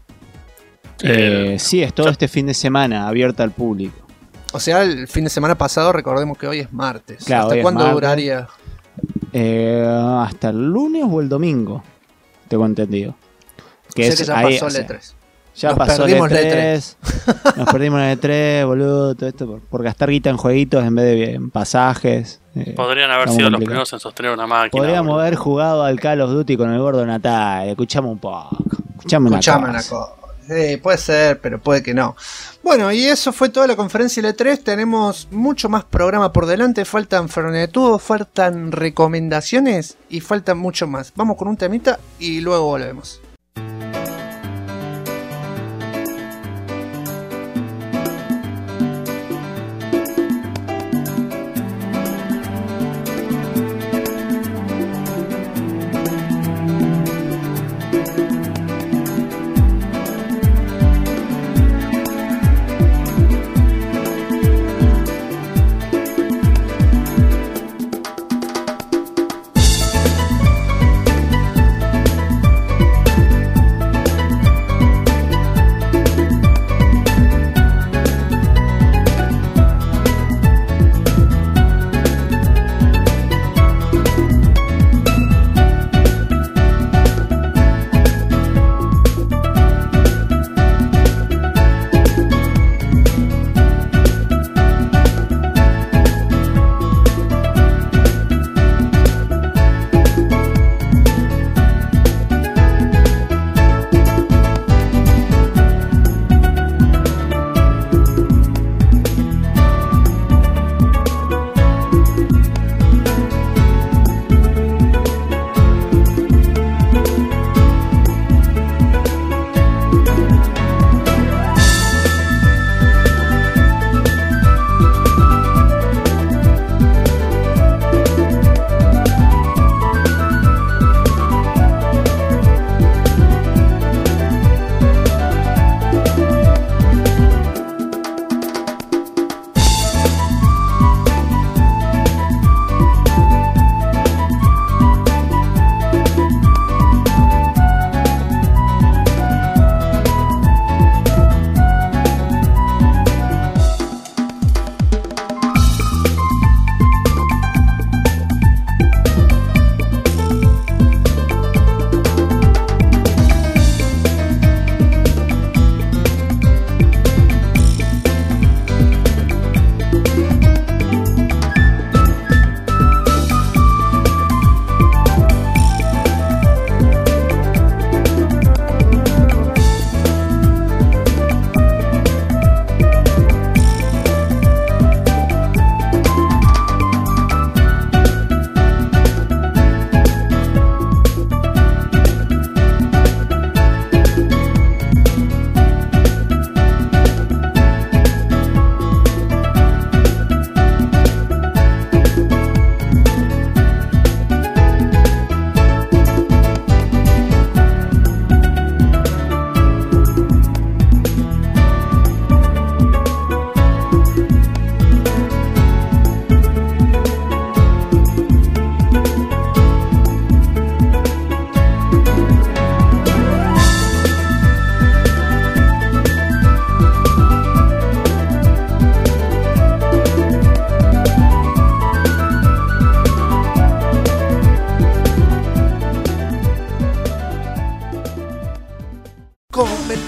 Sí, es todo este fin de semana, abierta al público. O sea, el fin de semana pasado, recordemos que hoy es martes. Claro, ¿hasta cuándo duraría? Hasta el lunes o el domingo, tengo entendido. Que ya pasó la E3. Ya pasó la E3. Nos perdimos la E3, boludo, todo esto por gastar guita en jueguitos en vez de en pasajes. Podrían haber sido los primeros en sostener una máquina. Podríamos haber jugado al Call of Duty con el gordo Natal. Escuchamos un poco. Escuchame una cosa. Puede ser, pero puede que no. Bueno, y eso fue toda la conferencia de E3. Tenemos mucho más programa por delante. Faltan fernetudos, faltan recomendaciones y faltan mucho más. Vamos con un temita y luego volvemos.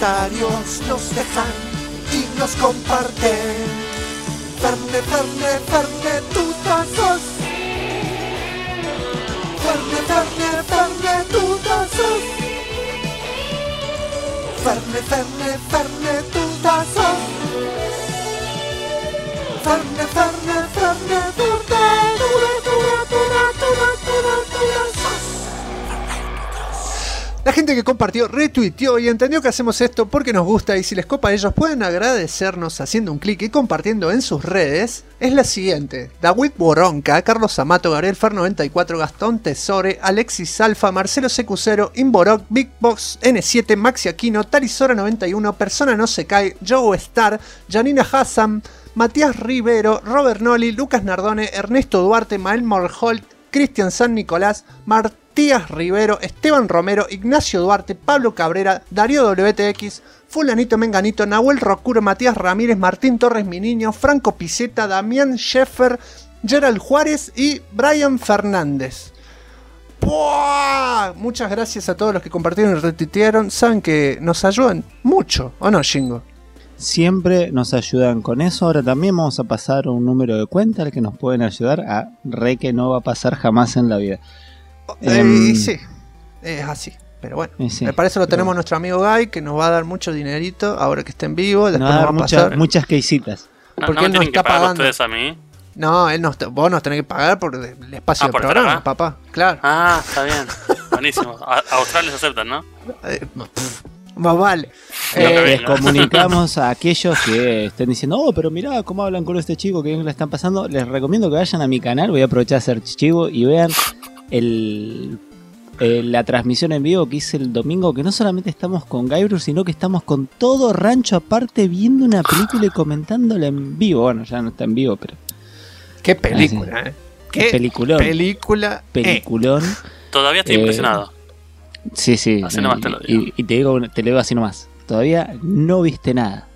comentarios nos dejan y nos comparten. Ferne, Ferne, Ferne, tutazos. Ferne, Ferne, Ferne, tutazos. Ferne, Ferne, Ferne, tutazos. Ferne, Ferne, Ferne, La gente que compartió, retuiteó y entendió que hacemos esto porque nos gusta, y si les copa a ellos pueden agradecernos haciendo un clic y compartiendo en sus redes, es la siguiente: David Boronca, Carlos Amato, Gabriel Fer94, Gastón Tesore, Alexis Alfa, Marcelo Secucero, Inborok, Big Box, N7, Maxi Aquino, Tarizora91, Persona No Se Cae, Joe Star, Janina Hassan, Matías Rivero, Robert Noli, Lucas Nardone, Ernesto Duarte, Mael Morholt, Cristian San Nicolás, Matías Rivero, Esteban Romero, Ignacio Duarte, Pablo Cabrera, Darío WTX, Fulanito Menganito, Nahuel Rocuro, Matías Ramírez, Martín Torres Mi Niño, Franco Piceta, Damián Sheffer, Gerald Juárez y Brian Fernández. ¡Puah! Muchas gracias a todos los que compartieron y retuitearon. Saben que nos ayudan mucho, ¿o no, Shingo? Siempre nos ayudan con eso. Ahora también vamos a pasar un número de cuenta al que nos pueden ayudar a que no va a pasar jamás en la vida. Sí, es así. Pero bueno, sí, me parece que lo tenemos nuestro amigo Guy, que nos va a dar mucho dinerito ahora que esté en vivo. Después nos va a pasar muchas queisitas. Porque él no está pagando. ¿Ustedes a mí? No, vos nos tenés que pagar por el espacio del programa, papá. Claro. Ah, está bien. Buenísimo. Australians aceptan, ¿no? Más vale. Les comunicamos a aquellos que estén diciendo, oh, pero mirá cómo hablan con este chico, que bien la están pasando. Les recomiendo que vayan a mi canal, voy a aprovechar a hacer chivo y vean la transmisión en vivo que hice el domingo, que no solamente estamos con Guybrush, sino que estamos con todo rancho aparte viendo una película y comentándola en vivo. Bueno, ya no está en vivo, pero... Qué película, Qué peliculón. Peliculón. Todavía estoy impresionado. Sí. Así nomás te lo digo. Y te lo digo así nomás. Todavía no viste nada.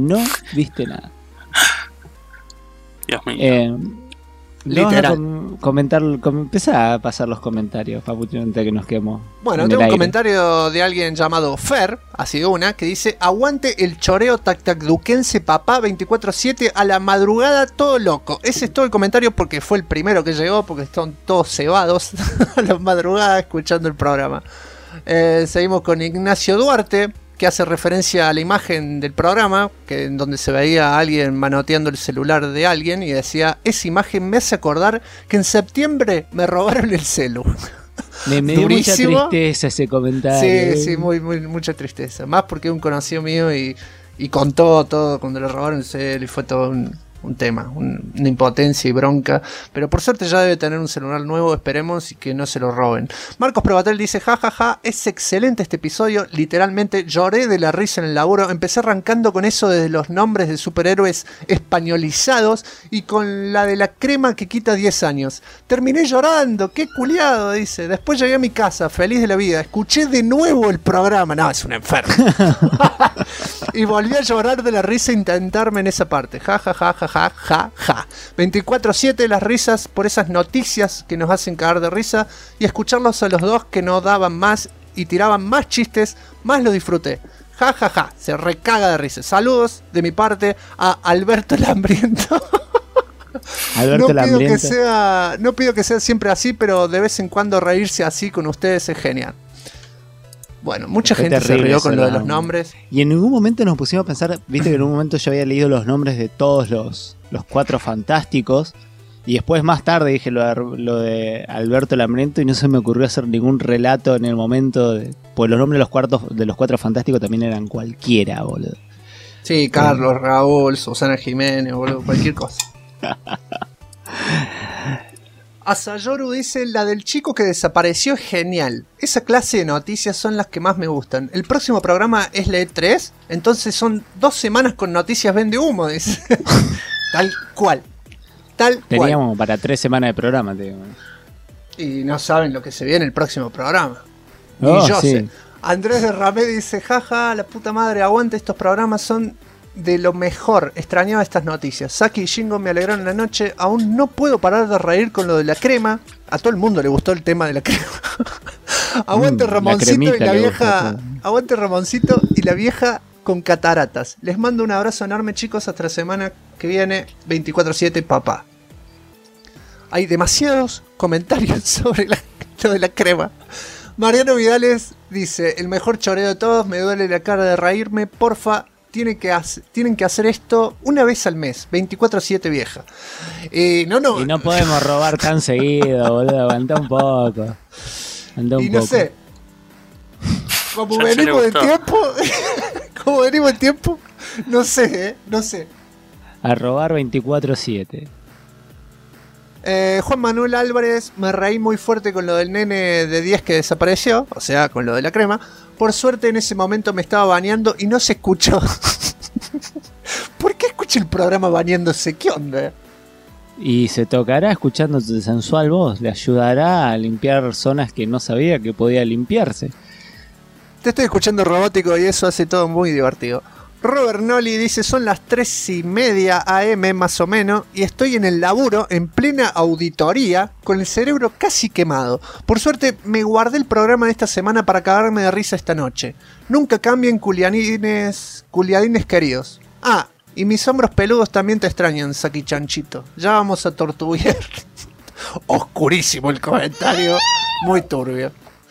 Dios mío. Literal. Empezá a pasar los comentarios, Papuchino, antes que nos quedemos. Bueno, tengo un comentario de alguien llamado Fer, así una, que dice: aguante el choreo tactacduquense papá 24/7 a la madrugada todo loco. Ese es todo el comentario porque fue el primero que llegó, porque están todos cebados a la madrugada escuchando el programa. Seguimos con Ignacio Duarte, que hace referencia a la imagen del programa, en donde se veía a alguien manoteando el celular de alguien y decía: esa imagen me hace acordar que en septiembre me robaron el celu. Me dio mucha tristeza ese comentario. Sí, mucha tristeza. Más porque es un conocido mío y contó todo cuando le robaron el celu y fue todo un tema, una impotencia y bronca, pero por suerte ya debe tener un celular nuevo, esperemos, y que no se lo roben. Marcos Probatel dice: jajaja, es excelente este episodio, literalmente lloré de la risa en el laburo, empecé arrancando con eso de los nombres de superhéroes españolizados y con la de la crema que quita 10 años. Terminé llorando, qué culiado, dice. Después llegué a mi casa, feliz de la vida, escuché de nuevo el programa, no, es un enfermo. Y volví a llorar de la risa e intentarme en esa parte, jajaja. 24/7 las risas por esas noticias que nos hacen cagar de risa, y escucharlos a los dos que no daban más y tiraban más chistes, más lo disfruté. Se recaga de risa. Saludos de mi parte a Alberto el Hambriento. No pido que sea siempre así, pero de vez en cuando reírse así con ustedes es genial. Bueno, mucha gente se rió con lo de los nombres. Y en ningún momento nos pusimos a pensar, viste que en un momento yo había leído los nombres de todos los Cuatro Fantásticos, y después más tarde dije lo de Alberto el Hambriento, y no se me ocurrió hacer ningún relato en el momento, pues los nombres de los Cuatro Fantásticos también eran cualquiera, boludo. Sí, Carlos, Raúl, Susana Jiménez, boludo, cualquier cosa. Asayoru dice: la del chico que desapareció es genial. Esa clase de noticias son las que más me gustan. El próximo programa es la E3, entonces son 2 semanas con noticias vende humo, dice. Tal cual. Teníamos para 3 semanas de programa, te digo. Y no saben lo que se viene el próximo programa. Ni yo sí. sé. Andrés de Ramé dice: jaja, la puta madre, aguante, estos programas son de lo mejor. Extrañaba estas noticias. Saki y Shingo me alegraron la noche. Aún no puedo parar de reír con lo de la crema. A todo el mundo le gustó el tema de la crema. Aguante Ramoncito y la vieja. Aguante Ramoncito y la vieja con cataratas. Les mando un abrazo enorme, chicos. Hasta la semana que viene. 24/7, papá. Hay demasiados comentarios sobre lo de la crema. Mariano Vidales dice: el mejor choreo de todos. Me duele la cara de reírme. Porfa. Tienen que hacer esto una vez al mes, 24/7 vieja. Y no podemos robar tan seguido, boludo. Aguanta un poco. No sé. Como venimos de tiempo, no sé. A robar 24/7. Juan Manuel Álvarez, me reí muy fuerte con lo del nene de 10 que desapareció, o sea, con lo de la crema. Por suerte en ese momento me estaba bañando y no se escuchó. ¿Por qué escuché el programa bañándose? ¿Qué onda? Y se tocará escuchando tu sensual voz. Le ayudará a limpiar zonas que no sabía que podía limpiarse. Te estoy escuchando robótico y eso hace todo muy divertido. Robert Nolly dice: son las 3:30 AM más o menos y estoy en el laburo en plena auditoría con el cerebro casi quemado. Por suerte me guardé el programa de esta semana para cagarme de risa esta noche. Nunca cambien, culiadines queridos. Ah, y mis hombros peludos también te extrañan, Saki Chanchito. Ya vamos a tortuguear. Oscurísimo el comentario, muy turbio.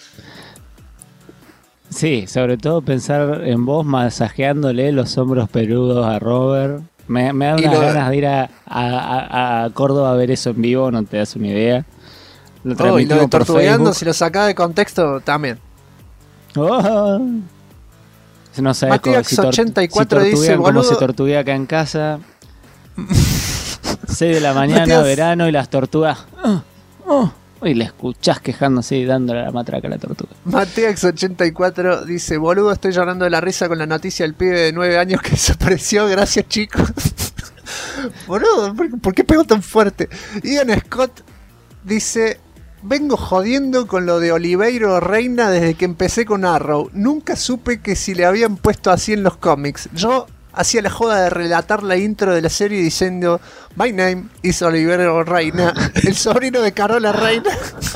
Sí, sobre todo pensar en vos masajeándole los hombros peludos a Robert. Me da unas ganas de ir a Córdoba a ver eso en vivo, no te das una idea. Lo transmitimos por Facebook. Si lo sacás de contexto, también. Oh. No sabes Matías84 dice: cómo se tortuguea acá en casa. 6 de la mañana, Matías... verano, y las tortugas... Y la escuchás quejándose y dándole la matraca a la tortuga. Matex84 dice: boludo, estoy llorando de la risa con la noticia del pibe de 9 años que desapareció. Gracias, chicos. Boludo, ¿por qué pegó tan fuerte? Ian Scott dice: vengo jodiendo con lo de Oliveiro Reina desde que empecé con Arrow. Nunca supe que si le habían puesto así en los cómics. Yo hacía la joda de relatar la intro de la serie diciendo: my name is Oliveiro Reina, el sobrino de Carola Reina.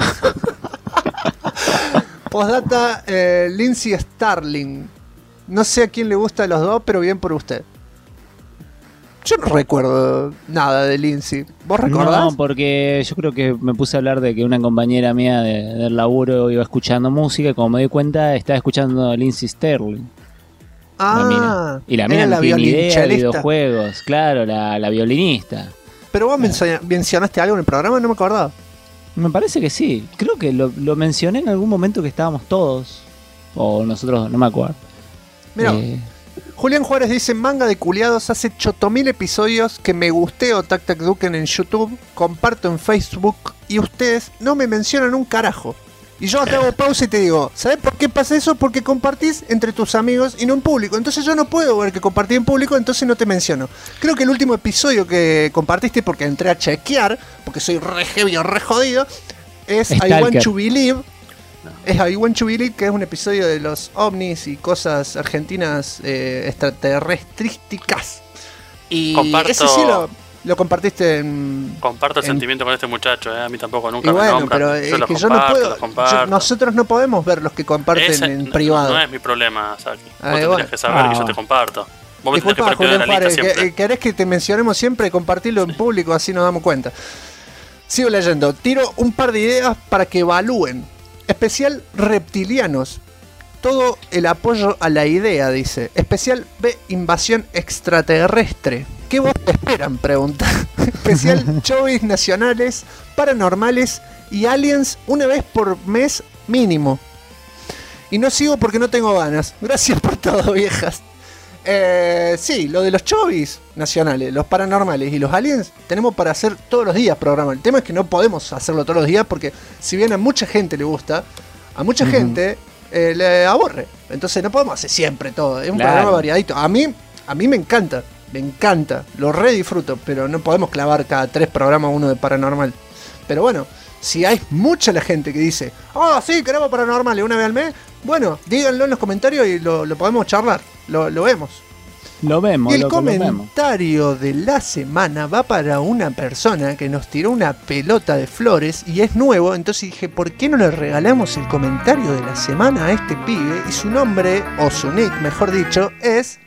Postdata, Lindsay Starling. No sé a quién le gusta de los dos, pero bien por usted. Yo no recuerdo nada de Lindsay. ¿Vos recordás? No, porque yo creo que me puse a hablar de que una compañera mía del laburo iba escuchando música y como me di cuenta estaba escuchando a Lindsay Sterling. Ah, y la mina no tiene ni idea de videojuegos, claro, la violinista. Pero vos mencionaste algo en el programa, no me acordaba. Me parece que sí, creo que lo mencioné en algún momento que estábamos todos, o nosotros, no me acuerdo. Mira, Julián Juárez dice: manga de culiados, hace 8000 episodios que me gusteo Tac Tac Duken en YouTube, comparto en Facebook y ustedes no me mencionan un carajo. Y yo te hago pausa y te digo: ¿sabes por qué pasa eso? Porque compartís entre tus amigos y no en público. Entonces yo no puedo ver que compartí en público, entonces no te menciono. Creo que el último episodio que compartiste, porque entré a chequear, porque soy re heavy o re jodido, es I Want to Believe. Es I Want to Believe, que es un episodio de los ovnis y cosas argentinas extraterrestrísticas. Y comparto, ese sí lo compartiste en... Comparto el sentimiento con este muchacho, a mí tampoco nunca me nombran. Pero es que yo no puedo, nosotros no podemos ver los que comparten en privado. No es mi problema, Saki. Vos tendrías que saber que yo te comparto. Vos disculpa, Julián Juárez, ¿querés que te mencionemos siempre? Compartirlo en público, así nos damos cuenta. Sigo leyendo. Tiro un par de ideas para que evalúen. Especial reptilianos. Todo el apoyo a la idea, dice. Especial B, invasión extraterrestre. ¿Qué vos te esperan? Pregunta. Especial chovis nacionales, paranormales y aliens una vez por mes mínimo. Y no sigo porque no tengo ganas. Gracias por todo, viejas. Sí, lo de los chovis nacionales, los paranormales y los aliens, tenemos para hacer todos los días programa. El tema es que no podemos hacerlo todos los días porque si bien a mucha gente le gusta, a mucha gente le aburre. Entonces no podemos hacer siempre todo. Es un programa variadito. A mí me encanta, lo re disfruto, pero no podemos clavar cada 3 programas uno de paranormal. Pero bueno, si hay mucha la gente que dice: oh, sí, queremos paranormales una vez al mes, bueno, díganlo en los comentarios y lo podemos charlar, lo vemos. Lo vemos, Y el loco, lo vemos. comentario de la semana va para una persona que nos tiró una pelota de flores y es nuevo, entonces dije, ¿por qué no le regalamos el comentario de la semana a este pibe? Y su nombre, o su nick, mejor dicho, es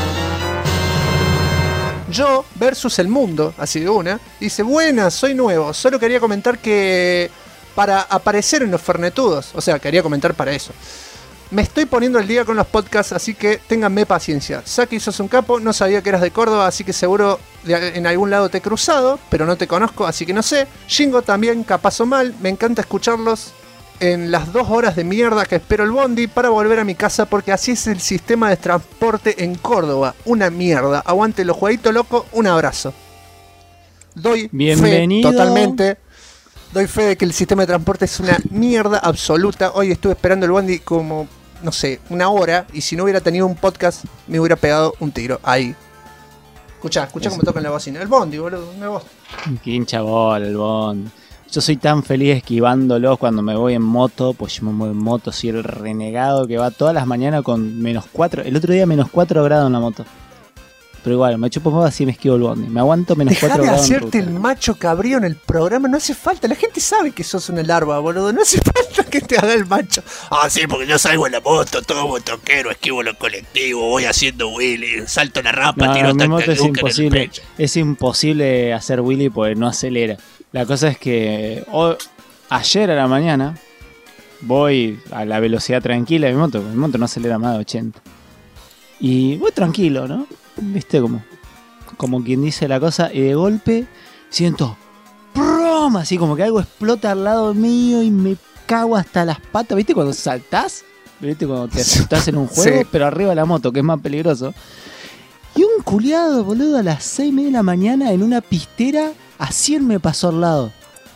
Yo versus el mundo, así de una. Dice, buenas, soy nuevo, solo quería comentar que para aparecer en los Fernetudos, o sea, quería comentar para eso. Me estoy poniendo al día con los podcasts, así que ténganme paciencia. Saki, sos un capo, no sabía que eras de Córdoba, así que seguro en algún lado te he cruzado, pero no te conozco, así que no sé. Shingo también, capaz o mal, me encanta escucharlos en las 2 horas de mierda que espero el bondi para volver a mi casa, porque así es el sistema de transporte en Córdoba. Una mierda. Aguante los jueguitos loco, un abrazo. Doy Bienvenido. fe totalmente. Doy fe de que el sistema de transporte es una mierda absoluta. Hoy estuve esperando el bondi como, no sé, 1 hora. Y si no hubiera tenido un podcast, me hubiera pegado un tiro. Ahí. Escuchá cómo tocan la bocina. El bondi, boludo. Una voz. Qué hincha bola el Bond. Yo soy tan feliz esquivándolos cuando me voy en moto. Pues yo me muevo en moto, soy el renegado que va todas las mañanas con -4. El otro día -4 grados en la moto. Pero igual, me chupo más así me esquivo el bondi. Me aguanto -4 Dejá de grados en hacerte ruta. el macho cabrío en el programa, no hace falta. La gente sabe que sos una larva, boludo. No hace falta que te haga el macho. Ah, sí, porque yo salgo en la moto, todo motoquero, esquivo los colectivos, voy haciendo Willy, salto la rampa, No, tiro mi moto es en el imposible. pecho. Es imposible hacer Willy porque no acelera. La cosa es que ayer a la mañana voy a la velocidad tranquila de mi moto. Mi moto no acelera más de 80. Y voy tranquilo, ¿no? ¿Viste? Como quien dice la cosa. Y de golpe siento ¡prum! Así como que algo explota al lado mío y me cago hasta las patas. ¿Viste cuando saltás? ¿Viste cuando te asustás en un juego? Sí. Pero arriba de la moto, que es más peligroso. Y un culiado, boludo, a las 6:30 de la mañana en una pistera, a 100 me pasó al lado.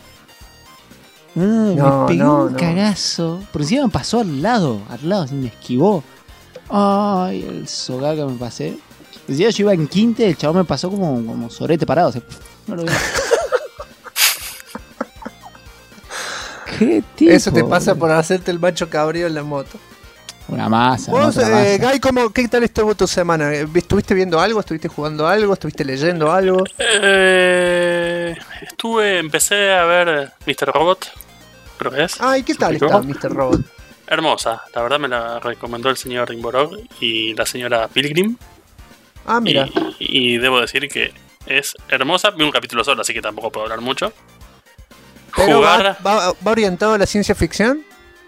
Me pegué un cagazo. Por encima me pasó al lado, así me esquivó. Ay, el soga que me pasé. Decía, yo iba en quinte, el chabón me pasó como sorete parado. O sea, no lo vi. ¿Qué tipo? Eso te pasa por hacerte el macho cabrío en la moto. Una masa. Vos, otra masa. Guy, ¿qué tal estuvo tu semana? ¿Estuviste viendo algo? ¿Estuviste jugando algo? ¿Estuviste leyendo algo? Empecé a ver Mr. Robot, creo que es. Ay, ¿qué tal ¿Explicó? está Mr. Robot? Hermosa, la verdad me la recomendó el señor Rimborog y la señora Pilgrim. Ah, mira. Y debo decir que es hermosa. Vi un capítulo solo, así que tampoco puedo hablar mucho. ¿Pero Jugar. va orientado a la ciencia ficción?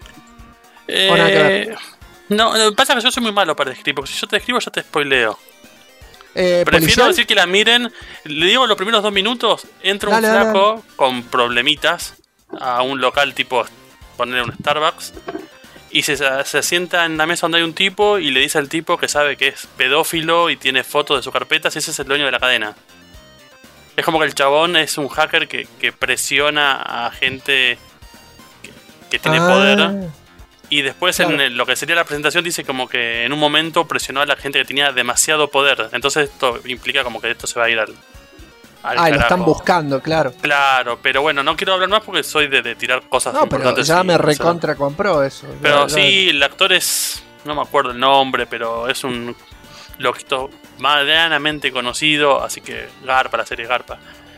¿O nada que ver? No, lo que pasa es que yo soy muy malo para describir, porque si yo te describo, yo te spoileo. Prefiero ¿Policial? decir que la miren. Le digo los primeros 2 minutos. Entra un Dale, flaco con problemitas a un local tipo, ponerle un Starbucks. Y se sienta en la mesa donde hay un tipo y le dice al tipo que sabe que es pedófilo y tiene fotos de sus carpetas y ese es el dueño de la cadena. Es como que el chabón es un hacker que presiona a gente que tiene poder. Y después claro. en lo que sería la presentación dice como que en un momento presionó a la gente que tenía demasiado poder. Entonces esto implica como que esto se va a ir al lo están carajo. buscando, claro. Claro, pero bueno, no quiero hablar más porque soy de tirar cosas No, pero importantes. ya y, me o sea, recontra compró eso. Pero Ya- sí, el actor es... No me acuerdo el nombre, pero es un loquito medianamente conocido, así que garpa la serie, garpa.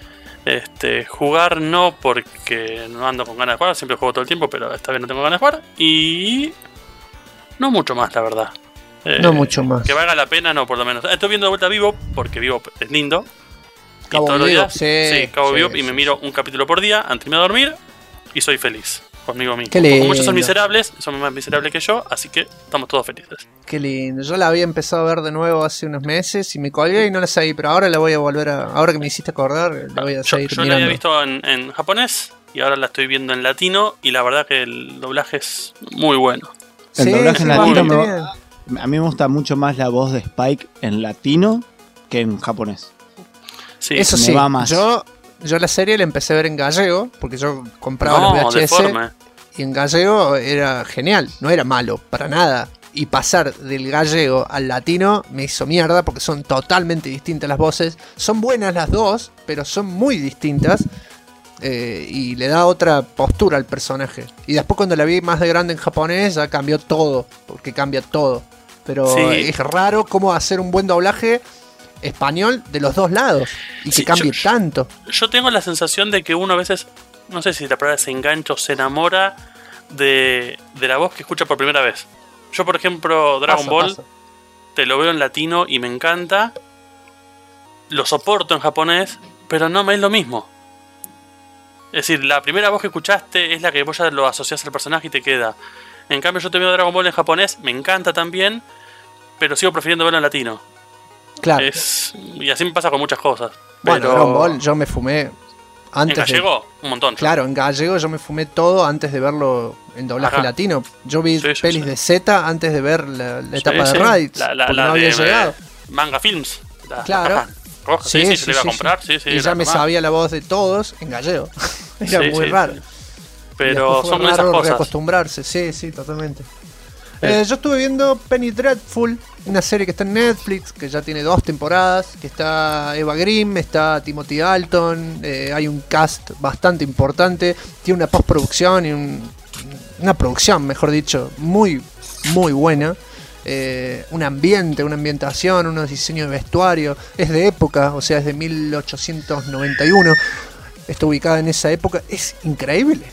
Jugar no, porque no ando con ganas de jugar, siempre juego todo el tiempo, pero esta vez no tengo ganas de jugar. Y... no mucho más, la verdad. No mucho más. Que valga la pena, no, por lo menos. Estoy viendo de vuelta Vivo, porque Vivo es lindo. Cabo y todos los Vivo, días, sí, Cabo sí, Vivo, sí. y me miro un capítulo por día antes de irme a dormir, y soy feliz conmigo mismo. Qué Porque lindo. muchos son miserables, son más miserables que yo, así que estamos todos felices. Qué lindo. Yo la había empezado a ver de nuevo hace unos meses y me colgué y no la seguí, pero ahora la voy a volver a... Ahora que me hiciste acordar, la voy a seguir Yo la mirando. había visto en japonés y ahora la estoy viendo en latino y la verdad que el doblaje es muy bueno. El doblaje en bastante latino bien. a mí me gusta mucho más la voz de Spike en latino que en japonés. Sí, Eso me sí, va más. yo la serie la empecé a ver en gallego, porque yo compraba los VHS deforme. y en gallego era genial, no era malo, para nada. Y pasar del gallego al latino me hizo mierda porque son totalmente distintas las voces. Son buenas las dos, pero son muy distintas. Y le da otra postura al personaje. Y después cuando la vi más de grande en japonés ya cambió todo, porque cambia todo. pero Sí. es raro cómo hacer un buen doblaje español de los dos lados y que Sí, cambie yo- tanto. Yo tengo la sensación de que uno a veces, no sé si la palabra se engancha o se enamora de la voz que escucha por primera vez. Yo, por ejemplo, Dragon Pasa, Ball, pasa. te lo veo en latino y me encanta. Lo soporto en japonés, pero no me es lo mismo. Es decir, la primera voz que escuchaste es la que vos ya lo asociás al personaje y te queda. En cambio, yo te veo Dragon Ball en japonés, me encanta también, pero sigo prefiriendo verlo en latino. Claro. Y así me pasa con muchas cosas. Bueno, Pero Dragon Ball yo me fumé en antes gallego, un montón. Claro, en gallego yo me fumé todo antes de verlo en doblaje Ajá. latino. Yo vi Sí, sí, pelis sí. de Z antes de ver la etapa Sí, de sí. Raditz, La porque no había llegado. Manga Films. Claro. Ajá. Roja, sí, sí, se le iba a comprar. Sí, sí, y ya la me tomaba. sabía la voz de todos en gallego. Era Sí, muy sí, raro. sí. Y Pero después fue son esas raro cosas. reacostumbrarse, sí, totalmente. Yo estuve viendo Penny Dreadful, una serie que está en Netflix, que ya tiene 2 temporadas, que está Eva Green, está Timothy Dalton, hay un cast bastante importante, tiene una postproducción y una producción, mejor dicho, muy, muy buena. Un ambiente, una ambientación, unos diseños de vestuario, es de época, o sea, es de 1891, está ubicada en esa época, es increíble.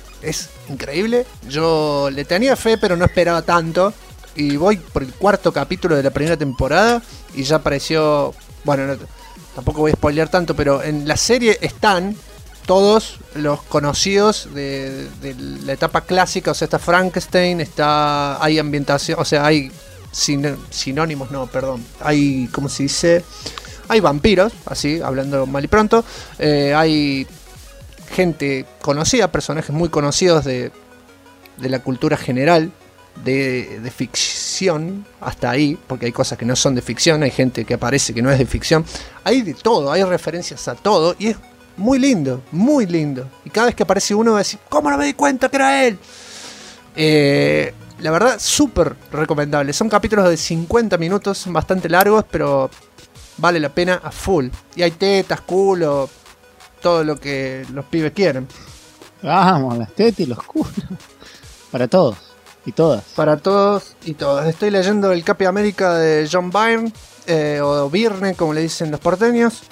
Yo le tenía fe, pero no esperaba tanto. Y voy por el 4º capítulo de la primera temporada. Y ya apareció. Bueno, tampoco voy a spoilear tanto, pero en la serie están todos los conocidos de la etapa clásica. O sea, está Frankenstein, hay ambientación, o sea, hay sinónimos, no, perdón. Hay, ¿cómo se dice? Hay vampiros, así, hablando mal y pronto. Hay gente conocida, personajes muy conocidos de la cultura general, de ficción, hasta ahí, porque hay cosas que no son de ficción, hay gente que aparece que no es de ficción, hay de todo, hay referencias a todo, y es muy lindo, y cada vez que aparece uno va a decir, ¿cómo no me di cuenta que era él? La verdad, súper recomendable, son capítulos de 50 minutos, son bastante largos, pero vale la pena a full, y hay tetas, culo, todo lo que los pibes quieren. Vamos, las tetas y los culos. Para todos y todas. Para todos y todas. Estoy leyendo el Capi América de John Byrne, o Byrne, como le dicen los porteños.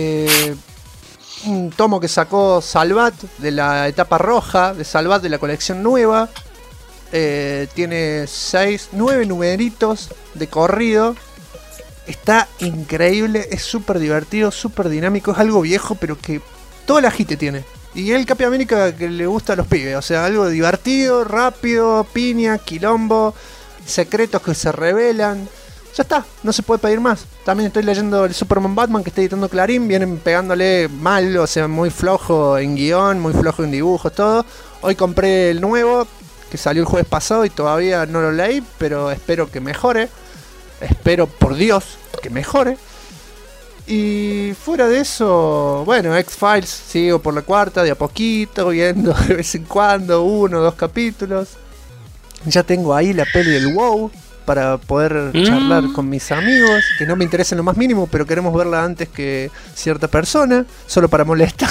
Un tomo que sacó Salvat de la etapa roja, de Salvat de la colección nueva. Tiene 9 numeritos de corrido. Está increíble, es súper divertido, súper dinámico. Es algo viejo, pero que todo el agite tiene. Y el Capi América que le gusta a los pibes. O sea, algo divertido, rápido, piña, quilombo, secretos que se revelan. Ya está, no se puede pedir más. También estoy leyendo el Superman Batman que está editando Clarín. Vienen pegándole mal, o sea, muy flojo en guión, muy flojo en dibujos, todo. Hoy compré el nuevo, que salió el jueves pasado y todavía no lo leí, pero espero que mejore. Espero, por Dios, que mejore. Y fuera de eso, bueno, X-Files sigo por la 4ª, de a poquito, viendo de vez en cuando 1 o 2 capítulos. Ya tengo ahí la peli del WoW para poder charlar con mis amigos, que no me interesa en lo más mínimo, pero queremos verla antes que cierta persona, solo para molestar.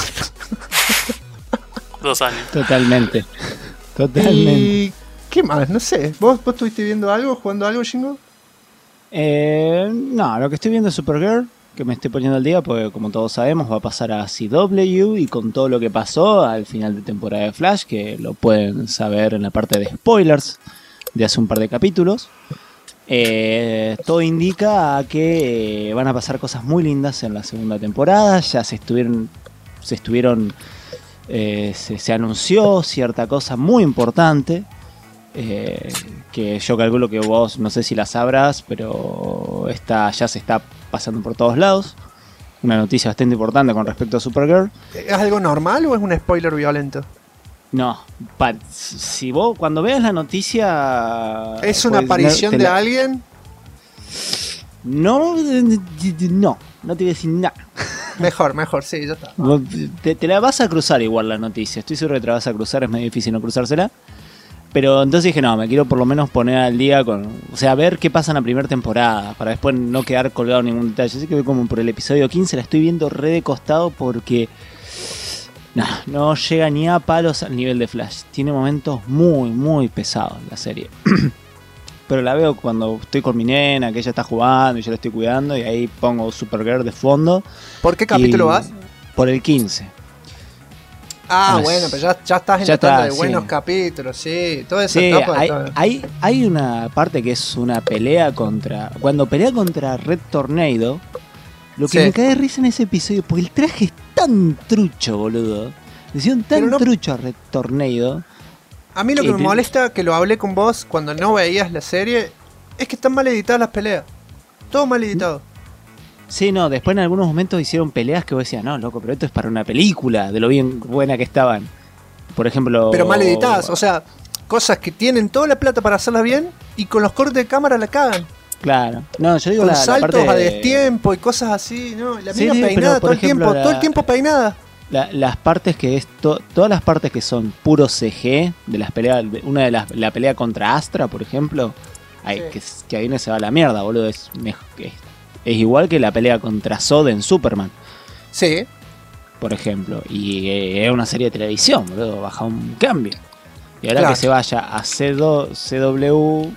2 años. Totalmente. ¿Y qué más? No sé, ¿vos estuviste viendo algo, jugando algo, Shingo? No, lo que estoy viendo es Supergirl, que me estoy poniendo al día, porque como todos sabemos va a pasar a CW y con todo lo que pasó al final de temporada de Flash, que lo pueden saber en la parte de spoilers de hace un par de capítulos. Todo indica a que van a pasar cosas muy lindas en la segunda temporada. Ya se anunció cierta cosa muy importante, que yo calculo que vos no sé si la sabrás, pero ya se está pasando por todos lados. Una noticia bastante importante con respecto a Supergirl. ¿Es algo normal o es un spoiler violento? No, si vos cuando veas la noticia... ¿Es una pues, aparición de alguien? No te voy a decir nada. Mejor, sí, ya está. Te la vas a cruzar igual la noticia. Estoy seguro que te la vas a cruzar, es medio difícil no cruzársela. Pero entonces dije, no, me quiero por lo menos poner al día con... O sea, ver qué pasa en la primera temporada, para después no quedar colgado en ningún detalle. Así que voy como por el episodio 15, la estoy viendo re de costado porque... No llega ni a palos al nivel de Flash. Tiene momentos muy, muy pesados la serie. pero la veo cuando estoy con mi nena, que ella está jugando y yo la estoy cuidando, y ahí pongo Supergirl de fondo. ¿Por qué capítulo vas? Por el 15. Bueno, pero ya estás en la tanda de buenos capítulos, sí. Toda esa etapa. Hay una parte que es una pelea contra... Cuando pelea contra Red Tornado, lo que me cae de risa en ese episodio, porque el traje es tan trucho, boludo. Le hicieron tan trucho a Red Tornado. A mí lo que me molesta, que lo hablé con vos cuando no veías la serie, es que están mal editadas las peleas. Todo mal editado. Sí, no, después en algunos momentos hicieron peleas que vos decías, no, loco, pero esto es para una película, de lo bien buena que estaban. Por ejemplo... Pero mal editadas, o sea, cosas que tienen toda la plata para hacerlas bien y con los cortes de cámara la cagan. Claro. No, yo digo con saltos a destiempo y cosas así, ¿no? La mina peinada todo el tiempo peinada. Las partes que es... todas las partes que son puro CG de las peleas... la pelea contra Astra, por ejemplo, que ahí no se va a la mierda, boludo. Es igual que la pelea contra Zod en Superman. Sí. Por ejemplo. Y es una serie de televisión, boludo. Baja un cambio. Y ahora que se vaya a CW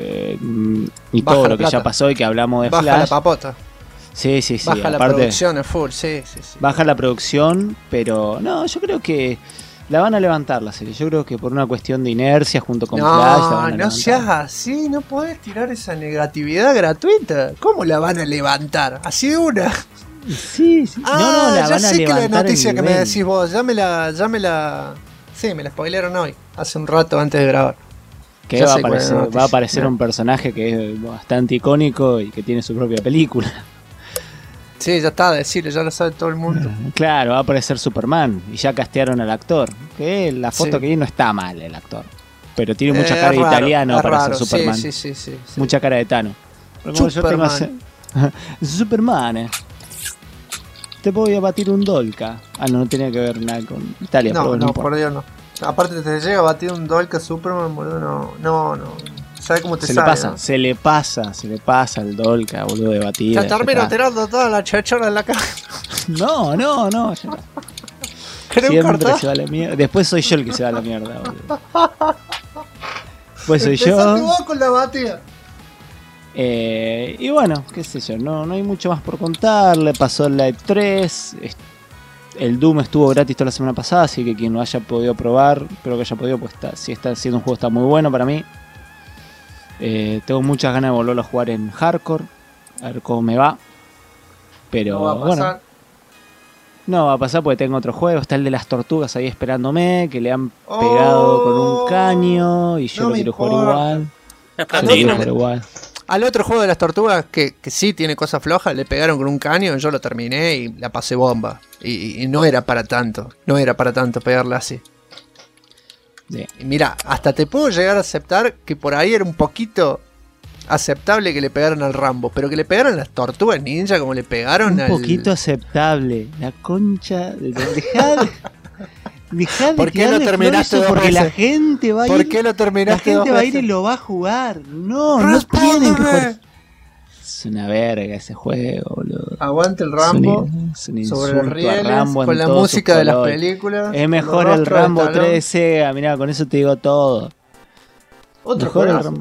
y baja todo lo que ya pasó y que hablamos de Flash. Baja la papota. Sí. Baja la producción en full, sí. Baja la producción, pero no, yo creo que la van a levantar la serie. Yo creo que por una cuestión de inercia junto con Flash la van a levantar. No seas así, no podés tirar esa negatividad gratuita. ¿Cómo la van a levantar? Así de una. Sí. No, la van a levantar. Ya sé que la noticia que me decís vos, ya me la... Sí, me la spoilearon hoy, hace un rato antes de grabar. Que va a aparecer un personaje que es bastante icónico y que tiene su propia película. Sí, ya está, decirlo, ya lo sabe todo el mundo. Claro, va a aparecer Superman y ya castearon al actor. Que la foto que vi no está mal el actor, pero tiene mucha cara de italiano para ser Superman. Sí. Mucha cara de Tano. Superman. Superman. Te voy a batir un Dolca. No tenía que ver nada con Italia. No, por Dios no. Aparte te llega a batir un Dolca Superman, boludo, no. ¿Sabes cómo te sale? Se le pasa el Dolca, boludo, de batida. Ya termino tirando toda la chachona en la cara. No. Siempre se va a la mierda. Después soy yo el que se va a la mierda, boludo. Después soy yo. Vos con la batida. Y bueno, qué sé yo, no hay mucho más por contar. Le pasó la E3. El Doom estuvo gratis toda la semana pasada, así que quien lo haya podido probar, espero que haya podido, pues si está haciendo un juego está muy bueno para mí. Tengo muchas ganas de volverlo a jugar en hardcore, a ver cómo me va. Pero no va a pasar. Bueno, no va a pasar porque tengo otro juego. Está el de las tortugas ahí esperándome, que le han pegado con un caño y yo lo quiero jugar igual. Al otro juego de las tortugas que sí tiene cosas flojas, le pegaron con un caño, yo lo terminé y la pasé bomba. Y no era para tanto, pegarla así. Sí. Y mira, hasta te puedo llegar a aceptar que por ahí era un poquito aceptable que le pegaran al Rambo, pero que le pegaran las tortugas ninja como le pegaron un poquito aceptable, la concha de... Dejá de ¿por qué no terminaste dos porque veces? La gente va a ir. ¿Por qué lo terminaste? La gente va a ir y lo va a jugar. No tienen que jugar. Es una verga ese juego, boludo. Aguante el Rambo sobre los rieles con la música de las películas. Es mejor el Rambo 3 de Sega, mirá, con eso te digo todo. Otro juego.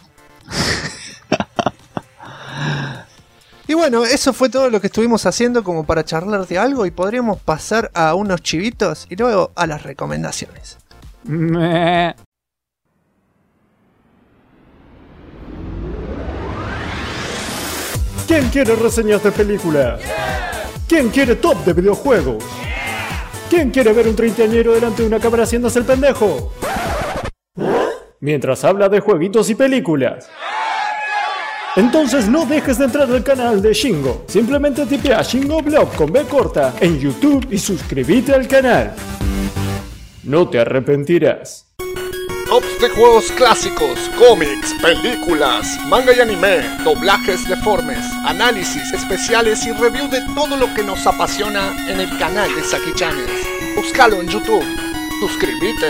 Y bueno, eso fue todo lo que estuvimos haciendo como para charlar de algo y podríamos pasar a unos chivitos y luego a las recomendaciones. ¿Quién quiere reseñas de película? ¿Quién quiere top de videojuegos? ¿Quién quiere ver un treintañero delante de una cámara haciéndose el pendejo? Mientras habla de jueguitos y películas. Entonces no dejes de entrar al canal de Shingo. Simplemente tipea Shingo Blog con B corta en YouTube y suscríbete al canal. No te arrepentirás. Tops de juegos clásicos, cómics, películas, manga y anime, doblajes deformes, análisis especiales y review de todo lo que nos apasiona en el canal de Saki Channels. Búscalo en YouTube. Suscríbete.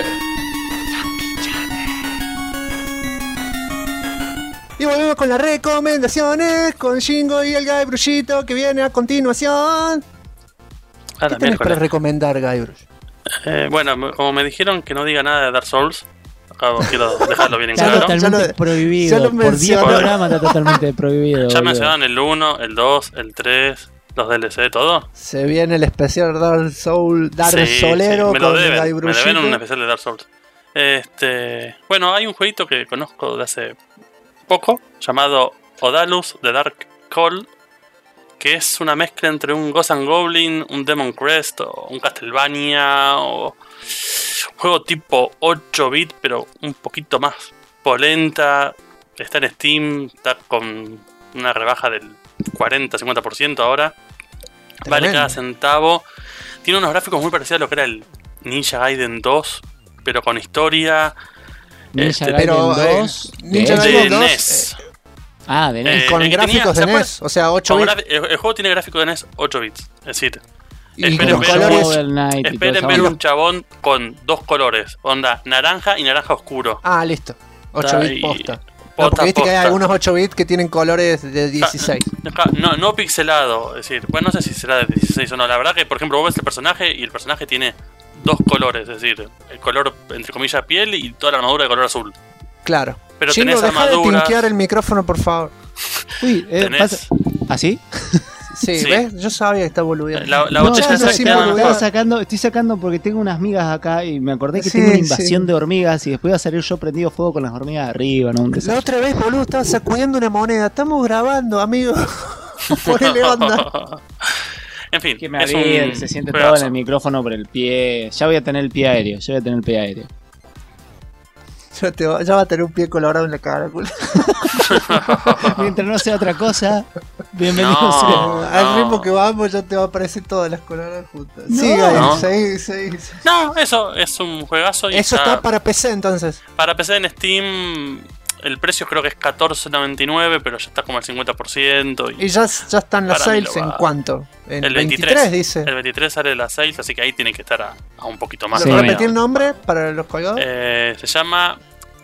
Y volvemos con las recomendaciones con Shingo y el Guybrushito que viene a continuación. ¿Qué tenés para recomendar, Guybrush? Bueno, como me dijeron que no diga nada de Dark Souls, Quiero dejarlo bien en Está claro. totalmente ya prohibido. lo Por 10 mencionó. programas está totalmente prohibido. Ya boludo. mencionaron el 1, el 2, el 3, los DLC, todo. Se viene el especial Dark Soulero me lo con deben, Guy me deben un Bruchito. especial de Dark Souls. Bueno, hay un jueguito que conozco de hace poco, llamado Odalus The Dark Call, que es una mezcla entre un Ghost and Goblin, un Demon Crest, o un Castlevania, o un juego tipo 8 bit, pero un poquito más polenta. Está en Steam, está con una rebaja del 40-50% ahora. Vale Tremendo. cada centavo. Tiene unos gráficos muy parecidos a lo que era el Ninja Gaiden 2, pero con historia. Ninja Gaiden pero, 2. Ninja de Gaiden de 2, NES. Ah, de NES. con el que gráficos tenía- de ¿se NES, o sea, 8 Con bits. el juego tiene gráfico de NES 8 bits. Es decir, Y esperen los ver colores. Shovel Knight y toda esperen esa ver onda. un chabón con dos colores. Onda naranja y naranja oscuro. Ah, listo. 8 Está bits ahí. posta. No, Posta, porque viste que hay posta. algunos 8 bits que tienen colores de 16. No pixelado. Es decir, bueno, no sé si será de 16 o no. La verdad que, por ejemplo, vos ves el personaje y el personaje tiene dos colores. Es decir, el color, entre comillas, piel y toda la armadura de color azul. Claro. Pero Chingo, tenés deja de armaduras. tinkear el micrófono, por favor. Uy, Tenés- pasa. ¿Así? Sí, Sí. ¿ves? Yo sabía que está boludeando. La botella no, esa sí, que no, llama- boludo. estoy sacando porque tengo unas migas acá y me acordé que Sí, tengo una invasión sí. de hormigas y después iba a salir yo prendido fuego con las hormigas arriba, ¿no? Un La desastre. otra vez, boludo, estaba sacudiendo una moneda. Estamos grabando, amigo. Ponele onda. En fin, Que me es avisen, un se siente juegazo. todo en el micrófono por el pie. Ya voy a tener el pie aéreo, Ya va a tener un pie colorado en la cara, culo. Mientras no sea otra cosa, bienvenido No. sea. Al ritmo que vamos, ya te va a aparecer todas las coloradas juntas. No. Sí, Gaby, No. seguí. No, eso es un juegazo. Y Eso está para PC entonces. para PC en Steam. El precio creo que es $14.99, pero ya está como al 50%. Y ya están las Para mí sales lo en va. cuánto? En El 23 dice. El 23 sale la sales, así que ahí tiene que estar a un poquito más. Sí, ¿Repetí mira. el nombre para los colgados? Se llama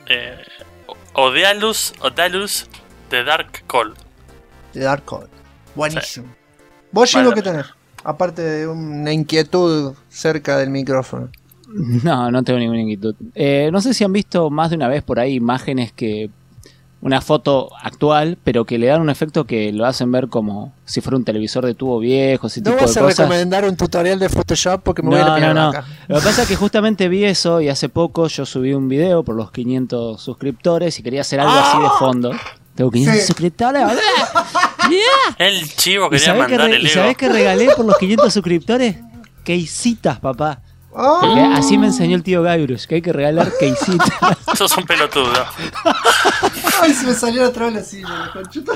Odalus The Dark Call. De Dark Code. Buenísimo. ¿Vos, Shingo, Vale. qué tenés? Aparte de una inquietud cerca del micrófono. No tengo ninguna inquietud. No sé si han visto más de una vez por ahí imágenes que... Una foto actual, pero que le dan un efecto que lo hacen ver como si fuera un televisor de tubo viejo, ese No tipo vas de a cosas. recomendar un tutorial de Photoshop porque me voy a ir a mirar acá. Lo que pasa es que justamente vi eso y hace poco yo subí un video por los 500 suscriptores y quería hacer algo así de fondo. Tengo 500 Sí. suscriptores. ¡Yeah! El chivo ¿Y quería sabés mandar el y ego. sabés qué regalé por los 500 suscriptores? Keisitas, papá. ¡Ah! Porque así me enseñó el tío Gabrius, que hay que regalar keisitas. Sos un pelotudo. Ay, se me salió otra vez la silla, la conchuta.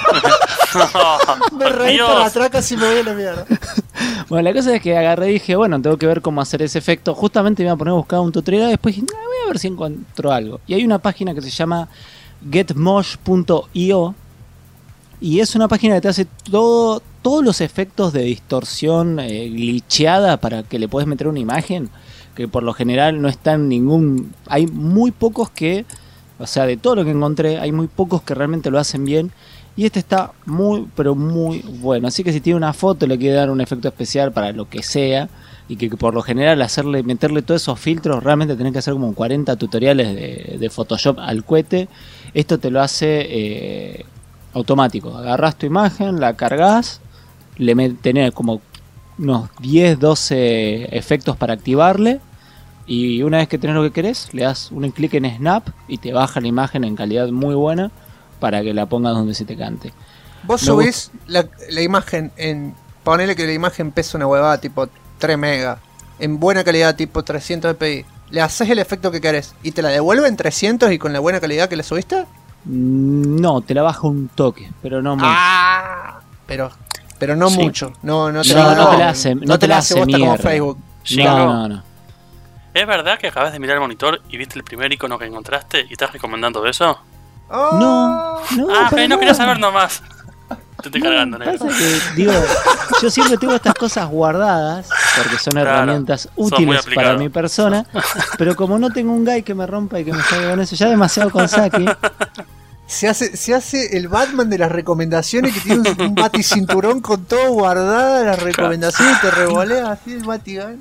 Me reí Dios. para atrás, casi me voy a la mierda. Bueno, la cosa es que agarré y dije, bueno, tengo que ver cómo hacer ese efecto. Justamente me iba a poner a buscar un tutorial y después dije, "Nah, voy a ver si encuentro algo". Y hay una página que se llama getmosh.io y es una página que te hace todos los efectos de distorsión glitcheada para que le puedes meter una imagen, que por lo general no está en ningún... Hay muy pocos que, o sea, de todo lo que encontré, hay muy pocos que realmente lo hacen bien. Y este está muy, pero muy bueno. Así que si tiene una foto, le quiere dar un efecto especial para lo que sea. Y que por lo general meterle todos esos filtros, realmente tenés que hacer como 40 tutoriales de Photoshop al cohete. Esto te lo hace automático. Agarrás tu imagen, la cargas, tenés como unos 10, 12 efectos para activarle. Y una vez que tenés lo que querés, le das un clic en Snap y te baja la imagen en calidad muy buena para que la pongas donde se te cante. Vos Me subís la imagen en... Ponele que la imagen pesa una huevada tipo 3 megas. En buena calidad tipo 300 dpi. Le haces el efecto que querés. ¿Y te la devuelve en 300 y con la buena calidad que le subiste? No, te la baja un toque, pero no mucho. Ah, pero no Sí. mucho. No te No, la, no te la hace- no te la hace bosta como mierda. Facebook. Shingo, No. ¿es verdad que acabas de mirar el monitor y viste el primer icono que encontraste y estás recomendando eso? Oh. No, Ah, para pero no nada. quería saber nomás. Te estoy cargando, negro. Pasa que, digo, yo siempre tengo estas cosas guardadas porque son Claro, herramientas sos muy útiles aplicado. para mi persona, pero como no tengo un guy que me rompa y que me salga con eso, ya demasiado con Saki. Se hace el Batman de las recomendaciones, que tiene un baticinturón con todo guardada las recomendaciones y te revolea así el Batigán.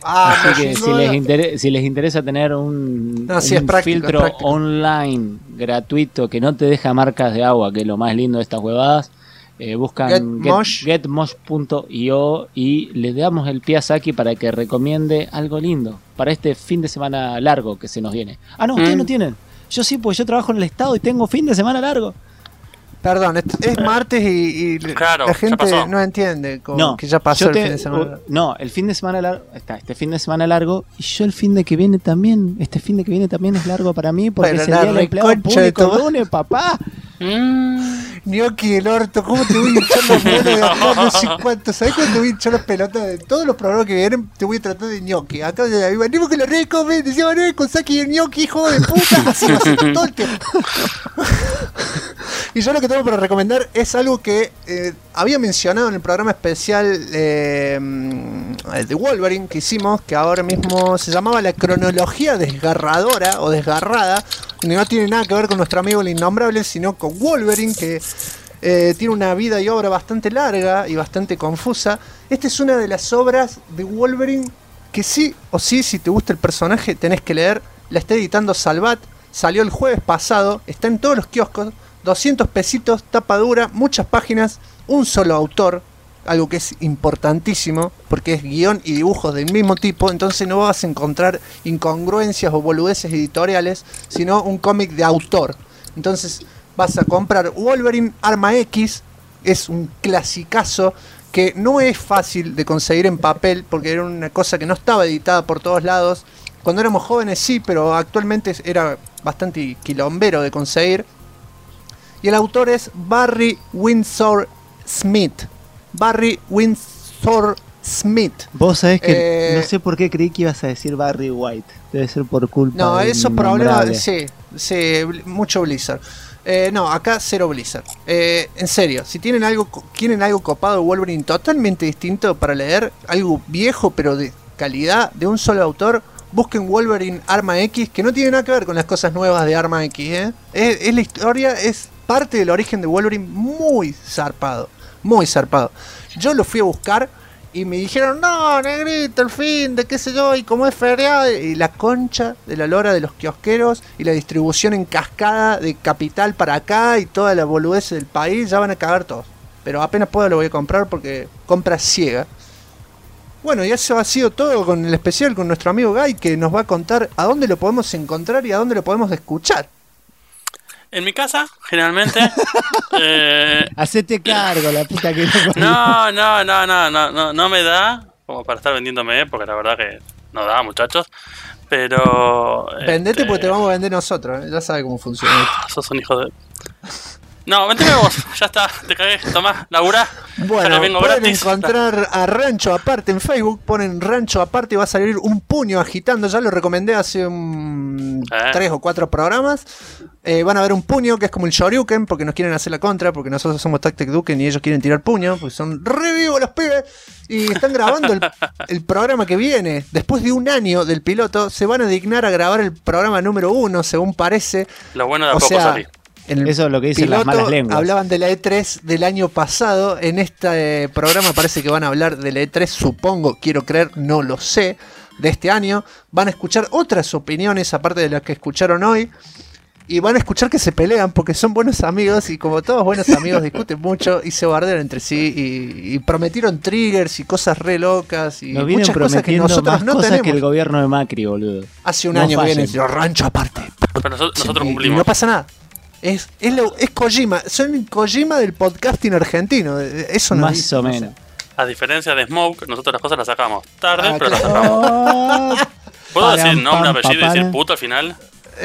Así que si les interesa tener un filtro online gratuito que no te deja marcas de agua, que es lo más lindo de estas huevadas, buscan getmosh.io y le damos el pie a Saki para que recomiende algo lindo para este fin de semana largo que se nos viene. Ah, no, ustedes no tienen. Yo sí, porque yo trabajo en el estado y tengo fin de semana largo. Perdón, es martes y claro, la gente no entiende que ya pasó el fin de semana largo. No, el fin de semana largo está este fin de semana largo y yo el fin de que viene también. Este fin de que viene también es largo para mí porque es el día del empleado público lunes, papá. Gnocchi el orto, ¿cómo te voy a hinchar los pelotas de acá? No sé cuánto, ¿sabés cuándo te voy a hinchar las pelotas de todos los programas que vienen? Te voy a tratar de Gnocchi. Acá venimos que lo recomen, decían con Saki el Gnocchi, hijo de puta, así todo el tiempo. Y yo lo que tengo para recomendar es algo que había mencionado en el programa especial de Wolverine que hicimos, que ahora mismo se llamaba La Cronología Desgarradora o Desgarrada, y no tiene nada que ver con nuestro amigo el Innombrable, sino con Wolverine, que tiene una vida y obra bastante larga y bastante confusa. Esta es una de las obras de Wolverine que sí o sí, si te gusta el personaje, tenés que leer. La está editando Salvat, salió el jueves pasado, está en todos los kioscos. 200 pesitos, tapa dura, muchas páginas, un solo autor, algo que es importantísimo, porque es guión y dibujos del mismo tipo, entonces no vas a encontrar incongruencias o boludeces editoriales, sino un cómic de autor. Entonces vas a comprar Wolverine Arma X, es un clasicazo que no es fácil de conseguir en papel, porque era una cosa que no estaba editada por todos lados. Cuando éramos jóvenes sí, pero actualmente era bastante quilombero de conseguir. Y el autor es Barry Windsor Smith. Barry Windsor Smith. Vos sabés que no sé por qué creí que ibas a decir Barry White. Debe ser por culpa no, del esos problemas, sí, mucho Blizzard. No, acá cero Blizzard. En serio, si quieren algo copado de Wolverine totalmente distinto para leer, algo viejo pero de calidad, de un solo autor, busquen Wolverine Arma X, que no tiene nada que ver con las cosas nuevas de Arma X. Es la historia, es parte del origen de Wolverine muy zarpado, muy zarpado. Yo lo fui a buscar y me dijeron, no, negrito, el fin de qué sé yo, y como es feriado, y la concha de la lora de los kiosqueros y la distribución en cascada de capital para acá y toda la boludez del país, ya van a cagar todos. Pero apenas puedo lo voy a comprar porque compra ciega. Bueno, y eso ha sido todo con el especial con nuestro amigo Guy, que nos va a contar a dónde lo podemos encontrar y a dónde lo podemos escuchar. En mi casa, generalmente. Hacete cargo, la puta que no me da como para estar vendiéndome, porque la verdad que no da, muchachos. Pero. Vendete porque te vamos a vender nosotros, ya sabes cómo funciona. Sos un hijo de. No, vendeme vos, ya está, te cagué, tomá, laburá. Bueno, pueden encontrar a Rancho Aparte en Facebook, ponen Rancho Aparte y va a salir un puño agitando, ya lo recomendé hace 3 o 4 programas. Van a ver un puño que es como el Shoryuken, porque nos quieren hacer la contra, porque nosotros somos Tactic Duken y ellos quieren tirar puño, porque son re vivos los pibes. Y están grabando el programa que viene. Después de un año del piloto, se van a dignar a grabar el programa número 1, según parece. Lo bueno de a poco salir. Eso es lo que dicen las malas lenguas. Hablaban de la E3 del año pasado. En este programa parece que van a hablar de la E3, supongo, quiero creer, no lo sé, de este año. Van a escuchar otras opiniones aparte de las que escucharon hoy. Y van a escuchar que se pelean porque son buenos amigos. Y como todos buenos amigos discuten mucho y se bardean entre sí. Y prometieron triggers y cosas re locas. Y nos vienen muchas cosas que nosotros más no cosas tenemos. Que el gobierno de Macri, boludo. Hace un año que viene Rancho Aparte. Pero nosotros cumplimos. Y no pasa nada. Es Kojima, son Kojima del podcasting argentino. Eso no más o menos. A diferencia de Smoke, nosotros las cosas las sacamos tarde, pero las sacamos. ¿Puedo decir nombre, apellido y decir puto al final?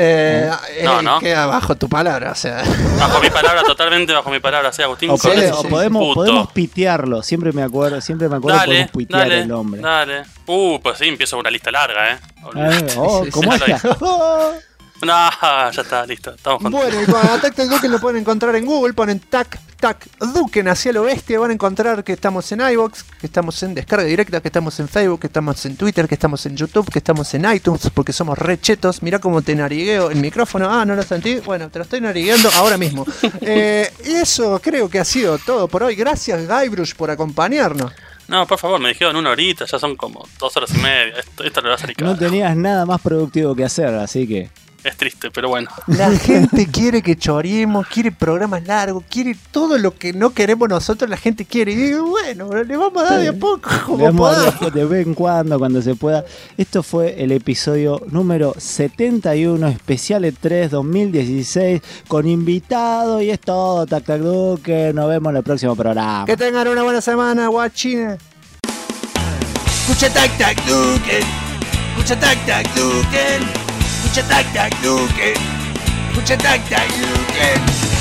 No. Queda bajo tu palabra, o sea. Bajo mi palabra, totalmente bajo mi palabra, sí, Agustín. O podemos pitearlo, siempre me acuerdo podemos pitear el nombre. Dale. Pues sí, empiezo una lista larga, ¿Cómo es? No, ya está, listo. Estamos contentos. Bueno, y con Attack the Duken lo pueden encontrar en Google, ponen Tac Duken hacia lo bestia, van a encontrar que estamos en iVoox, que estamos en descarga directa, que estamos en Facebook, que estamos en Twitter, que estamos en YouTube, que estamos en iTunes, porque somos re chetos. Mirá cómo te narigueo el micrófono. ¿No lo sentí? Bueno, te lo estoy narigueando ahora mismo. Y eso creo que ha sido todo por hoy. Gracias, Guybrush, por acompañarnos. No, por favor, me dijeron 1 horita, ya son como 2 horas y media. Esto le va a salir caro. No tenías nada más productivo que hacer, así que... Es triste, pero bueno. La gente quiere que choremos, quiere programas largos, quiere todo lo que no queremos nosotros, la gente quiere. Y digo, bueno, le vamos a dar de a poco, Le como vamos a podamos. dar de vez en cuando se pueda. Esto fue el episodio número 71, especial E3 2016, con invitado y es todo. Tac Tac Duque, nos vemos en el próximo programa. Que tengan una buena semana, guachines. Escucha Tac Tac Duken. Escucha Tac Tac Duken. Escucha Tac Tac Duken. Escucha Tac Tac Duken.